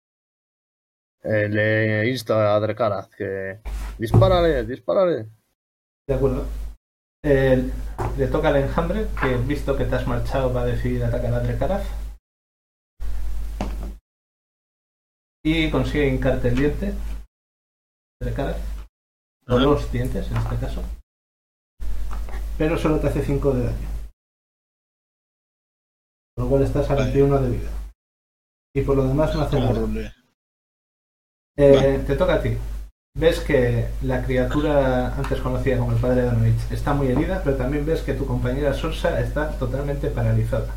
Le insto a Drecaraz que... ¡Dispárale! De acuerdo. Le toca el enjambre, que visto que te has marchado va a decidir atacar a Drecaraz. Y consigue hincarte el diente. Drecaraz. O los dientes, en este caso. Pero solo te hace 5 de daño. Por lo cual estás a 21 de vida. Y por lo demás no hace nada. Te toca a ti. Ves que la criatura antes conocida como el padre de Danovich está muy herida, pero también ves que tu compañera Sorsa está totalmente paralizada.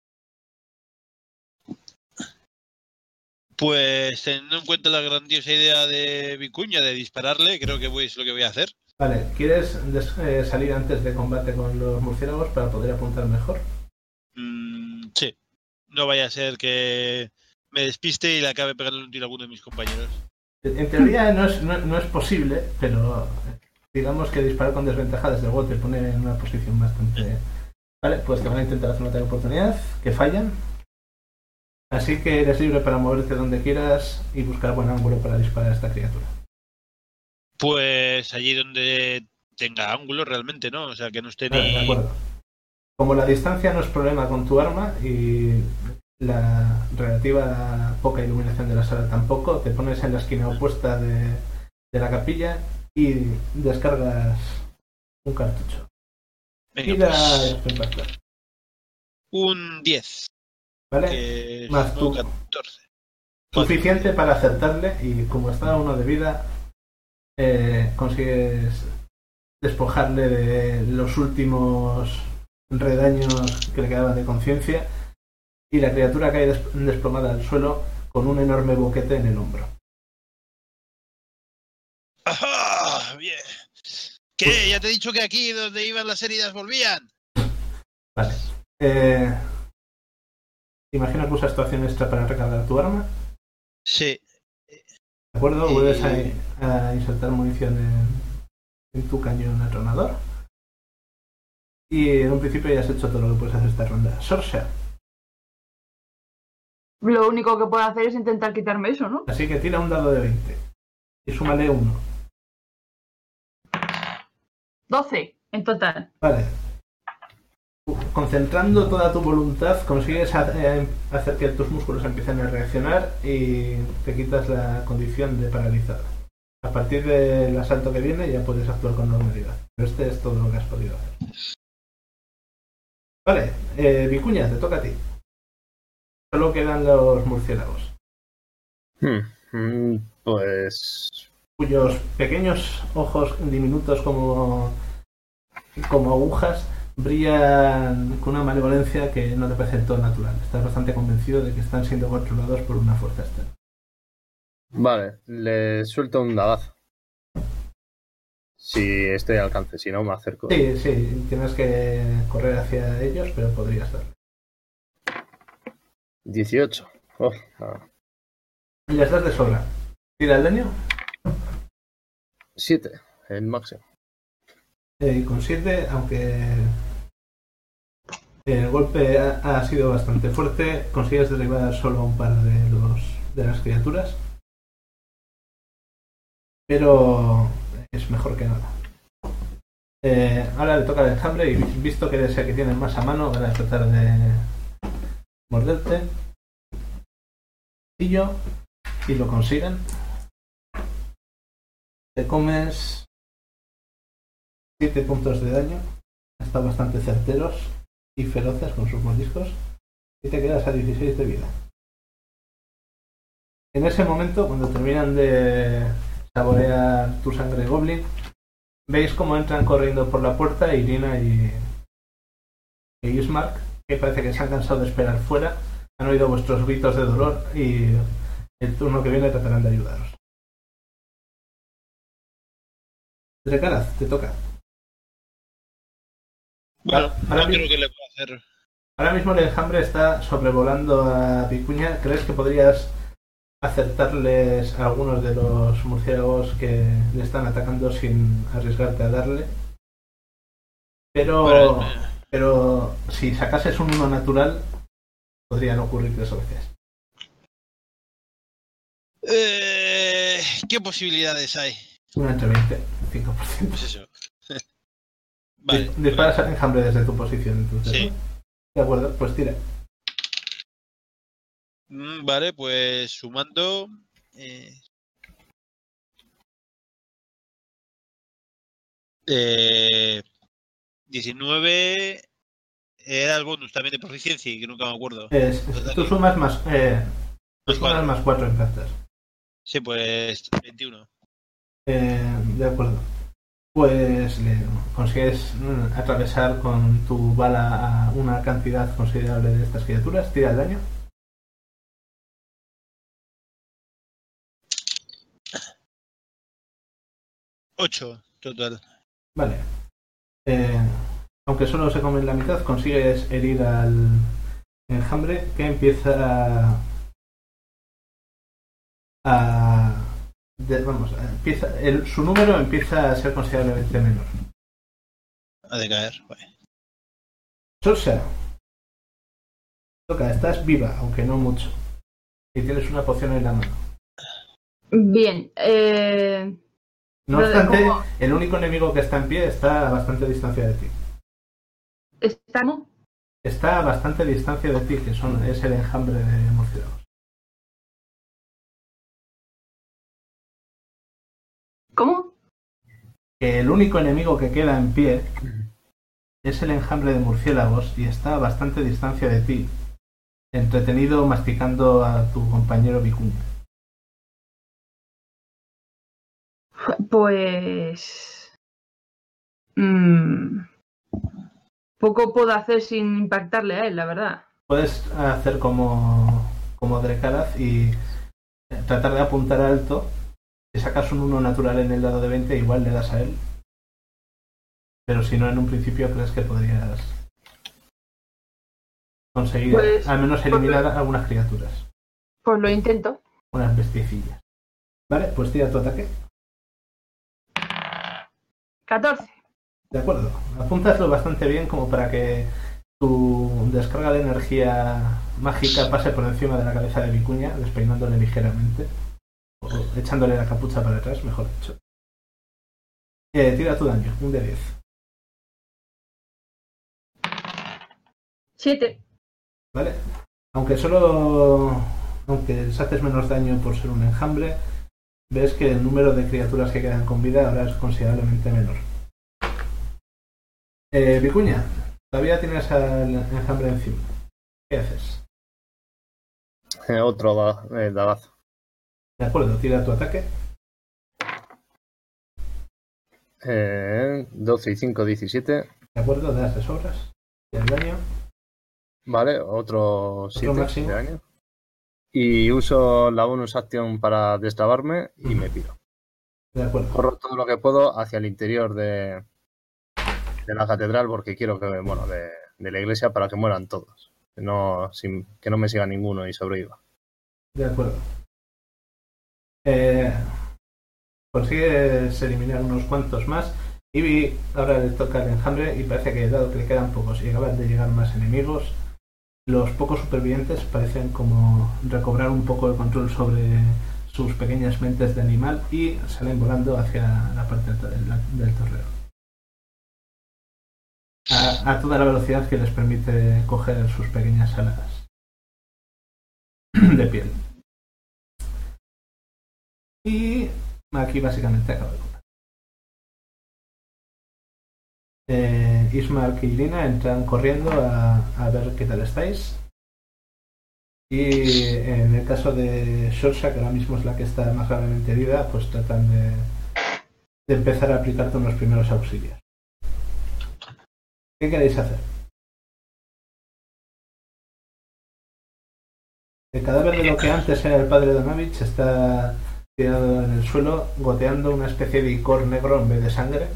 Pues teniendo en cuenta la grandiosa idea de Vicuña de dispararle, creo que es lo que voy a hacer. Vale, ¿quieres salir antes de combate con los murciélagos para poder apuntar mejor? Sí. No vaya a ser que me despiste y le acabe pegando un tiro a alguno de mis compañeros. En teoría no es posible, pero digamos que disparar con desventaja desde luego te pone en una posición bastante... Vale, pues te van a intentar hacer una ataque de oportunidad, que fallan. Así que eres libre para moverte donde quieras y buscar buen ángulo para disparar a esta criatura. Pues allí donde tenga ángulo realmente, ¿no? O sea, que no esté Vale, de ni... acuerdo. Como la distancia no es problema con tu arma y la relativa poca iluminación de la sala tampoco, te pones en la esquina opuesta de la capilla y descargas un cartucho. Venga, Tira pues, impactar, un 10, ¿vale? que Más son tú. 14. Suficiente para acertarle y como está uno de vida, consigues despojarle de los últimos redaños que le quedaban de conciencia y la criatura cae desplomada al suelo con un enorme boquete en el hombro. ¡Ajá! Bien. ¿Qué? Ya te he dicho que aquí donde iban las heridas volvían. Vale. Imagino que usas tu acción extra para recargar tu arma. Sí. ¿De acuerdo? Vuelves a insertar munición en tu cañón atronador. Y en un principio ya has hecho todo lo que puedes hacer esta ronda. Sorcia. Lo único que puedo hacer es intentar quitarme eso, ¿no? Así que tira un dado de 20. Y súmale 1. 12 en total. Vale. Concentrando toda tu voluntad, consigues hacer que tus músculos empiecen a reaccionar y te quitas la condición de paralizado. A partir del asalto que viene ya puedes actuar con normalidad. Pero este es todo lo que has podido hacer. Vale, Vicuña, te toca a ti. Solo quedan los murciélagos, Pues cuyos pequeños ojos diminutos como agujas brillan con una malevolencia que no te parece del todo natural. Estás bastante convencido de que están siendo controlados por una fuerza externa. vale, le suelto un dadazo. Si estoy al alcance, si no me acerco. Sí, tienes que correr hacia ellos, pero podrías darle. 18. Oh, ah. Les das de sobra. Tira el daño. 7, el máximo. Y con 7, aunque el golpe ha sido bastante fuerte, consigues derribar solo un par de las criaturas. Pero es mejor que nada. Ahora le toca al enjambre y visto que eres el que tiene más a mano, van a tratar de morderte. Y lo consiguen. Te comes 7 puntos de daño. Están bastante certeros y feroces con sus mordiscos. Y te quedas a 16 de vida. En ese momento, cuando terminan de saborear tu sangre goblin, veis cómo entran corriendo por la puerta Irina y Ismark, que parece que se han cansado de esperar fuera. Han oído vuestros gritos de dolor y el turno que viene tratarán de ayudaros. Drecaraz, te toca. Bueno, Ahora no mismo- creo que le pueda hacer. Ahora mismo el enjambre está sobrevolando a Vicuña. ¿Crees que podrías acertarles a algunos de los murciélagos que le están atacando sin arriesgarte a darle? Pero si sacases un 1 natural, podrían ocurrir eso veces. ¿Qué posibilidades hay? Una entre 20, 5%. Pues eso. Vale. Disparas al enjambre desde tu posición, entonces. Sí. ¿No? De acuerdo, pues tira. Vale, pues sumando. 19 era el bonus también de proficiencia, que nunca me acuerdo. Tú sumas más, cuatro. más 4 impactas. Sí, pues 21. De acuerdo. Pues le consigues atravesar con tu bala a una cantidad considerable de estas criaturas. Tira el daño. Ocho total. Vale. Aunque solo se comen la mitad, consigues herir al enjambre que empieza su número empieza a ser considerablemente menor. Ha de caer, vale. Sorsa, toca, estás viva, aunque no mucho. Y tienes una poción en la mano. Bien. No obstante, el único enemigo que está en pie está a bastante distancia de ti. ¿Estamos? Está a bastante distancia de ti, que es el enjambre de murciélagos. ¿Cómo? Que el único enemigo que queda en pie es el enjambre de murciélagos y está a bastante distancia de ti, entretenido masticando a tu compañero Vicuña. Pues... poco puedo hacer sin impactarle a él, la verdad. Puedes hacer como Drekarath y tratar de apuntar alto. Si sacas un 1 natural en el dado de 20, igual le das a él. Pero si no, en un principio crees que podrías conseguir al menos eliminar algunas criaturas. Pues lo intento. Unas bestiecillas. Vale, pues tira tu ataque. 14. De acuerdo. Apúntaslo bastante bien como para que tu descarga de energía mágica pase por encima de la cabeza de Vicuña, despeinándole ligeramente. O echándole la capucha para atrás, mejor dicho. Tira tu daño, un de 10. 7. ¿Vale? Aunque haces menos daño por ser un enjambre, ves que el número de criaturas que quedan con vida ahora es considerablemente menor. Vicuña, todavía tienes al enjambre encima. ¿Qué haces? Otro dadazo. De acuerdo, tira tu ataque. 12 y 5, 17. De acuerdo, das de sobras. Y el daño. Vale, otro 7 máximo de daño. Y uso la bonus action para destrabarme y me piro. De acuerdo. Corro todo lo que puedo hacia el interior de la catedral porque quiero que, bueno, de la iglesia para que mueran todos. Que no me siga ninguno y sobreviva. De acuerdo. Consigues eliminar unos cuantos más y ahora le toca el enjambre y parece que dado que le quedan pocos y acaban de llegar más enemigos, los pocos supervivientes parecen como recobrar un poco de control sobre sus pequeñas mentes de animal y salen volando hacia la parte alta del torreo. A toda la velocidad que les permite coger sus pequeñas alas de piel. Y aquí básicamente acaba de comer. Ismark y Irina entran corriendo a ver qué tal estáis. Y en el caso de Shorsha, que ahora mismo es la que está más gravemente herida, pues tratan de empezar a aplicarte unos primeros auxilios. ¿Qué queréis hacer? El cadáver de lo que antes era el padre Donavich está tirado en el suelo, goteando una especie de icor negro en vez de sangre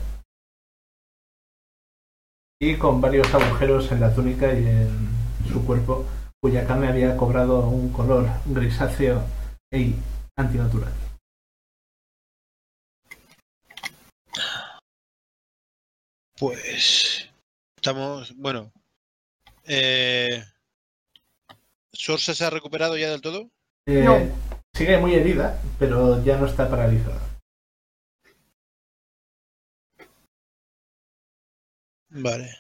y con varios agujeros en la túnica y en su cuerpo, cuya carne había cobrado un color grisáceo e antinatural. Pues estamos, bueno, ¿Sorsa se ha recuperado ya del todo? No. Sigue muy herida, pero ya no está paralizada. Vale.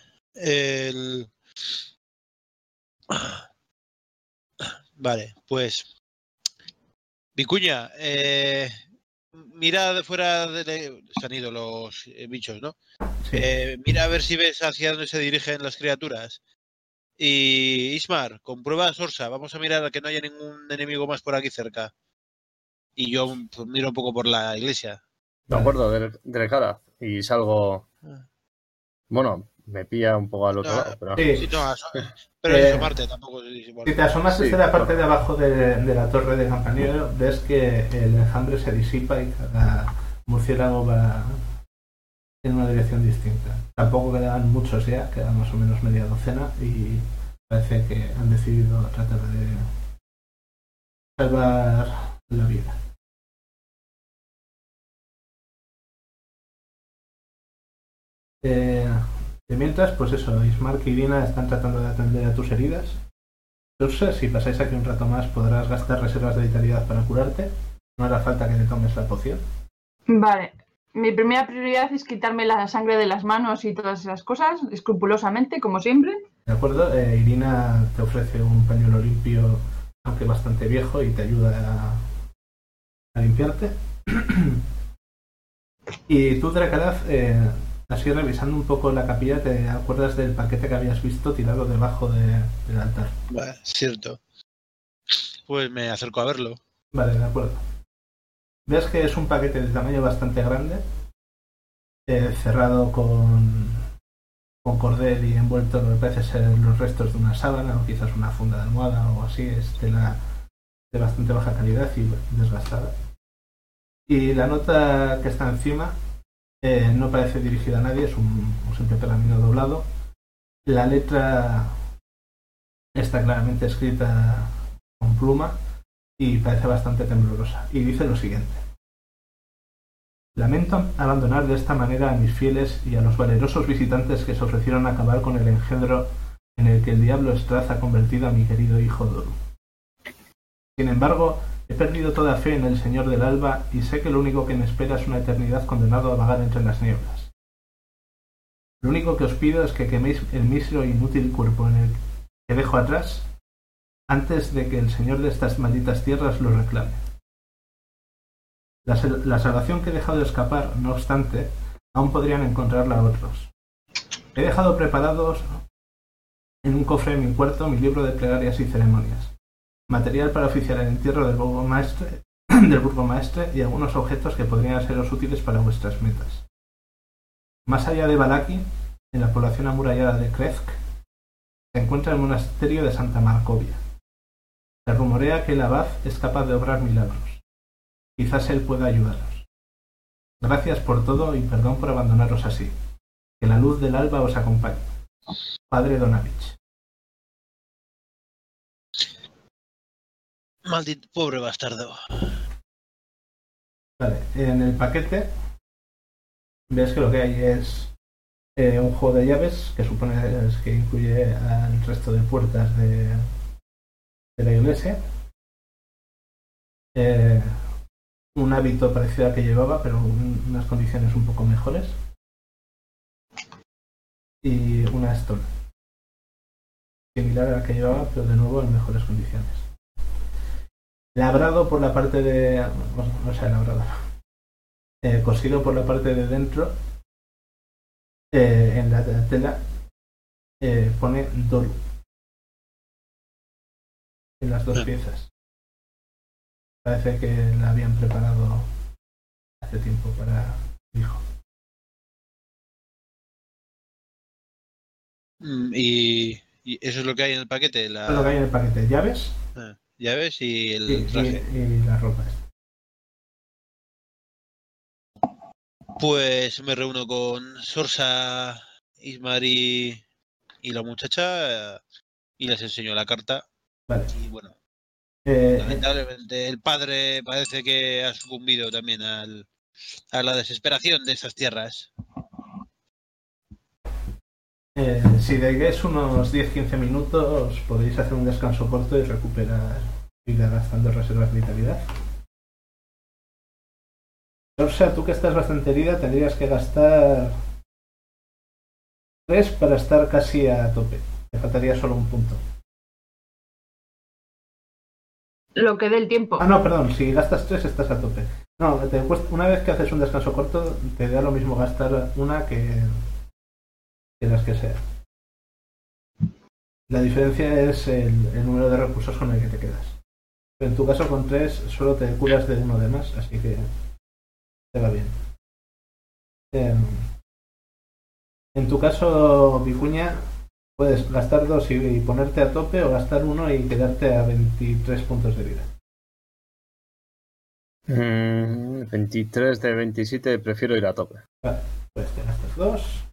Vale, pues Vicuña, mira de fuera se han ido los bichos, ¿no? Sí. Mira a ver si ves hacia dónde se dirigen las criaturas. Y Ismar, comprueba a Sorsa. Vamos a mirar a que no haya ningún enemigo más por aquí cerca. Y yo pues, miro un poco por la iglesia. De acuerdo, de cara. Y salgo. Bueno, me pilla un poco al otro lado. Pero... Sí, no, pero es asomarte tampoco. Si te asomas desde la parte de abajo de la torre de campanero, ves que el enjambre se disipa y cada murciélago va en una dirección distinta. Tampoco quedan muchos ya, quedan más o menos media docena y parece que han decidido tratar de salvar la vida. De mientras, pues eso, Ismark y Irina están tratando de atender a tus heridas. Entonces, si pasáis aquí un rato más, podrás gastar reservas de vitalidad para curarte. No hará falta que te tomes la poción. Vale. Mi primera prioridad es quitarme la sangre de las manos y todas esas cosas, escrupulosamente, como siempre. De acuerdo, Irina te ofrece un pañuelo limpio, aunque bastante viejo, y te ayuda a limpiarte. Y tú, Dracaraz, así revisando un poco la capilla, te acuerdas del paquete que habías visto tirado debajo del altar. Vale, cierto. Pues me acerco a verlo. Vale, de acuerdo. Ves que es un paquete de tamaño bastante grande, cerrado con cordel y envuelto en lo que parece ser los restos de una sábana o quizás una funda de almohada o así. Es tela de bastante baja calidad y desgastada. Y la nota que está encima no parece dirigida a nadie, es un simple pergamino doblado. La letra está claramente escrita con pluma y parece bastante temblorosa. Y dice lo siguiente: lamento abandonar de esta manera a mis fieles y a los valerosos visitantes que se ofrecieron a acabar con el engendro en el que el diablo Straz ha convertido a mi querido hijo Doru. Sin embargo, he perdido toda fe en el Señor del Alba y sé que lo único que me espera es una eternidad condenado a vagar entre las nieblas. Lo único que os pido es que queméis el mísero e inútil cuerpo en el que dejo atrás antes de que el Señor de estas malditas tierras lo reclame. La salvación que he dejado escapar, no obstante, aún podrían encontrarla otros. He dejado preparados en un cofre en mi cuarto mi libro de plegarias y ceremonias, material para oficiar el entierro del burgomaestre y algunos objetos que podrían seros útiles para vuestras metas. Más allá de Balaki, en la población amurallada de Krezk, se encuentra el monasterio de Santa Marcovia. Se rumorea que el abad es capaz de obrar milagros. Quizás él pueda ayudaros. Gracias por todo y perdón por abandonaros así. Que la luz del alba os acompañe. Padre Donavich. Maldito pobre bastardo. Vale, en el paquete ves que lo que hay es un juego de llaves que supones que incluye al resto de puertas de la iglesia. Un hábito parecido al que llevaba, pero en unas condiciones un poco mejores. Y una stone. Similar a la que llevaba, pero de nuevo en mejores condiciones. Labrado por la parte de... O sea, labrado. Cosido por la parte de dentro. En la tela pone Doru. En las dos piezas. Parece que la habían preparado hace tiempo para el hijo. Y eso es lo que hay en el paquete. Eso es lo que hay en el paquete. Llaves. Llaves y el traje. Y la ropa. Pues me reúno con Sorsa, Ismari y la muchacha y les enseño la carta. Vale. Y bueno, lamentablemente el padre parece que ha sucumbido también a la desesperación de esas tierras. Si dediquéis unos 10-15 minutos podéis hacer un descanso corto y recuperar vida gastando reservas de vitalidad. Sorsa, tú que estás bastante herida tendrías que gastar 3 para estar casi a tope. Te faltaría solo un punto. Lo que dé el tiempo. Ah, no, perdón, si gastas 3 estás a tope. No, una vez que haces un descanso corto te da lo mismo gastar una que las que sea. La diferencia es el número de recursos con el que te quedas. Pero en tu caso con 3 solo te curas de uno de más, así que te va bien. En tu caso, Vicuña, puedes gastar 2 y ponerte a tope o gastar 1 y quedarte a 23 puntos de vida. 23 de 27, prefiero ir a tope. Vale, pues te gastas 2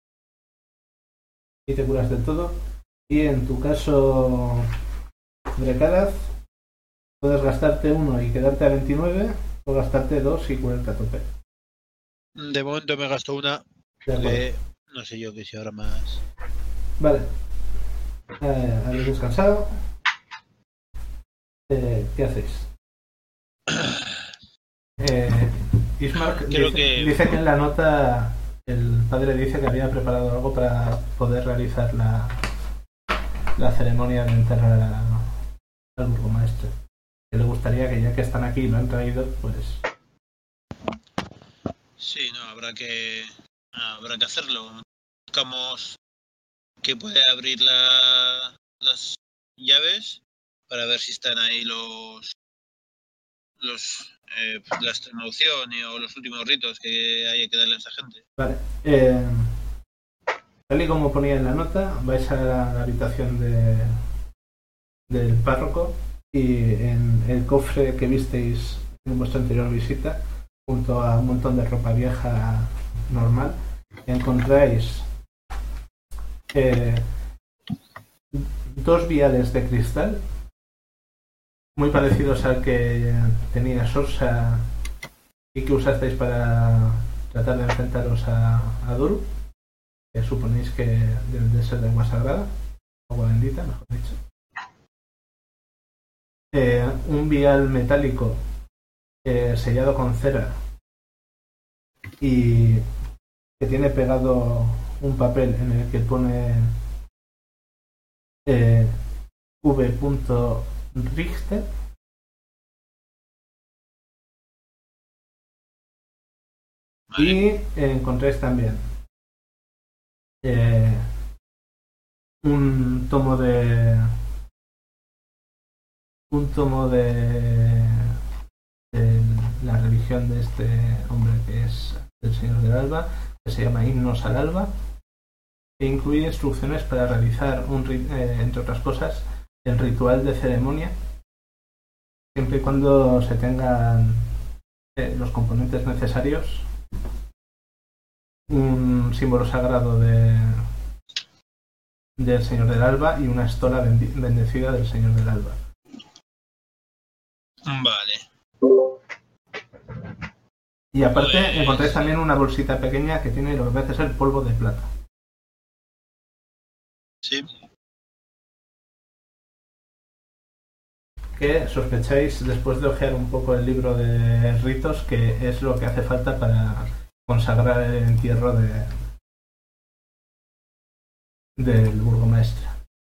y te curas del todo. Y en tu caso, Dracaraz, puedes gastarte 1 y quedarte a 29 o gastarte 2 y curarte a tope. De momento me gasto una. Porque no sé yo qué si ahora más. Vale. Habéis descansado. ¿Qué hacéis? Ismark Creo dice que en la nota el padre dice que había preparado algo para poder realizar la ceremonia de enterrar al burgomaestre. Que le gustaría que ya que están aquí y lo han traído, pues... Sí, no, habrá que hacerlo. Buscamos que puede abrir las llaves para ver si están ahí la extremaunción o los últimos ritos que hay que darle a esa gente. Vale. Tal y como ponía en la nota, vais a la habitación del párroco y en el cofre que visteis en vuestra anterior visita, junto a un montón de ropa vieja normal, encontráis 2 viales de cristal muy parecidos al que tenía Sorsa y que usasteis para tratar de enfrentaros a Duru, que suponéis que deben de ser de agua sagrada, agua bendita, mejor dicho. Un vial metálico sellado con cera y que tiene pegado un papel en el que pone V. Richter. Vale. Y encontráis también un tomo de la religión de este hombre que es el Señor del Alba, que se llama Himnos al Alba, e incluye instrucciones para realizar entre otras cosas el ritual de ceremonia, siempre y cuando se tengan los componentes necesarios, un símbolo sagrado del Señor del Alba y una estola bendecida del Señor del Alba. Vale. Y aparte Pues... encontráis también una bolsita pequeña que tiene lo que parece ser polvo de plata. Sí. Que sospecháis, después de hojear un poco el libro de ritos, que es lo que hace falta para consagrar el entierro del burgomaestre.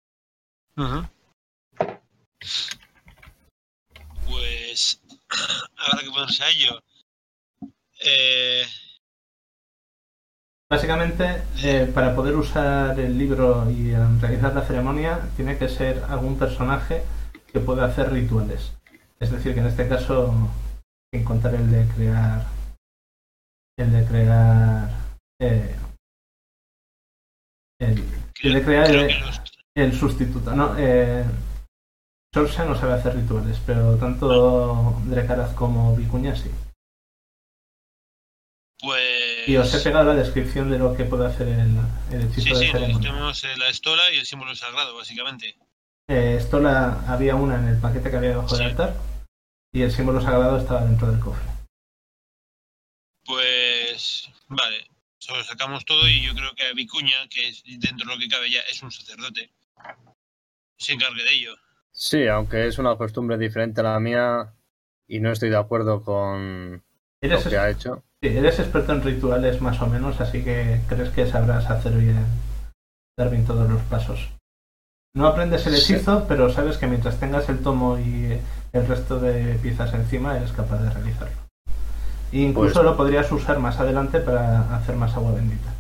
Pues habrá que ponerse a ello. Básicamente, para poder usar el libro y realizar la ceremonia, tiene que ser algún personaje que pueda hacer rituales. Es decir, que en este caso, sin contar el de crear el sustituto. No, Sorsa no sabe hacer rituales, pero tanto Drekaraz como Vicuña sí. Pues... Y os he pegado la descripción de lo que puede hacer el hechizo de ceremonia. Necesitamos la estola y el símbolo sagrado, básicamente. Estola había una en el paquete que había debajo del altar y el símbolo sagrado estaba dentro del cofre. Pues... Vale. Solo sacamos todo y yo creo que Vicuña, que es dentro de lo que cabe ya, es un sacerdote, se encargue de ello. Sí, aunque es una costumbre diferente a la mía y no estoy de acuerdo con lo que ha hecho. Sí, eres experto en rituales más o menos, así que crees que sabrás dar bien todos los pasos. No aprendes el hechizo, pero sabes que mientras tengas el tomo y el resto de piezas encima, eres capaz de realizarlo. E incluso pues, lo podrías usar más adelante para hacer más agua bendita.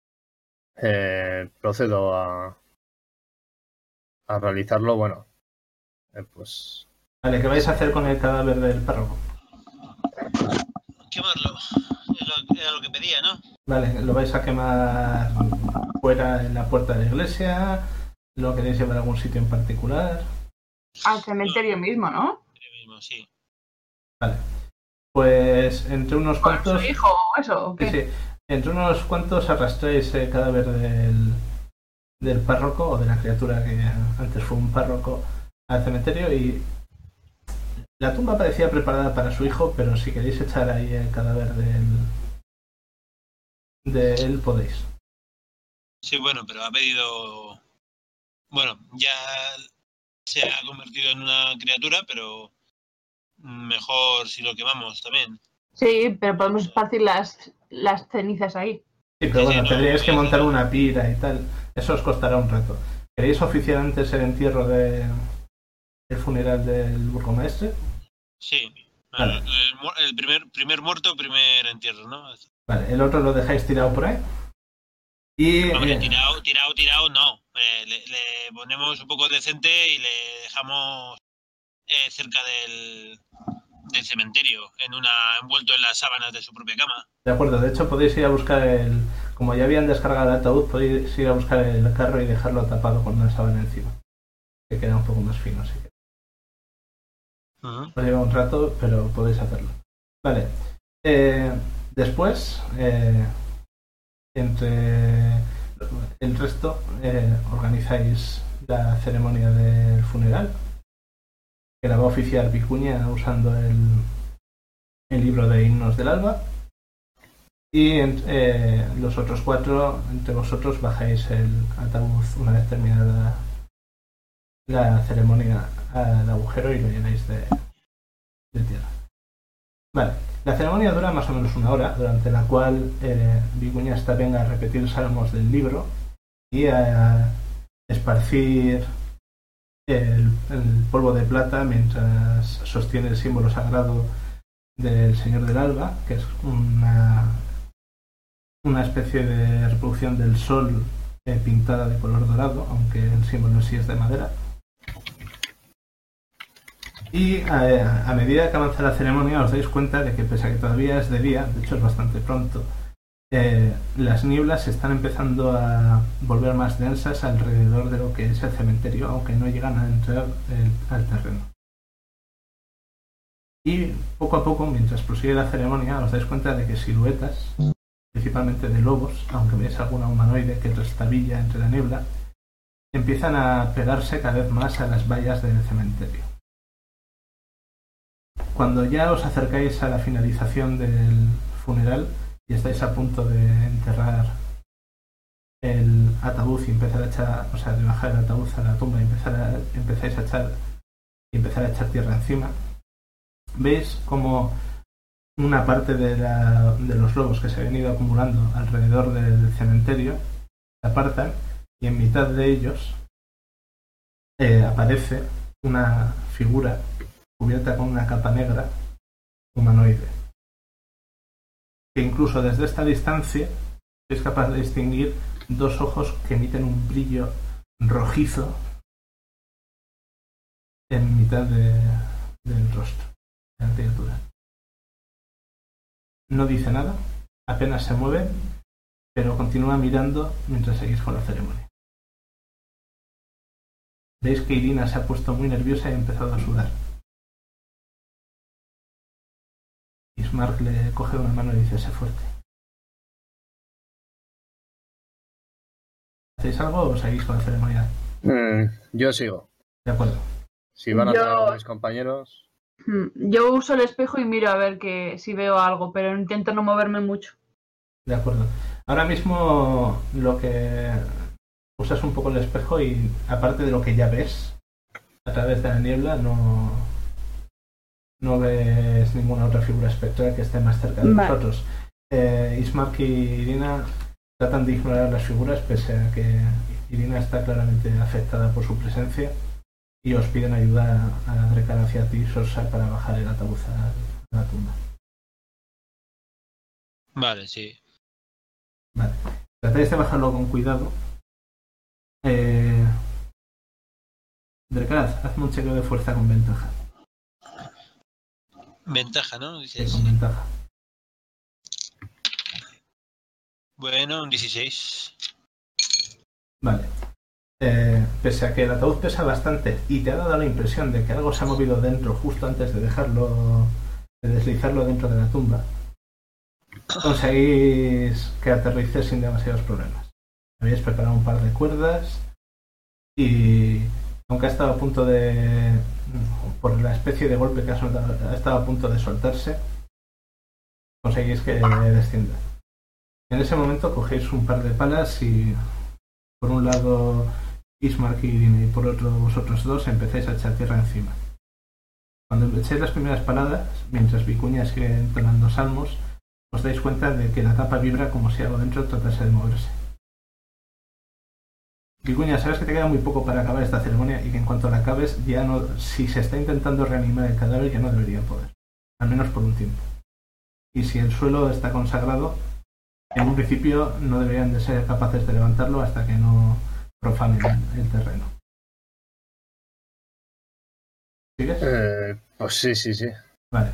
Procedo a realizarlo, bueno. Pues... Vale, ¿qué vais a hacer con el cadáver del párroco? Quemarlo. Era lo que pedía, ¿no? Vale, lo vais a quemar fuera en la puerta de la iglesia. ¿Lo queréis llevar a algún sitio en particular? Al cementerio mismo, ¿no? Mismo, sí. Vale. Pues entre unos cuantos... ¿Con su hijo o eso? ¿O qué? Sí, entre unos cuantos arrastráis el cadáver del párroco o de la criatura que antes fue un párroco al cementerio y la tumba parecía preparada para su hijo, pero si queréis echar ahí el cadáver de él podéis. Sí, bueno, pero ha pedido... Bueno, ya se ha convertido en una criatura, pero mejor si lo quemamos también. Sí, pero podemos esparcir las cenizas ahí. Sí, pero bueno, tendríais que montar una pira y tal. Eso os costará un rato. ¿Queréis oficiar antes el entierro el funeral del burgomaestre? Sí. Vale. El primer muerto, primer entierro, ¿no? Vale, el otro lo dejáis tirado por ahí. Y Hombre, tirado no. Le ponemos un poco decente y le dejamos cerca del cementerio, envuelto en las sábanas de su propia cama. de acuerdo, de hecho podéis ir a buscar como ya habían descargado el ataúd, podéis ir a buscar el carro y dejarlo tapado con una sábana encima. Que queda un poco más fino, así que os lleva un rato, pero podéis hacerlo. Vale. Después, entre el resto, organizáis la ceremonia del funeral, que la va a oficiar Vicuña usando el libro de himnos del alba. Y los otros 4, entre vosotros, bajáis el ataúd una vez terminada la ceremonia al agujero y lo llenáis de tierra. Vale, la ceremonia dura más o menos 1 hora, durante la cual Vicuña está venga a repetir salmos del libro y a esparcir el polvo de plata mientras sostiene el símbolo sagrado del Señor del Alba, que es una especie de reproducción del sol pintada de color dorado, aunque el símbolo en sí es de madera. Y a medida que avanza la ceremonia os dais cuenta de que pese a que todavía es de día, de hecho es bastante pronto, las nieblas se están empezando a volver más densas alrededor de lo que es el cementerio, aunque no llegan a entrar al terreno. Y poco a poco, mientras prosigue la ceremonia, os dais cuenta de que siluetas, principalmente de lobos, aunque veis alguna humanoide que trastabilla entre la niebla, empiezan a pegarse cada vez más a las vallas del cementerio. Cuando ya os acercáis a la finalización del funeral y estáis a punto de enterrar el ataúd y empezar a echar, o sea, de bajar el ataúd a la tumba y empezáis a echar tierra encima, veis como una parte de los lobos que se habían ido acumulando alrededor del cementerio se apartan y en mitad de ellos aparece una figura cubierta con una capa negra humanoide, que incluso desde esta distancia es capaz de distinguir 2 ojos que emiten un brillo rojizo en mitad del rostro de la criatura. No dice nada, apenas se mueve, pero continúa mirando mientras seguís con la ceremonia. Veis que Irina se ha puesto muy nerviosa y ha empezado a sudar. Ismark le coge una mano y dice: sé fuerte. ¿Hacéis algo o seguís con la ceremonia? Yo sigo. De acuerdo. Si van a hacer algo mis compañeros... Yo uso el espejo y miro a ver si veo algo, pero intento no moverme mucho. De acuerdo. Ahora mismo lo que usas un poco el espejo y aparte de lo que ya ves a través de la niebla no ves ninguna otra figura espectral que esté más cerca de vosotros. Ismark y Irina tratan de ignorar las figuras pese a que Irina está claramente afectada por su presencia y os piden ayuda a Drekar hacia ti, Sorsa, para bajar el ataúd a la tumba. Vale, sí. Vale. Tratáis de bajarlo con cuidado. Drekar, hazme un chequeo de fuerza con ventaja. Ventaja, ¿no? Dices. Sí, con ventaja. Bueno, un 16. Vale. Pese a que el ataúd pesa bastante y te ha dado la impresión de que algo se ha movido dentro justo antes de deslizarlo dentro de la tumba, conseguís que aterrice sin demasiados problemas. Habéis preparado un par de cuerdas y, aunque ha estado a punto por la especie de golpe que ha estado a punto de soltarse, conseguís que descienda. En ese momento cogéis un par de palas y, por un lado, Ismark y Irina, y por otro vosotros dos, empezáis a echar tierra encima. Cuando echáis las primeras paradas, mientras Vicuña sigue entonando salmos, os dais cuenta de que la tapa vibra como si algo dentro tratase de moverse. Vicuña, sabes que te queda muy poco para acabar esta ceremonia y que en cuanto la acabes, ya no, si se está intentando reanimar el cadáver, ya no debería poder. Al menos por un tiempo. Y si el suelo está consagrado, en un principio no deberían de ser capaces de levantarlo hasta que no profanen el terreno. ¿Sigues? Pues sí. Vale.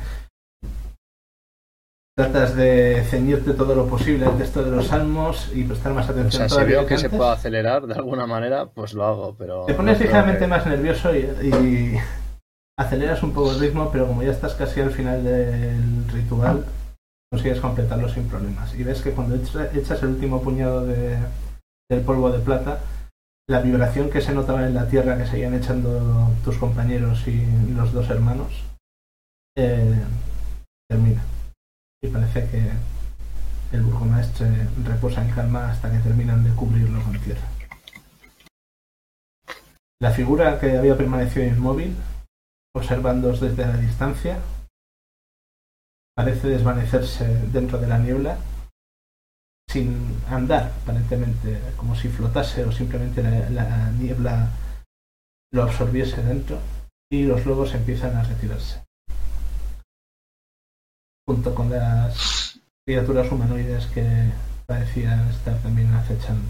Tratas de ceñirte todo lo posible al texto de los salmos y prestar más O atención. sea, si veo que se puede acelerar de alguna manera, pues lo hago, pero... Te pones no creo ligeramente que- más nervioso y aceleras un poco el ritmo, pero como ya estás casi al final del ritual, consigues completarlo sin problemas. Y ves que cuando echas el último puñado del polvo de plata, la vibración que se notaba en la tierra que seguían echando tus compañeros y los dos hermanos termina. Y parece que el burgomaestre reposa en calma hasta que terminan de cubrirlo con tierra. La figura que había permanecido inmóvil, observándoos desde la distancia, parece desvanecerse dentro de la niebla, sin andar, aparentemente, como si flotase o simplemente la niebla lo absorbiese dentro, y los lobos empiezan a retirarse. Junto con las criaturas humanoides que parecían estar también acechando.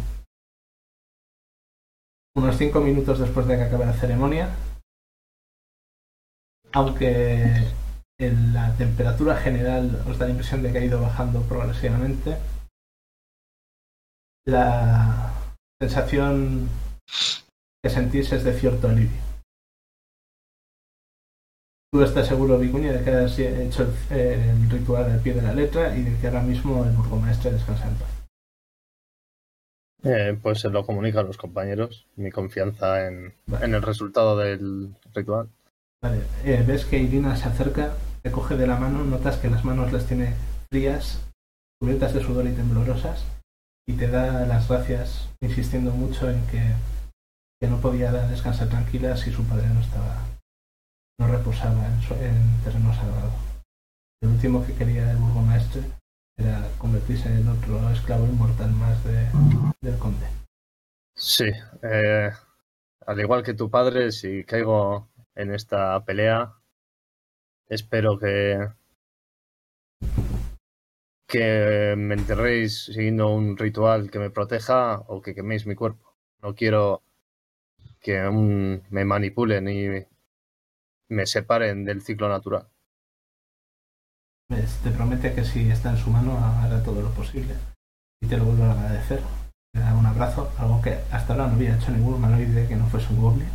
Unos 5 minutos después de que acabe la ceremonia, aunque la temperatura general os da la impresión de que ha ido bajando progresivamente, la sensación que sentís es de cierto alivio. Tú estás seguro, Vicuña, de que has hecho el ritual al pie de la letra y de que ahora mismo el burgomaestre descansa en paz. Pues se lo comunica a los compañeros, mi confianza en Vale. el resultado del ritual. Vale, ves que Irina se acerca, te coge de la mano, notas que las manos las tiene frías, cubiertas de sudor y temblorosas, y te da las gracias, insistiendo mucho en que no podía descansar tranquila si su padre no reposaba en terreno sagrado. El último que quería el burgomaestre era convertirse en otro esclavo inmortal más del conde. Sí, al igual que tu padre, si caigo en esta pelea, espero que me enterréis siguiendo un ritual que me proteja o que queméis mi cuerpo. No quiero que me manipulen y me separen del ciclo natural. Te promete que si está en su mano hará todo lo posible. Y te lo vuelvo a agradecer. Te da un abrazo, algo que hasta ahora no había hecho ningún humanoide que no fuese un goblin.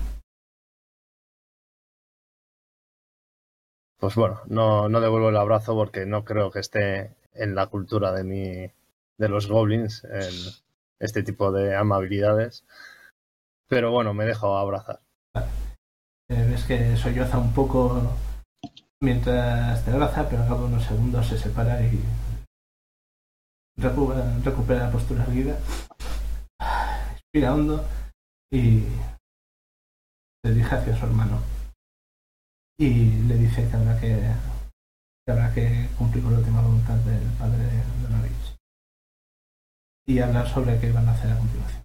Pues bueno, no devuelvo el abrazo porque no creo que esté en la cultura de los goblins este tipo de amabilidades. Pero bueno, me dejo abrazar. Ves que solloza un poco mientras te abraza, pero al cabo de unos segundos se separa y recupera la postura erguida. Respira hondo y se dirige hacia su hermano. Y le dice que habrá que cumplir con la última voluntad del padre de Norwich. Y hablar sobre qué van a hacer a continuación.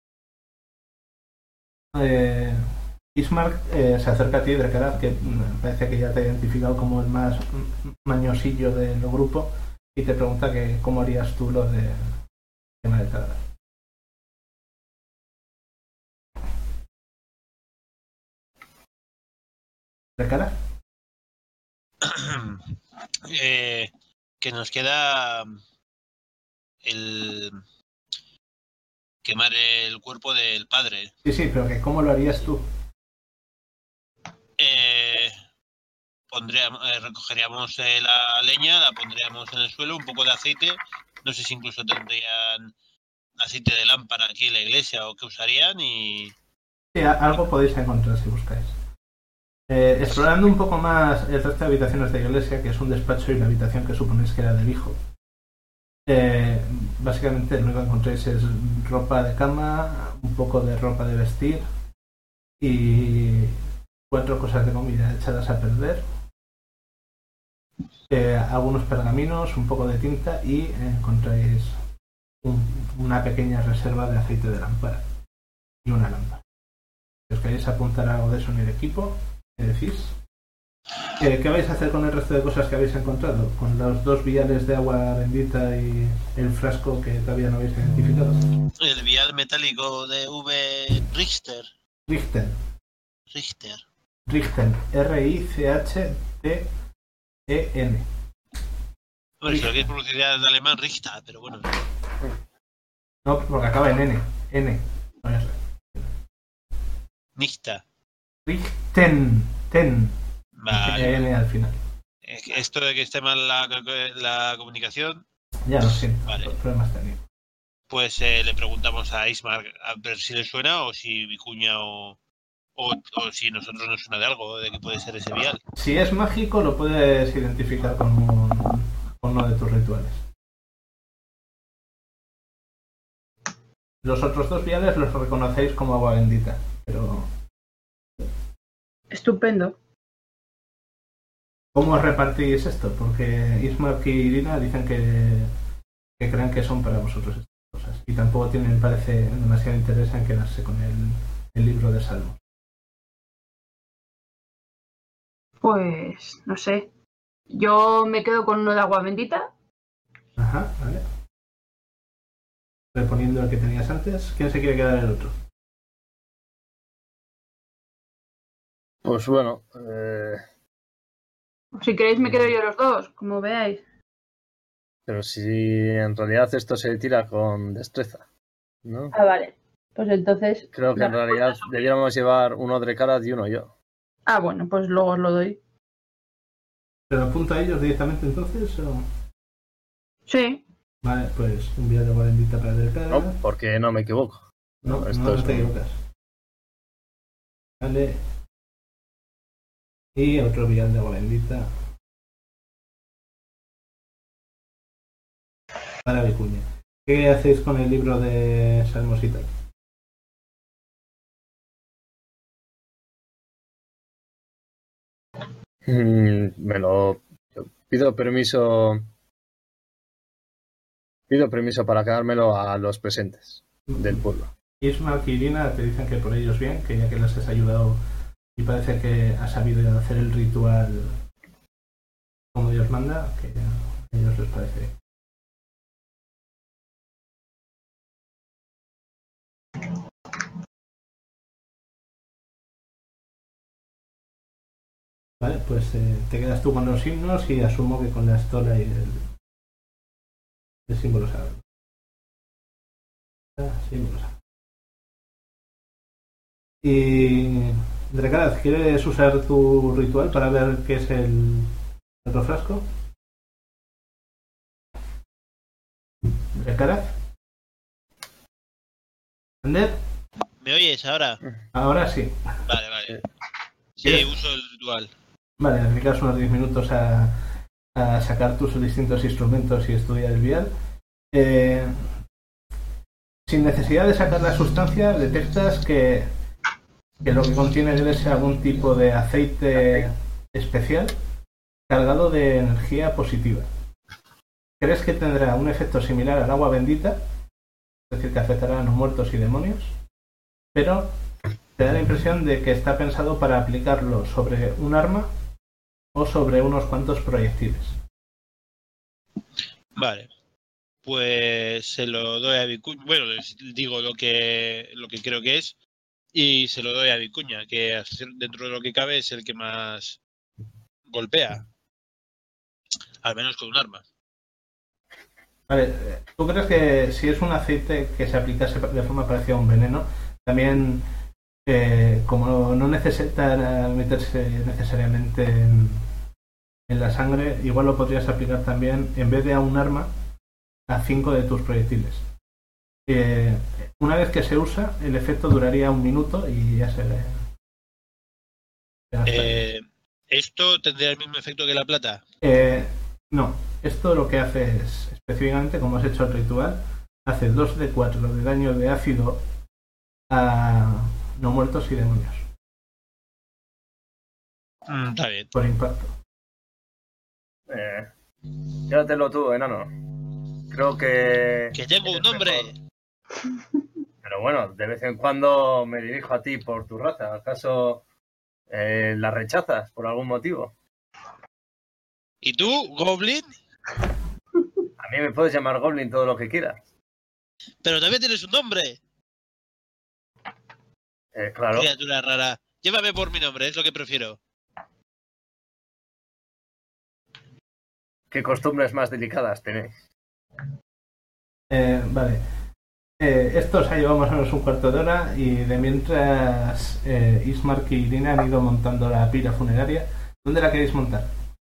Ismark se acerca a ti, Dracaraz, que parece que ya te ha identificado como el más mañosillo del grupo, y te pregunta que cómo harías tú lo del tema del cadáver. ¿Dracaraz? Que nos queda el quemar el cuerpo del padre. Sí, pero que cómo lo harías tú. Recogeríamos la leña, la pondríamos en el suelo, un poco de aceite. No sé si incluso tendrían aceite de lámpara aquí en la iglesia o qué usarían y... Sí, algo podéis encontrar si buscáis. Explorando un poco más el resto de habitaciones de la iglesia, que es un despacho y la habitación que suponéis que era del hijo. Básicamente lo único que encontréis es ropa de cama, un poco de ropa de vestir y 4 cosas de comida echadas a perder, algunos pergaminos, un poco de tinta y encontráis una pequeña reserva de aceite de lámpara y una lámpara. Si os queréis apuntar algo de eso en el equipo, ¿qué decís? ¿Qué vais a hacer con el resto de cosas que habéis encontrado? Con los 2 viales de agua bendita y el frasco que todavía no habéis identificado. El vial metálico de V. Richter. Richter. R-I-C-H-T-E-N. Bueno, si lo quieres pronunciar en alemán, Richter, pero bueno. No, porque acaba en N. N. No es R. Nichta. Richten. Vale. N al final. Esto de que esté mal la comunicación. Ya lo sé. Vale. Los problemas técnicos. Pues le preguntamos a Ismar a ver si le suena o si Vicuña o si nosotros nos suena de algo, de que puede ser ese vial. Si es mágico, lo puedes identificar con uno de tus rituales. Los otros 2 viales los reconocéis como agua bendita, pero... Estupendo. ¿Cómo repartís esto? Porque Ismark y Irina dicen que creen que son para vosotros estas cosas. Y tampoco tienen, parece, demasiado interés en quedarse con el libro de Salmos. Pues no sé. Yo me quedo con uno de agua bendita. Ajá, vale. Reponiendo el que tenías antes, ¿quién se quiere quedar el otro? Pues bueno, Si queréis me quedo yo los 2, como veáis. pero si en realidad esto se tira con destreza, ¿no? Ah, vale. Pues entonces... Creo que en realidad debiéramos llevar uno de Karaz y uno yo. Ah, bueno, pues luego os lo doy. ¿Pero apunto a ellos directamente entonces? O... Sí. Vale, pues un vial de agua bendita para el cara. No, porque no me equivoco. No, esto no es te equivocas. Vale. Y otro vial de agua bendita para Vicuña. ¿Qué hacéis con el libro de Salmos y tal? Me lo pido permiso para quedármelo a los presentes del pueblo. Ismael y Irina te dicen que por ellos bien, que ya que les has ayudado y parece que has sabido hacer el ritual como Dios manda, que a ellos les parece bien. Vale, pues te quedas tú con los himnos y asumo que con la estola y el símbolo sagrado. Símbolo sagrado. Y Dracaraz, ¿quieres usar tu ritual para ver qué es el otro frasco? Dracaraz. ¿Ander? ¿Me oyes ahora? Ahora sí. Vale. Sí, uso el ritual. Vale, dedicas unos 10 minutos a sacar tus distintos instrumentos y estudiar el vial. Sin necesidad de sacar la sustancia, detectas que lo que contiene debe ser algún tipo de aceite especial cargado de energía positiva. ¿Crees que tendrá un efecto similar al agua bendita? Es decir, que afectará a los muertos y demonios, pero te da la impresión de que está pensado para aplicarlo sobre un arma o sobre unos cuantos proyectiles. Vale. Pues se lo doy a Vicuña. Bueno, les digo lo que creo que es y se lo doy a Vicuña, que dentro de lo que cabe es el que más golpea. Al menos con un arma. Vale, ¿tú crees que si es un aceite que se aplicase de forma parecida a un veneno, también, como no necesita meterse necesariamente en la sangre, igual lo podrías aplicar también, en vez de a un arma, a 5 de tus proyectiles? Una vez que se usa, el efecto duraría 1 minuto y ya se le... ¿Esto tendría el mismo efecto que la plata? No, esto lo que hace es, específicamente, como has hecho el ritual, hace 2 de 4 de daño de ácido a no muertos y demonios. Está bien. Por impacto. Quédatelo tú, enano. Creo que... ¡Que tengo un nombre! Pero bueno, de vez en cuando me dirijo a ti por tu raza. ¿Acaso la rechazas por algún motivo? ¿Y tú, Goblin? A mí me puedes llamar Goblin todo lo que quieras. Pero también tienes un nombre. Claro. Criatura rara. Llévame por mi nombre, es lo que prefiero. ¿Qué costumbres más delicadas tenéis? Vale. Esto se ha llevado más o menos un cuarto de hora y de mientras Ismark y Irina han ido montando la pira funeraria. ¿Dónde la queréis montar?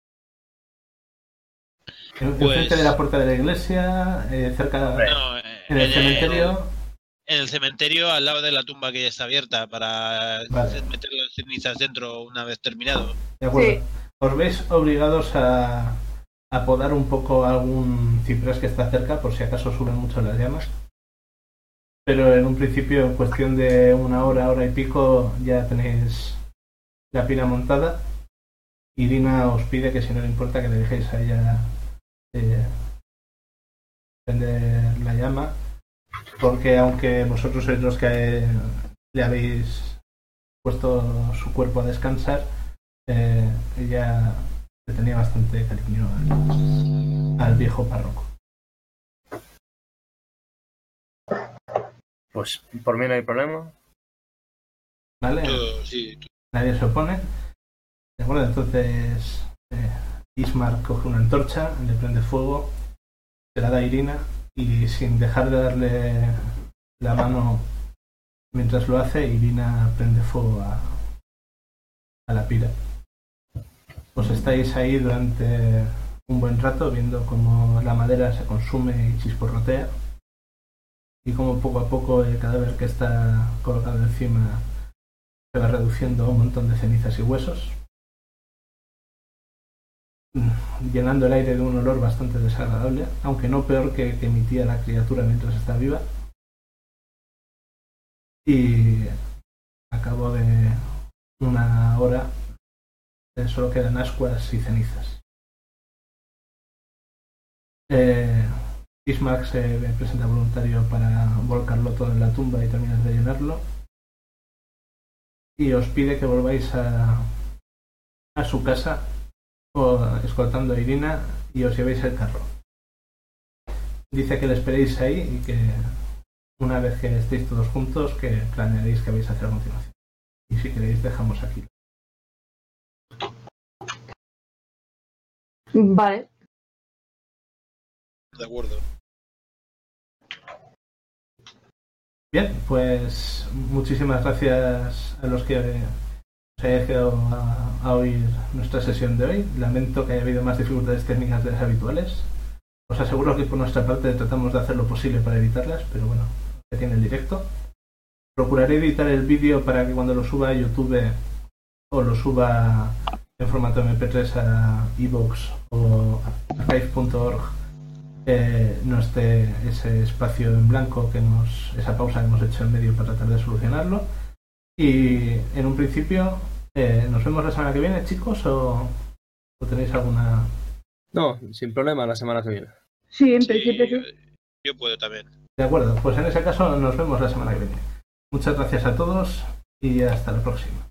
¿Enfrente de la puerta de la iglesia? ¿Cerca? No, ¿En el cementerio? En el cementerio, al lado de la tumba que ya está abierta, para meter las cenizas dentro una vez terminado. De acuerdo. Sí. Os veis obligados a podar un poco algún ciprés que está cerca, por si acaso suben mucho las llamas. Pero en un principio, en cuestión de una hora, hora y pico, ya tenéis la pila montada. Irina os pide que si no le importa que le dejéis a ella prender la llama, porque aunque vosotros sois los que le habéis puesto su cuerpo a descansar, ella le tenía bastante cariño al viejo párroco. Pues por mí no hay problema. ¿Vale? Sí. Nadie se opone. De acuerdo, entonces Ismark coge una antorcha, le prende fuego, se la da a Irina y sin dejar de darle la mano mientras lo hace, Irina prende fuego a la pira. Pues estáis ahí durante un buen rato viendo cómo la madera se consume y chisporrotea y cómo poco a poco el cadáver que está colocado encima se va reduciendo a un montón de cenizas y huesos, llenando el aire de un olor bastante desagradable, aunque no peor que emitía la criatura mientras está viva. Y a cabo de una hora solo quedan ascuas y cenizas. Ismark se presenta voluntario para volcarlo todo en la tumba y terminar de llenarlo, y os pide que volváis a su casa escoltando a Irina y os llevéis el carro. Dice que le esperéis ahí y que una vez que estéis todos juntos que planearéis qué vais a hacer a continuación. Y si queréis dejamos aquí. Vale. De acuerdo. Bien, pues muchísimas gracias a los que os hayáis quedado a oír nuestra sesión de hoy. Lamento que haya habido más dificultades técnicas de las habituales. Os aseguro que por nuestra parte tratamos de hacer lo posible para evitarlas, pero bueno, ya tiene el directo. Procuraré editar el vídeo para que cuando lo suba a YouTube o lo suba en formato MP3 a iVoox o archive.org no esté ese espacio en blanco, esa pausa que hemos hecho en medio para tratar de solucionarlo. Y en un principio, ¿nos vemos la semana que viene, chicos? ¿O tenéis alguna...? No, sin problema, la semana que viene. Sí, en principio sí. Yo puedo también. De acuerdo, pues en ese caso nos vemos la semana que viene. Muchas gracias a todos y hasta la próxima.